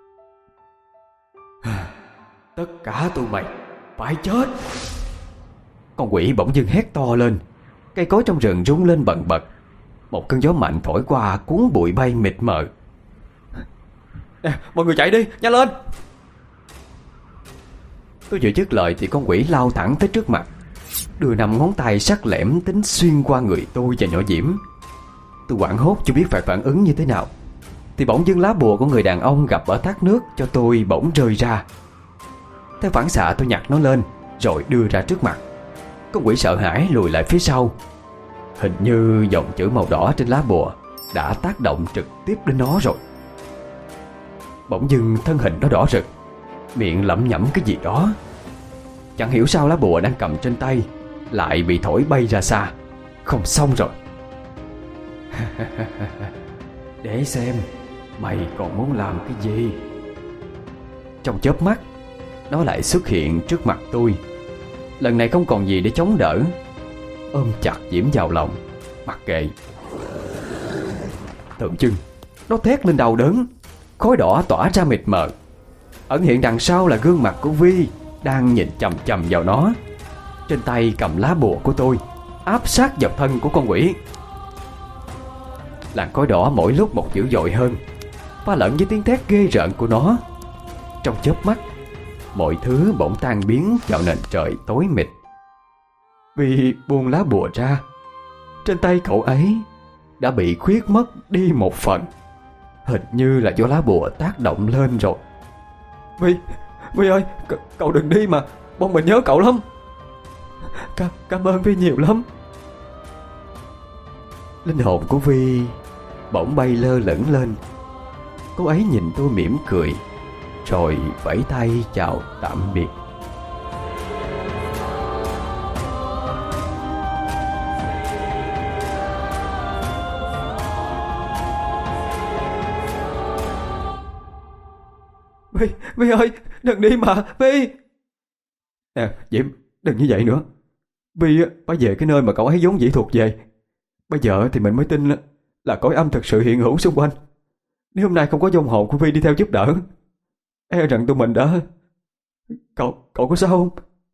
Tất cả tụi mày phải chết. Con quỷ bỗng dưng hét to lên. Cây cối trong rừng rung lên bần bật. Một cơn gió mạnh thổi qua cuốn bụi bay mịt mờ. Nè, mọi người chạy đi, nhanh lên. Tôi vừa dứt lời thì con quỷ lao thẳng tới trước mặt, đưa năm ngón tay sắc lẻm tính xuyên qua người tôi và nhỏ Diễm. Tôi hoảng hốt chưa biết phải phản ứng như thế nào, thì bỗng dưng lá bùa của người đàn ông gặp ở thác nước cho tôi bỗng rơi ra. Theo phản xạ tôi nhặt nó lên rồi đưa ra trước mặt. Con quỷ sợ hãi lùi lại phía sau. Hình như dòng chữ màu đỏ trên lá bùa đã tác động trực tiếp đến nó rồi. Bỗng dưng thân hình nó đỏ rực, miệng lẩm nhẩm cái gì đó. Chẳng hiểu sao lá bùa đang cầm trên tay lại bị thổi bay ra xa. Không xong rồi. Để xem mày còn muốn làm cái gì. Trong chớp mắt, nó lại xuất hiện trước mặt tôi. Lần này không còn gì để chống đỡ, ôm chặt Diễm vào lòng, mặc kệ. Tưởng chừng nó thét lên đau đớn. Khói đỏ tỏa ra mịt mờ. Ẩn hiện đằng sau là gương mặt của Vi đang nhìn chằm chằm vào nó, trên tay cầm lá bùa của tôi. áp sát vào thân của con quỷ. Làn khói đỏ mỗi lúc một dữ dội hơn, pha lẫn với tiếng thét ghê rợn của nó. Trong chớp mắt, mọi thứ bỗng tan biến vào nền trời tối mịt. Vì buông lá bùa ra, trên tay cậu ấy đã bị khuyết mất đi một phần. Hình như là do lá bùa tác động lên rồi. Vi, Vi ơi, c- cậu đừng đi mà, bọn mình nhớ cậu lắm. C- Cảm ơn Vi nhiều lắm. Linh hồn của Vi bỗng bay lơ lửng lên. Cô ấy nhìn tôi mỉm cười, rồi vẫy tay chào tạm biệt. Vi, Vi ơi, đừng đi mà, Vi. Nè, Diễm, đừng như vậy nữa. Vi phải về cái nơi mà cậu ấy vốn dĩ thuộc về. Bây giờ thì mình mới tin là cõi âm thực sự hiện hữu xung quanh. Nếu hôm nay không có vong hồn của Vi đi theo giúp đỡ, e rằng tụi mình đã... Cậu, cậu có sao không?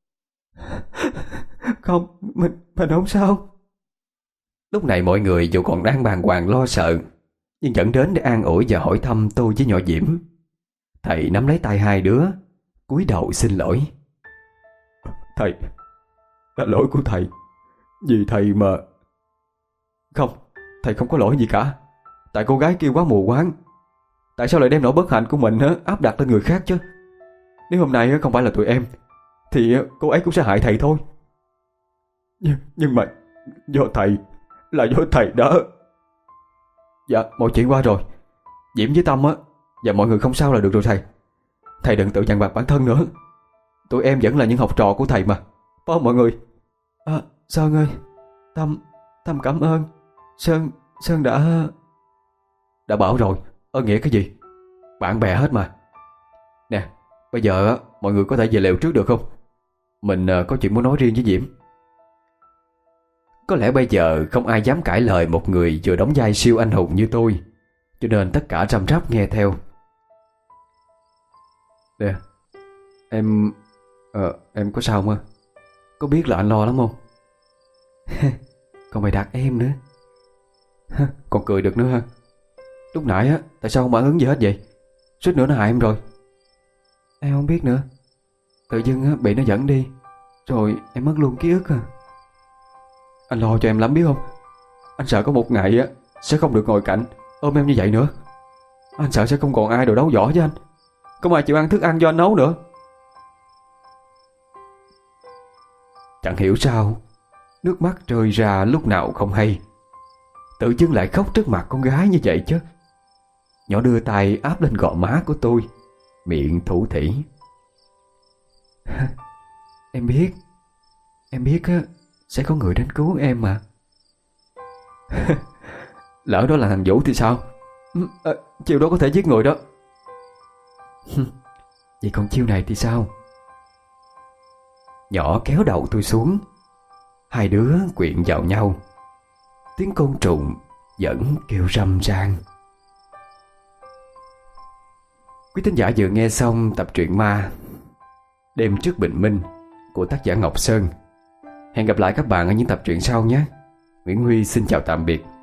Không, mình, mình không sao. Lúc này mọi người dù còn đang bàng hoàng lo sợ, nhưng vẫn đến để an ủi và hỏi thăm tôi với nhỏ Diễm. Thầy nắm lấy tay hai đứa, cúi đầu xin lỗi. Thầy, là lỗi của thầy. Vì thầy mà... Không, thầy không có lỗi gì cả. Tại cô gái kia quá mù quáng. Tại sao lại đem nỗi bất hạnh của mình áp đặt lên người khác chứ? Nếu hôm nay không phải là tụi em, thì cô ấy cũng sẽ hại thầy thôi. Nhưng, nhưng mà do thầy, là do thầy đó. Dạ, mọi chuyện qua rồi. Diễm với Tâm á và mọi người không sao là được rồi thầy. Thầy đừng tự dằn vặt bản thân nữa. Tụi em vẫn là những học trò của thầy mà, phải không mọi người? À, Sơn ơi, Tâm, Tâm cảm ơn. Sơn, Sơn đã... Đã bảo rồi, ơn nghĩa cái gì? Bạn bè hết mà. Nè, bây giờ mọi người có thể về lều trước được không? Mình có chuyện muốn nói riêng với Diễm. Có lẽ bây giờ không ai dám cãi lời một người vừa đóng vai siêu anh hùng như tôi, cho nên tất cả răm rắp nghe theo. Nè, em... Ờ, em có sao không? Có biết là anh lo lắm không? Còn mày đặt em nữa. Còn cười được nữa ha. Lúc nãy á, tại sao không phản ứng gì hết vậy? Suýt nữa nó hại em rồi. Em không biết nữa. Tự dưng á, bị nó dẫn đi, rồi em mất luôn ký ức à. Anh lo cho em lắm biết không? Anh sợ có một ngày á sẽ không được ngồi cạnh ôm em như vậy nữa. Anh sợ sẽ không còn ai đồ đấu võ với anh, không ai chịu ăn thức ăn do anh nấu nữa. Chẳng hiểu sao nước mắt rơi ra lúc nào không hay. Tự dưng lại khóc trước mặt con gái như vậy chứ. Nhỏ đưa tay áp lên gò má của tôi, miệng thủ thỉ. Em biết, em biết á, sẽ có người đến cứu em mà. Lỡ đó là thằng Vũ thì sao? À, chiêu đó có thể giết người đó. Vậy còn chiêu này thì sao? Nhỏ kéo đầu tôi xuống. Hai đứa quyện vào nhau. Tiếng côn trùng vẫn kêu râm ran. Quý thính giả vừa nghe xong tập truyện ma Đêm trước bình minh của tác giả Ngọc Sơn. Hẹn gặp lại các bạn ở những tập truyện sau nhé. Nguyễn Huy xin chào tạm biệt.